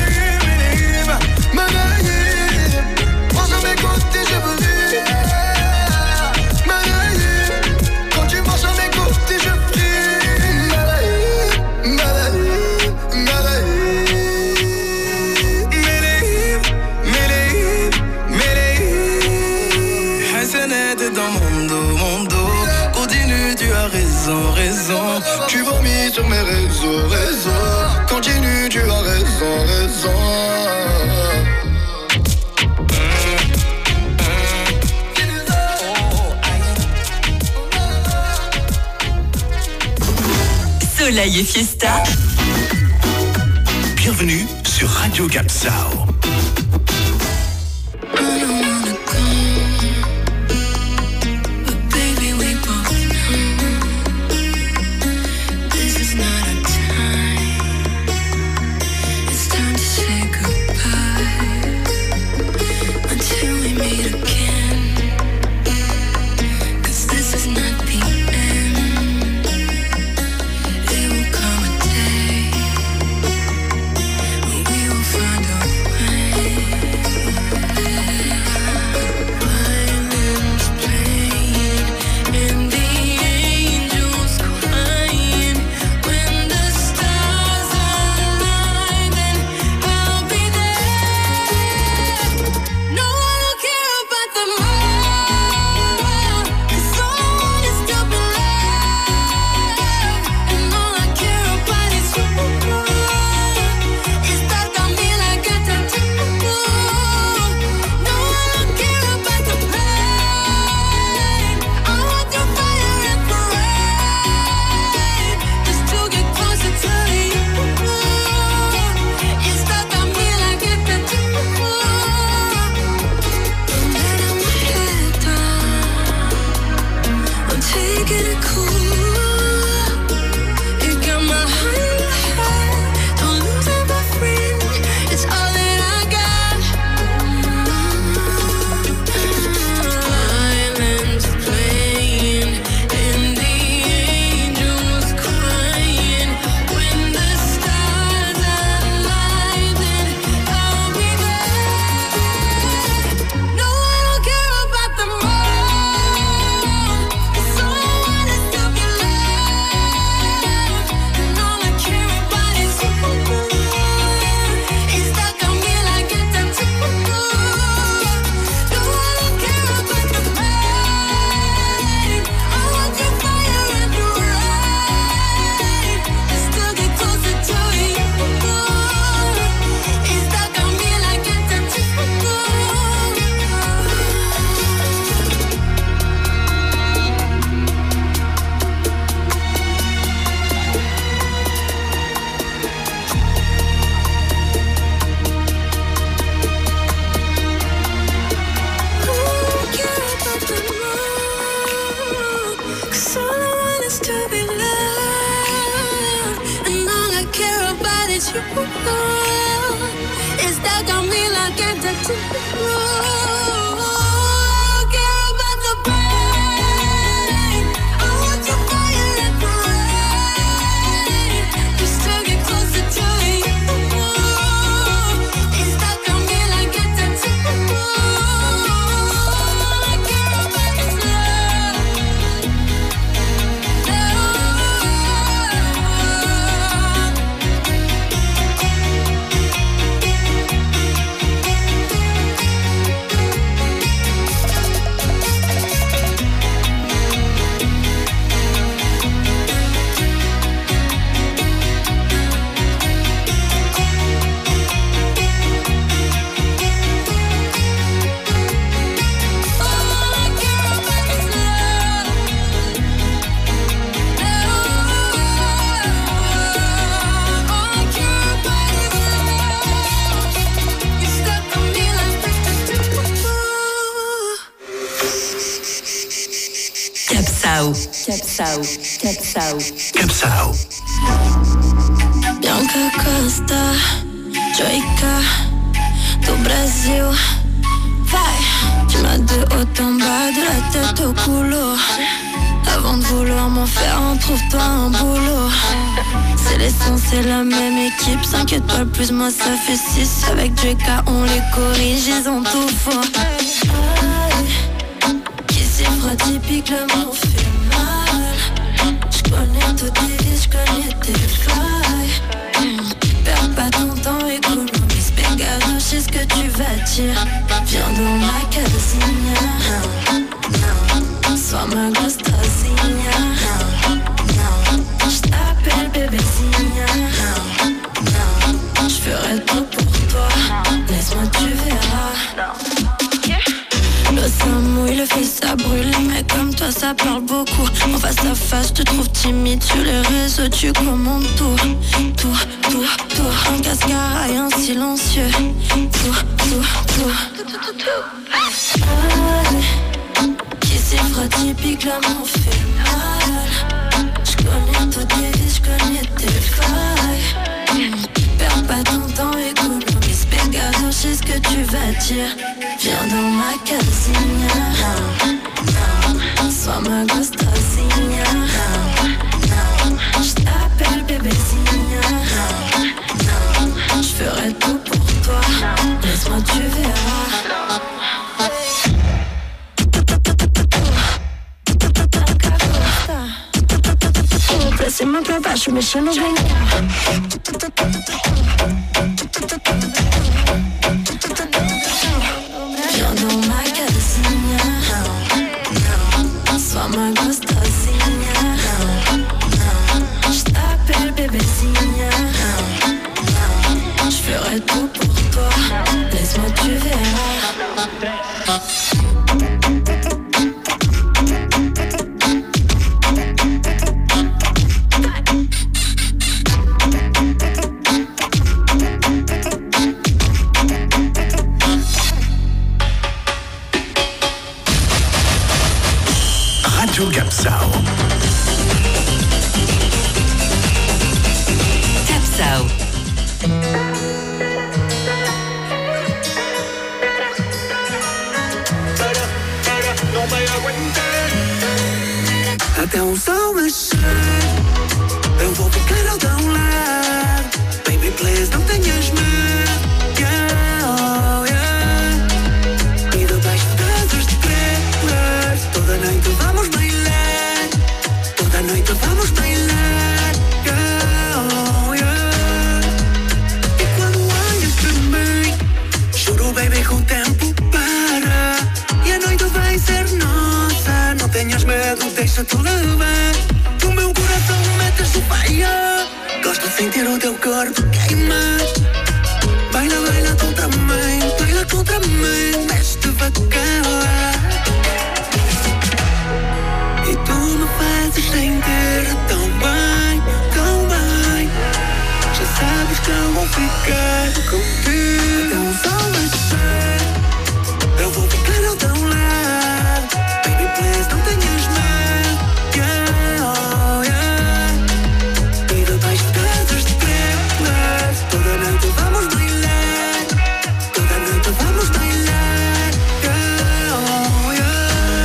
Raison, tu vomis sur mes réseaux. Continue, tu as raison. Soleil et Fiesta. Bienvenue sur Radio Capsao. Capsao. Bianca Costa, Joica, do Brasil. Vai, tu m'as de haut en bas, de la tête au couloir. Avant de vouloir m'en faire un, trouve-toi un boulot. C'est l'essence, c'est la même équipe. 5 étoiles plus moi ça fait 6. Avec Joica on les corrige, ils ont tout faux. Qui s'y fera typique, l'amour fait mal. J'connais toutes tes vies, j'connais tes failles. Perds pas ton temps, économise Pégase, je sais ce que tu vas dire. Viens dans ma casina, sois ma gostosinha. J't'appelle bébézinha. J'ferai tout pour toi, laisse-moi tu verras. Le sang mouille, le feu ça brûle. Mais comme toi ça parle beaucoup. En face à face, je te trouve timide. Sur les réseaux, tu commandes tout. Un cascara et un silencieux. Tout. Qui s'y fera typique, l'amour fait mal. J'connais toutes tes vies, j'connais tes failles. Perds pas ton temps, économise Pégase, je sais ce que tu vas dire. Viens dans ma casina, sois ma gostosinha. J't'appelle bébézinha. J'ferai tout pour toi, laisse-moi tu verras. Placez-moi pas bas, je me chien au bain. Viens dans ma casina, sois ma gostosinha. J't'appelle bébézinha. J'ferai tout pour toi, laisse-moi tu verras. Capsao. Até o sol nascer, eu vou ficar ao teu lado. Baby, please, não tenhas medo. Yeah, oh yeah. E debaixo das estrelas, toda noite vamos bailar. Toda noite vamos bailar. Yeah, oh yeah. E quando olhas para mim, juro, baby, que o tempo para. E a noite vai ser nossa. Não tenhas medo, deixa tudo levar. O meu coração metes no fire. Gosto de sentir o teu corpo queimar. Baila, baila contra mim. Baila contra mim, mexe devagar. E tu me fazes sentir tão bem, tão bem. Já sabes que eu vou ficar contigo. Até o sol nascer, eu vou ficar ao teu lado. Baby, please, não tenhas medo. Yeah, oh yeah. E debaixo das estrelas, toda noite vamos bailar. Toda noite vamos bailar. Yeah, oh yeah.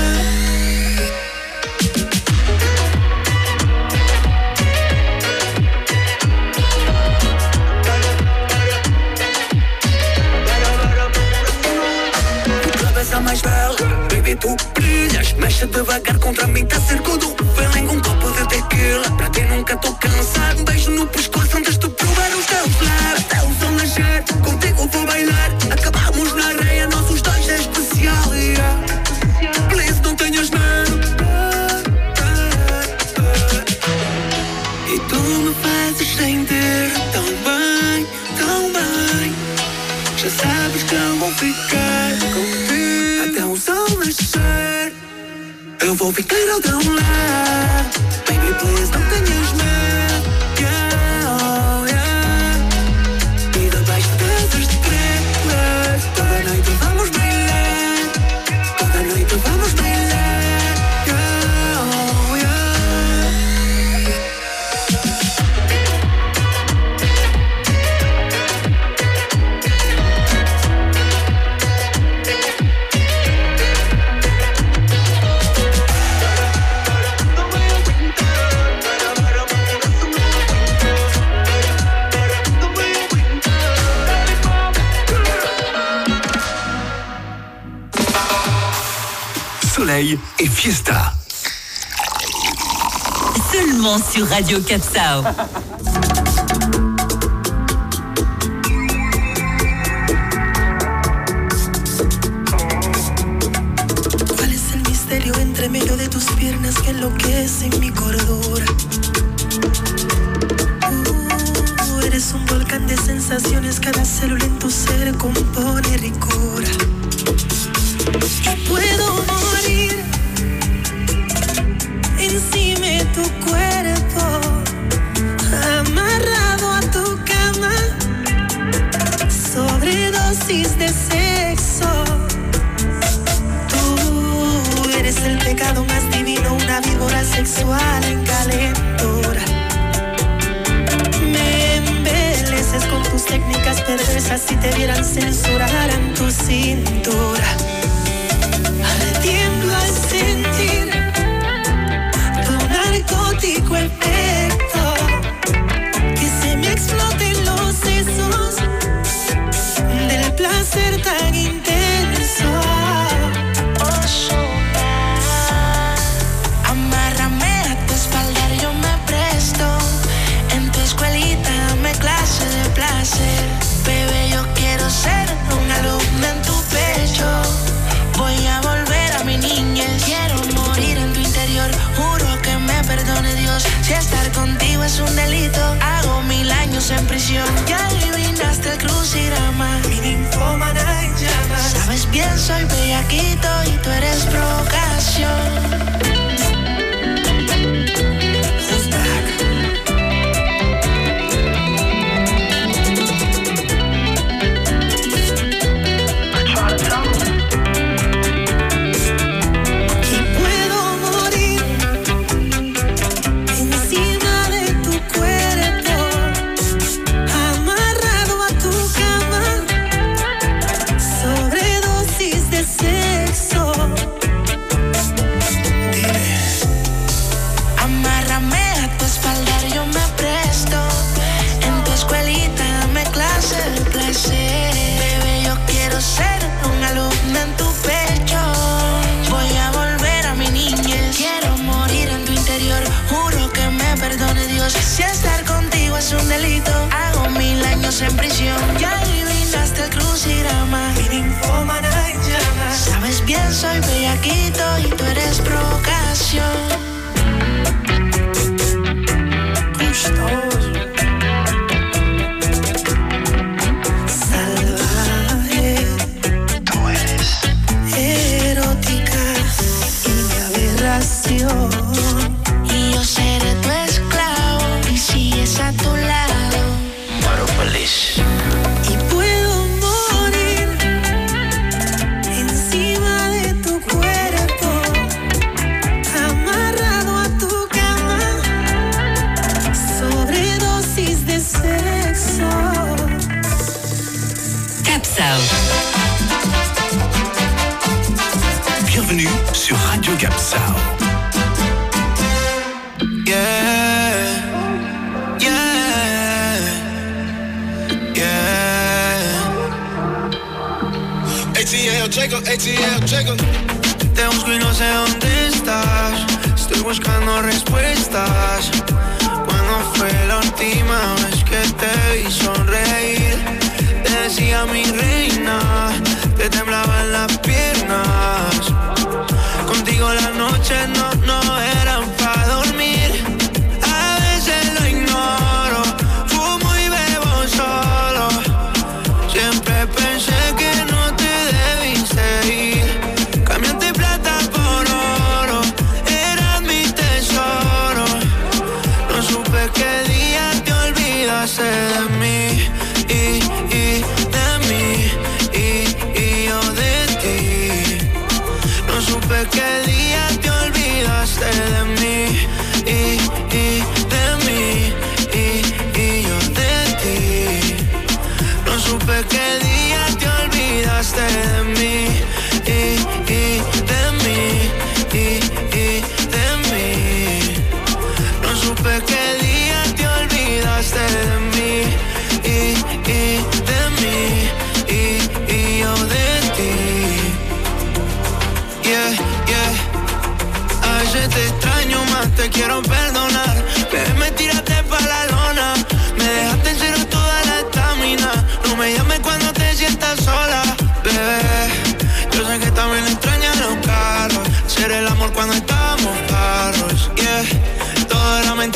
Cabeça mais bela, baby, tu brilhas. Mexe devagar contra mim, tá cercado. Feeling um copo de tequila. Pra ti nunca tô cansado. Beijo no pescoço antes de provar os teus lábios. Até o sol nascer, contigo vou bailar. Acabamos na areia, nossos dois é especial. Yeah. Please, não tenhas medo. E tu me fazes sentir tão bem, tão bem. Já sabes que eu vou ficar contigo. Até o sol nascer, eu vou ficar ao teu lado. Baby, please, não tenhas medo. Yeah, oh yeah. E debaixo das estrelas, toda noite vamos bailar. Toda noite vamos bailar. Yeah, oh yeah. Soleil et Fiesta. Seulement sur Radio Capsao. ¿Cuál es el misterio entre medio de tus piernas que enloquece mi cordura? Eres un volcán de sensaciones, cada célula en tu ser compone ricura. Y puedo morir encima de tu cuerpo, amarrado a tu cama, sobredosis de sexo. Tú eres el pecado más divino, una víbora sexual en calentura. Me embeleces con tus técnicas perversas, si te vieran censuraran tu cintura. Tiemblo al sentir tu narcótico efecto, que se me exploten los sesos del placer tan intenso. Amárrame a tu espalda, yo me presto. En tu escuelita dame clase de placer. Bebé, yo quiero ser un alumno en tu pecho. Voy a volver a mi niñez. Quiero morir en tu interior. Juro que me perdone Dios. Si estar contigo es un delito, hago 1000 años en prisión. Ya adivinaste el crucigrama, mi ninfómana en llamas. Sabes bien, soy bellaquito y tú eres provocación. Bebé, yo quiero ser un alumno en tu pecho. Voy a volver a mi niñez. Quiero morir en tu interior. Juro que me perdone Dios. Si estar contigo es un delito, hago 1000 años en prisión. Ya adivinaste el crucigrama, mi ninfómana en llamas. Sabes bien, soy bellaquito y tú eres provocación. Y yo seré tu esclavo y sigues a tu lado. Y puedo morir encima de tu cuerpo, amarrado a tu cama, sobredosis de sexo. Capsao. Bienvenue sur Radio Capsao. ATL Jacob. Te busco y no sé dónde estás. Estoy buscando respuestas. ¿Cuándo fue la última vez que te vi sonreír? Te decía mi reina, te temblaban las piernas. Contigo las noches no eran para dormir. A veces lo ignoro, fumo y bebo solo. Siempre pensé que no te debiste ir. Cambiaste plata por oro, eras mi tesoro. No supe qué día te olvidaste de mí y de mí.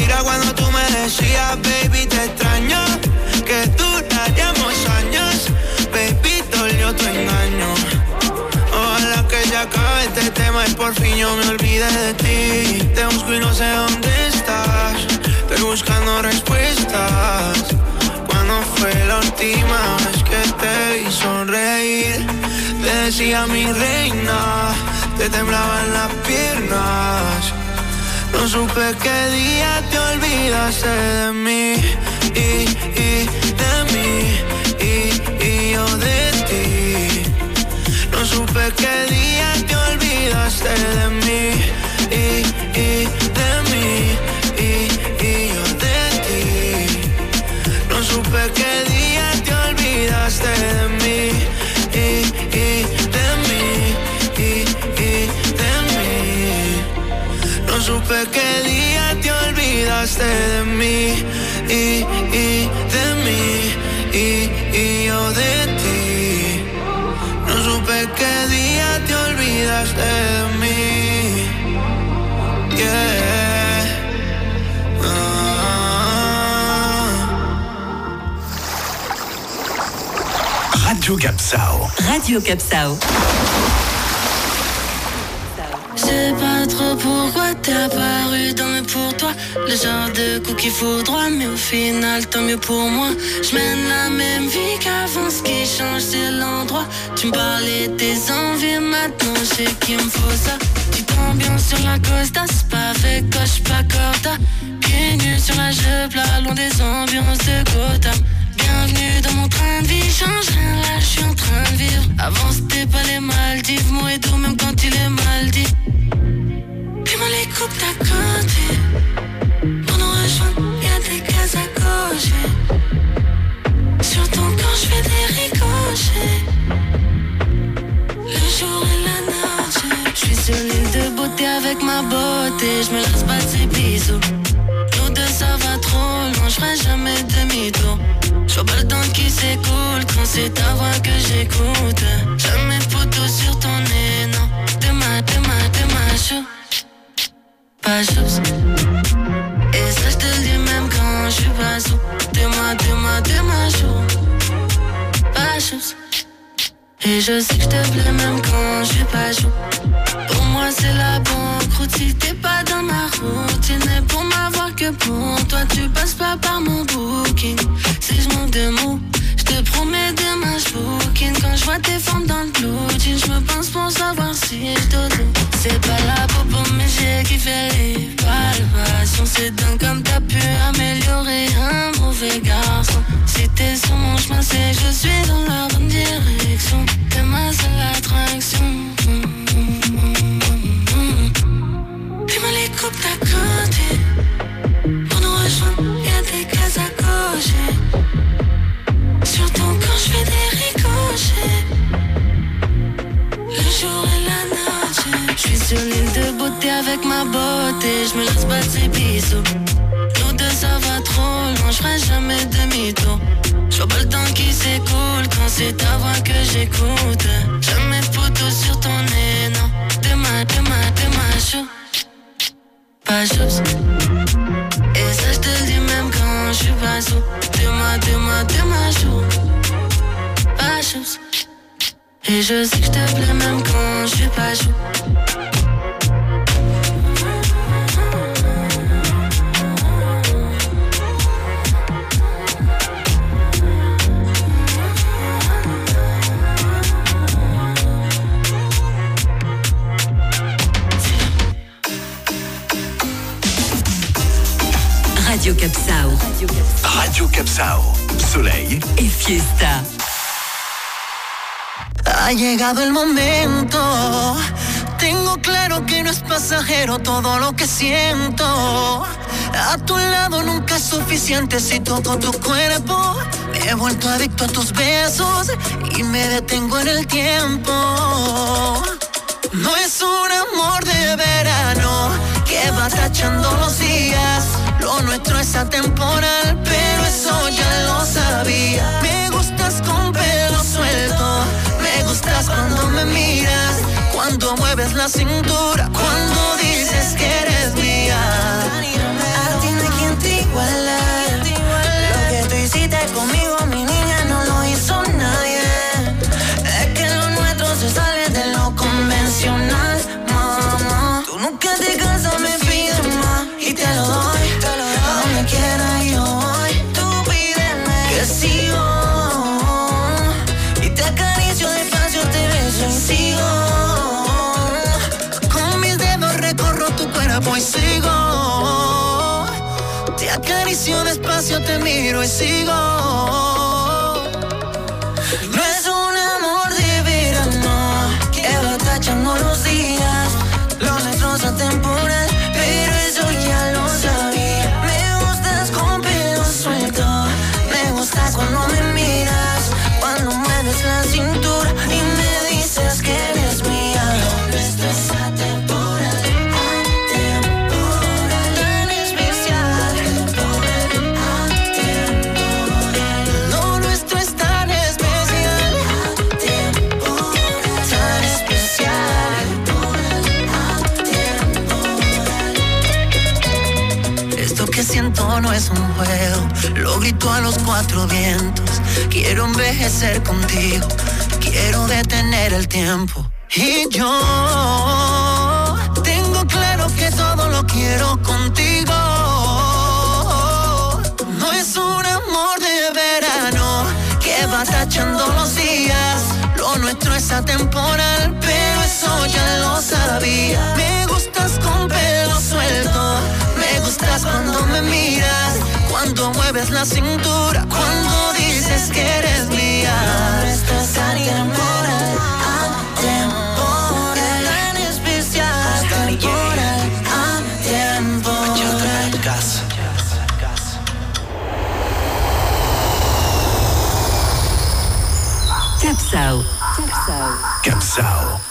Mentira cuando tú me decías, baby, te extraño, que duraríamos años. Baby, dolió tu engaño. Ojalá que ya acabe este tema y por fin yo me olvide de ti. Te busco y no sé dónde estás. Estoy buscando respuestas. ¿Cuándo fue la última vez que te vi sonreír? Te decía mi reina, te temblaban las piernas. No supe qué día te olvidaste de mí y de mí y yo de ti. No supe qué día te olvidaste de mí y de mí y yo de ti. No supe qué día te olvidaste de mí y de mí y de mí. No supe qué día te olvidaste de mí y de mí y yo de ti. No supe qué día te olvidaste de mí. Yeah. Radio Capsao. Radio Capsao. Je sais pas trop pourquoi t'es apparu dans mes pour toi. Le genre de coup qu'il faut droit, mais au final tant mieux pour moi. Je mène la même vie qu'avant, ce qui change c'est l'endroit. Tu me parlais des envies, maintenant je sais qu'il me faut ça. Tu t'ambiances sur la costa, c'est pas fait coche, pas corda. Pieds nus sur la jupe, là, loin des ambiances de Gotham. Bienvenue dans mon train de vie, change rien là, je suis en train de vivre. Avant c'était pas les Maldives, mot est doux même quand il est mal dit. Dis-moi les coupes d'à côté, pour nous rejoindre y'a des cases à cocher. Sur ton corps je fais des ricochets. Le jour et la nuit, je suis sur l'île de beauté avec ma beauté. Je me lasse pas de ces bisous. Nous deux ça va trop loin, je ferai jamais demi-tour. J'vois pas le temps qui s'écoule quand c'est ta voix que j'écoute. Jamais de poteau sur ton nez, non. T'es ma chou. Pas choups. Et ça j'te le dis même quand j'suis pas sous. T'es ma chou. Pas choups. Et je sais que j'te plais même quand j'suis pas chou. Pour moi c'est la banqueroute si t'es pas dans ma routine. Et pour m'avoir que pour toi tu passes pas par mon booking. Si je manque de mots, je te promets demain je bouquine. Quand je vois tes formes dans le blue jean, je me pense pour savoir si je dodo. C'est pas la popo mais j'ai kiffé les palpations. C'est dingue comme t'as pu améliorer un mauvais garçon. Si t'es sur mon chemin c'est que je suis dans la bonne direction. T'es ma seule attraction. Dis-moi les coupes d'à côté, pour nous rejoindre y'a des cases à cocher. Sur ton corps je fais des ricochets. Le jour et la nuit, je suis sur l'île de beauté avec ma beauté. Je me laisse pas de ces bisous. Nous deux ça va trop loin, je ferai jamais demi-tour. J'vois pas le temps qui s'écoule quand c'est ta voix que j'écoute. Jamais de poteau sur ton nez, non. T'es ma chou. Pas choups. Et ça j'te le dis même quand j'suis pas sous. T'es ma chou. Pas choups. Et je sais que j'te plais même quand j'suis pas chou. Radio Capsao. Radio Capsao. Soleil et fiesta. Ha llegado el momento. Tengo claro que no es pasajero todo lo que siento. A tu lado nunca es suficiente si toco tu cuerpo. Me he vuelto adicto a tus besos y me detengo en el tiempo. No es un amor de verano que va tachando los días. Lo nuestro es atemporal, pero eso ya lo sabía. Me gustas con pelo suelto, me gustas cuando me miras, cuando mueves la cintura, cuando dices que eres mía. A ti no hay quien Te acaricio despacio, te miro y sigo. No es un amor de verano que va tachando los días, los nuestros atemporal, pero eso ya lo sabía. Me gustas con pelo suelto, me gusta cuando me miras, cuando mueves la cintura y me dices que eres mía. Lo nuestro es atemporal, atemporal, tan especial, atemporal. Lo nuestro es tan especial, atemporal, tan especial, atemporal. Esto que siento no es un juego, lo grito a los cuatro vientos. Quiero envejecer contigo, quiero detener el tiempo. Y yo tengo claro que todo lo quiero contigo. No es un amor de verano que va tachando los días, lo nuestro es atemporal, pero eso ya lo sabía. Me gustas con pelo suelto, me gustas cuando me miras, cuando mueves la cintura, cuando dices que eres mía. Estás atemporal, atemporal, tan especial, atemporal, atemporal. Capsao. Capsao.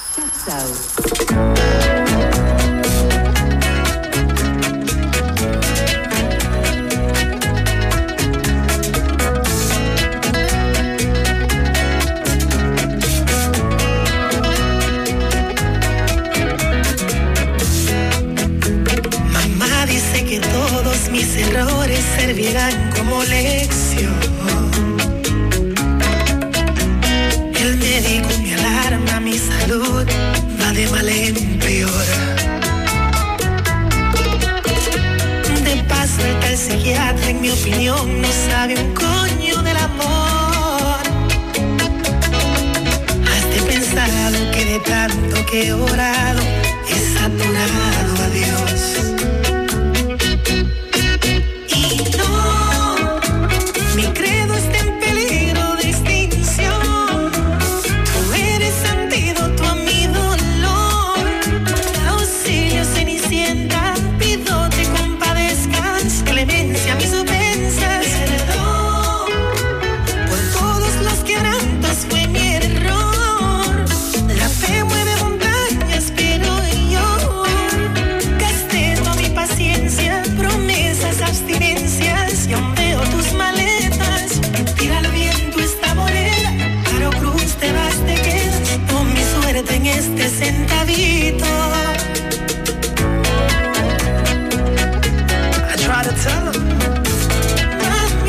Mamá dice que todos mis errores servirán como lección. El médico me alarma, mi salud va de mal en peor. De paso el tal psiquiatra, en mi opinión, no sabe un coño del amor. Has de pensado que de tanto que he orado he saturado a Dios. Y no, mi credo está en peligro de extinción. Tú eres antídoto a mi dolor. Auxilio, Cenicienta, pido te compadezcas. Clemencia a mis ofensas. Perdón por todos los quebrantos, fue mi error. La fe mueve montañas, pero yo gasté toda mi paciencia, promesas, abstinencias. Yo veo tus maletas, tira al viento esta moneda, Caro Cruz, te vas, te quedas con mi suerte en este centavito. I try to tell him,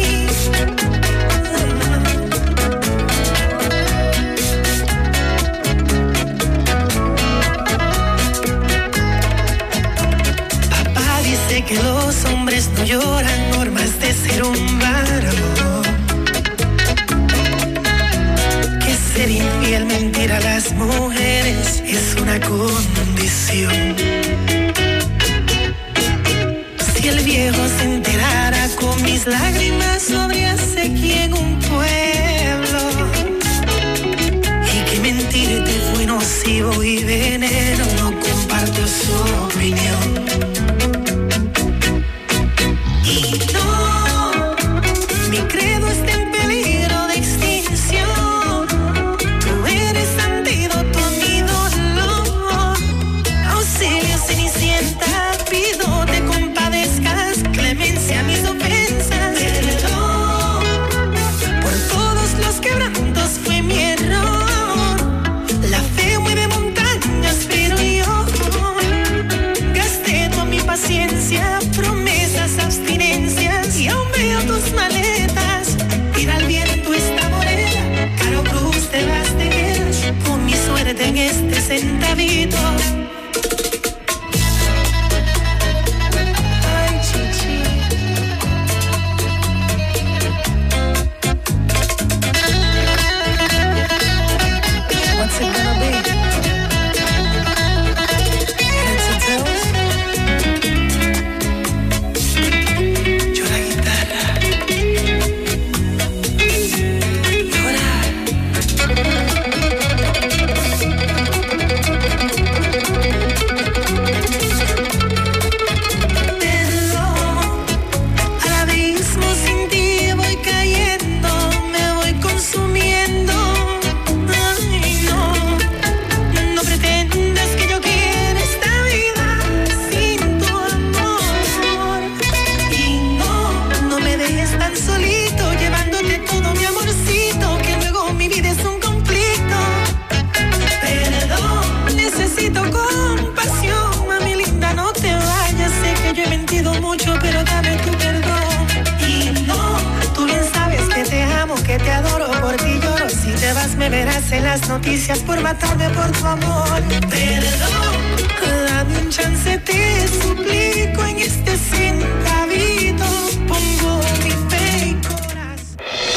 en las noticias por matarme por tu amor. Perdón, dame un chance, te suplico. En este centavito pongo mi fe y corazón.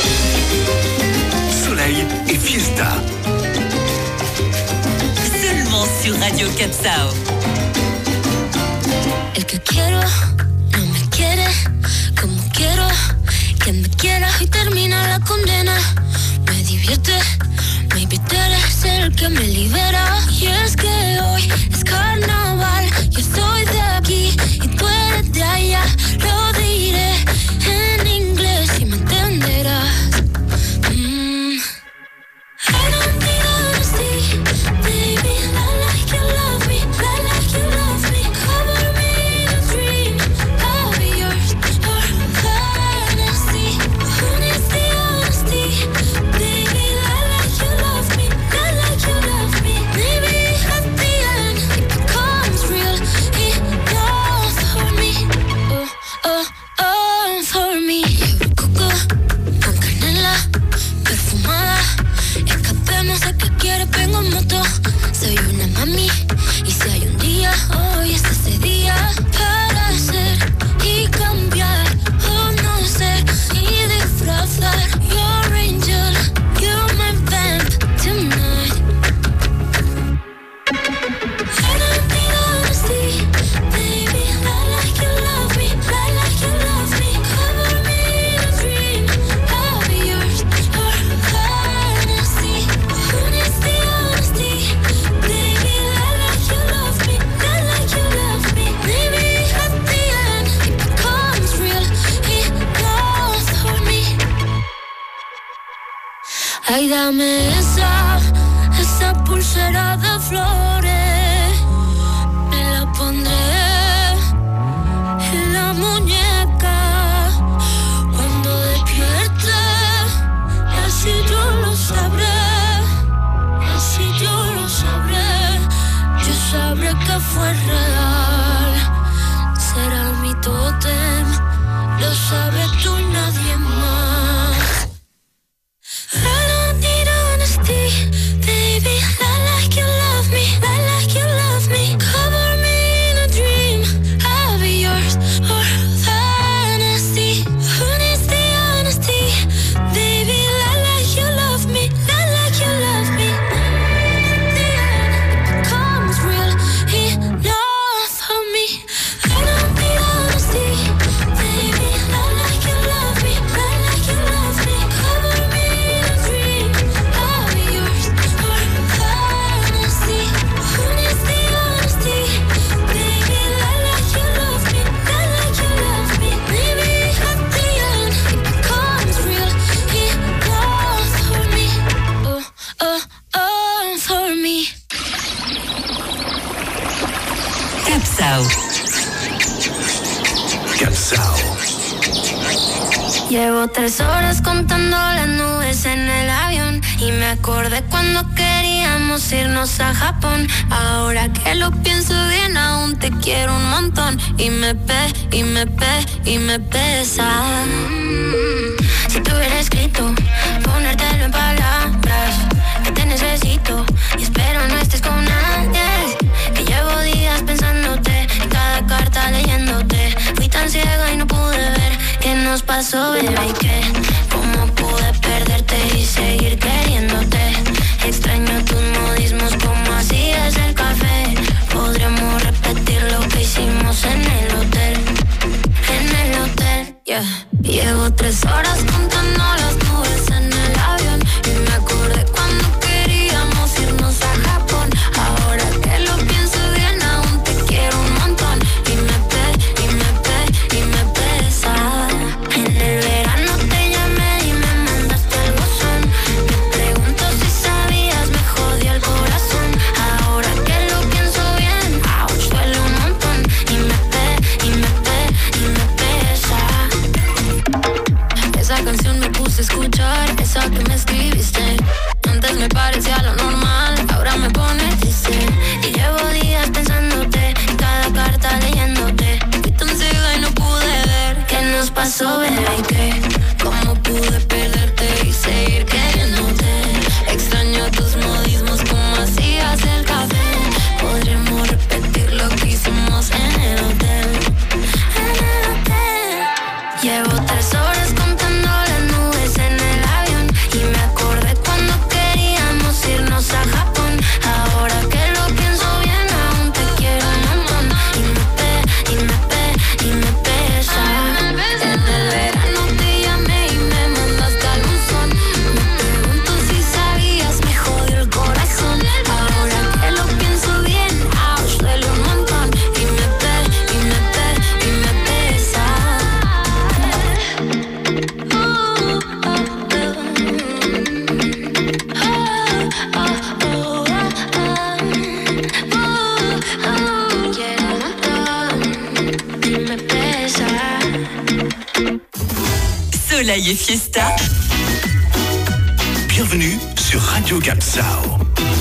Soleil et Fiesta. Seulement sur Radio Capsao. El que quiero no me quiere como quiero que me quiera y termina la condena. Me divierte, maybe tú eres el que me libera. Y es que hoy es carnaval, yo soy de aquí y tú eres de allá. Lo diré en inglés y me entenderás. I don't need honesty, baby. I like you love me, I like you love me. Cover me in a dream, I'll be yours for fantasy. Who needs the honesty, baby? I like you love me, I like you love me. Maybe at the end it becomes real enough for me. Oh, oh, oh, for me. Llevo coco con canela perfumada. Escapemos a que quiere, vengo en moto. Soy una mami y si hay un día, hoy es ese día para ser y cambiar o no ser y disfrazar. Your angel, you're my vamp tonight. I don't need honesty, baby. I like you love me, I like you love me. Cover me in a dream, I'll be yours for fantasy. Who needs the honesty, baby? I like you love me, I like you love me. Maybe at the end it becomes real enough for me. Ay, dame esa pulsera de flores. Me la pondré en la muñeca cuando despierte. Así yo lo sabré, así yo lo sabré. Yo sabré que fue real. Será mi tótem, lo sabes tú y nadie más. I don't need honesty, baby. I like you love me, I like you love me. Cover me in a dream, I'll be yours for fantasy. Who needs the honesty, baby? I like you love me, I like you love me. At the end it becomes real enough for me. I don't need honesty, baby. I like you love me, I like you love me. Cover me in a dream, I'll be yours for fantasy. Who needs the honesty, baby? I like you love me, I like you love me. Maybe at the end it becomes real enough for me. Oh, oh, oh, for me. Capsao. Capsao. Llevo 3 horas contando las nubes en el avión y me acordé cuando queríamos irnos a Japón. Ahora que lo pienso bien, aún te quiero un montón y me pesa. Si te hubiera escrito, ponértelo en palabras, que te necesito y espero no estés con nadie. Que llevo días pensándote y cada carta leyéndote. Fui tan ciega y no pude ver qué nos pasó, bebé, y que cómo pude perderte y seguir queriéndote. Extraño tus modismos, como hacías el café. Podríamos repetir lo que hicimos en el hotel, yeah. Llevo 3 horas contando las nubes en el avión y me acordé cuando queríamos irnos a Japón. Ahora que lo pienso bien, aún te quiero un montón y me pesa. En el verano te llamé y me mandaste el buzón. Me pregunto si sabías, me jodió el corazón. Ahora que lo pienso bien, ouch, duele un montón y me pesa. Esa canción me puse a escuchar, esa que me escribiste. Antes me parecía lo normal, ahora me pone triste. Y llevo días pensándote, cada carta leyéndote. Fui tan ciega y no pude ver qué nos pasó, bebé, y que cómo pude perderte y seguir queriéndote. Extraño tus Llevo 3 horas contando las nubes en el avión y me acordé cuando queríamos irnos a Japón. Ahora que lo pienso bien, aún te quiero un montón. Y me pesa. Desde el verano te llamé y me mandaste al buzón. Me pregunto si sabías, me jodió el corazón. Ahora que lo pienso bien, duele un montón. Y me pesa. Soleil et Fiesta. Bienvenue sur Radio Capsao.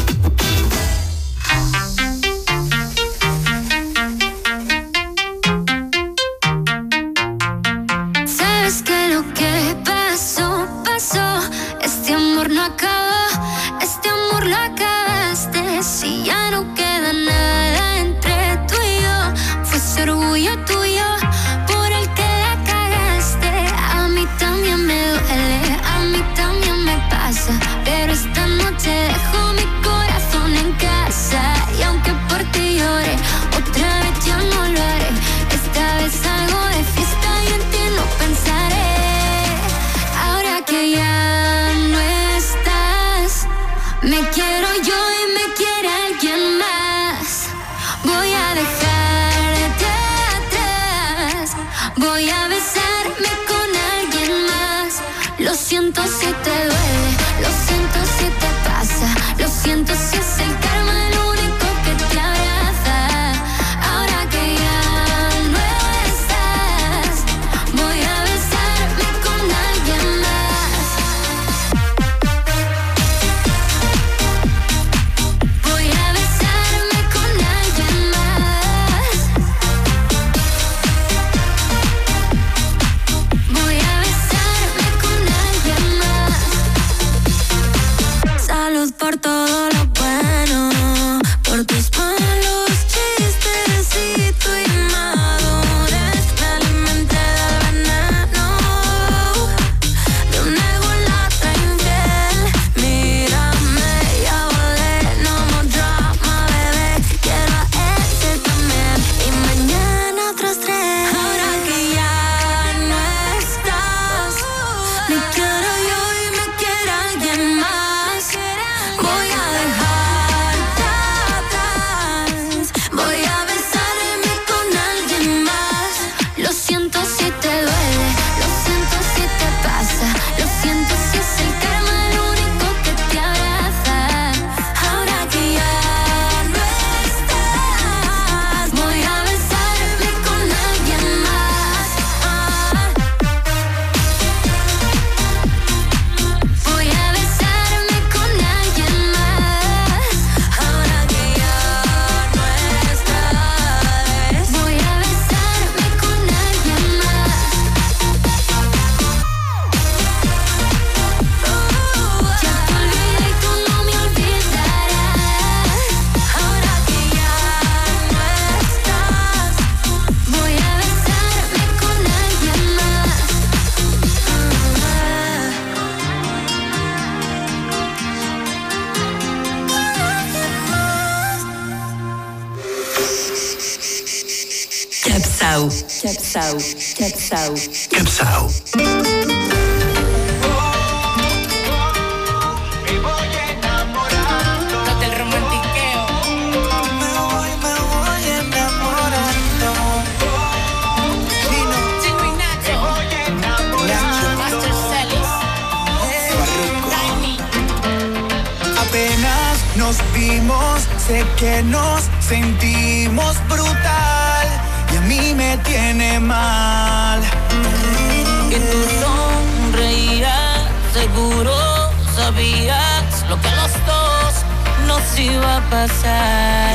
Sabes que lo que pasó, pasó. Este amor no acabó, este amor lo acabaste. Si ya no queda nada entre tú y yo, fue ese orgullo tuyo por el que la cagaste. A mí también me duele, a mí también me pasa, pero esta noche dejo mi corazón en casa. Y aunque por ti llore, otra vez yo no lo haré. Esta vez salgo de fiesta y en ti no pensaré. Ahora que ya no estás, me quiero yo y me quiere alguien más. Voy a dejarte atrás, voy a besarme con alguien más. Lo siento si te duele, lo siento si te pasa, lo siento si es el karma el único que te abraza. Ahora que ya no estás, voy a besarme con alguien más. Voy a besarme con alguien más. Voy a besarme con alguien más. Salud por todo lo bueno, por tus malos chistes y tu inmadurez. Me alimenté del veneno de un ego en la otra infiel. Mírame, ya volé, no more drama, bebé. Quiero a ese también y mañana otros 3. Ahora que ya no estás, me quiero yo y me quiere alguien más. Voy a dejarte atrás, voy a besarme con alguien más. Lo siento si te duele, lo siento si te pasa, lo siento si es el karma el único que te abraza. Ahora que ya no estás, voy a besarme con alguien más. Voy a besarme con alguien más. Ahora que ya no estás, voy a besarme con alguien más. Ya te olvidé y tú no me olvidarás. Ahora que ya no estás, voy a besarme con alguien más. Capsao. Capsao. Capsao. Capsao. Date el romantiqueo. Me voy enamorando. Chino y Nacho. Master Celis. Raimi. Apenas nos vimos, sé que nos sentimos brutal y a mí me tiene mal. Que tú sonreías, seguro sabías lo que a los dos nos iba a pasar.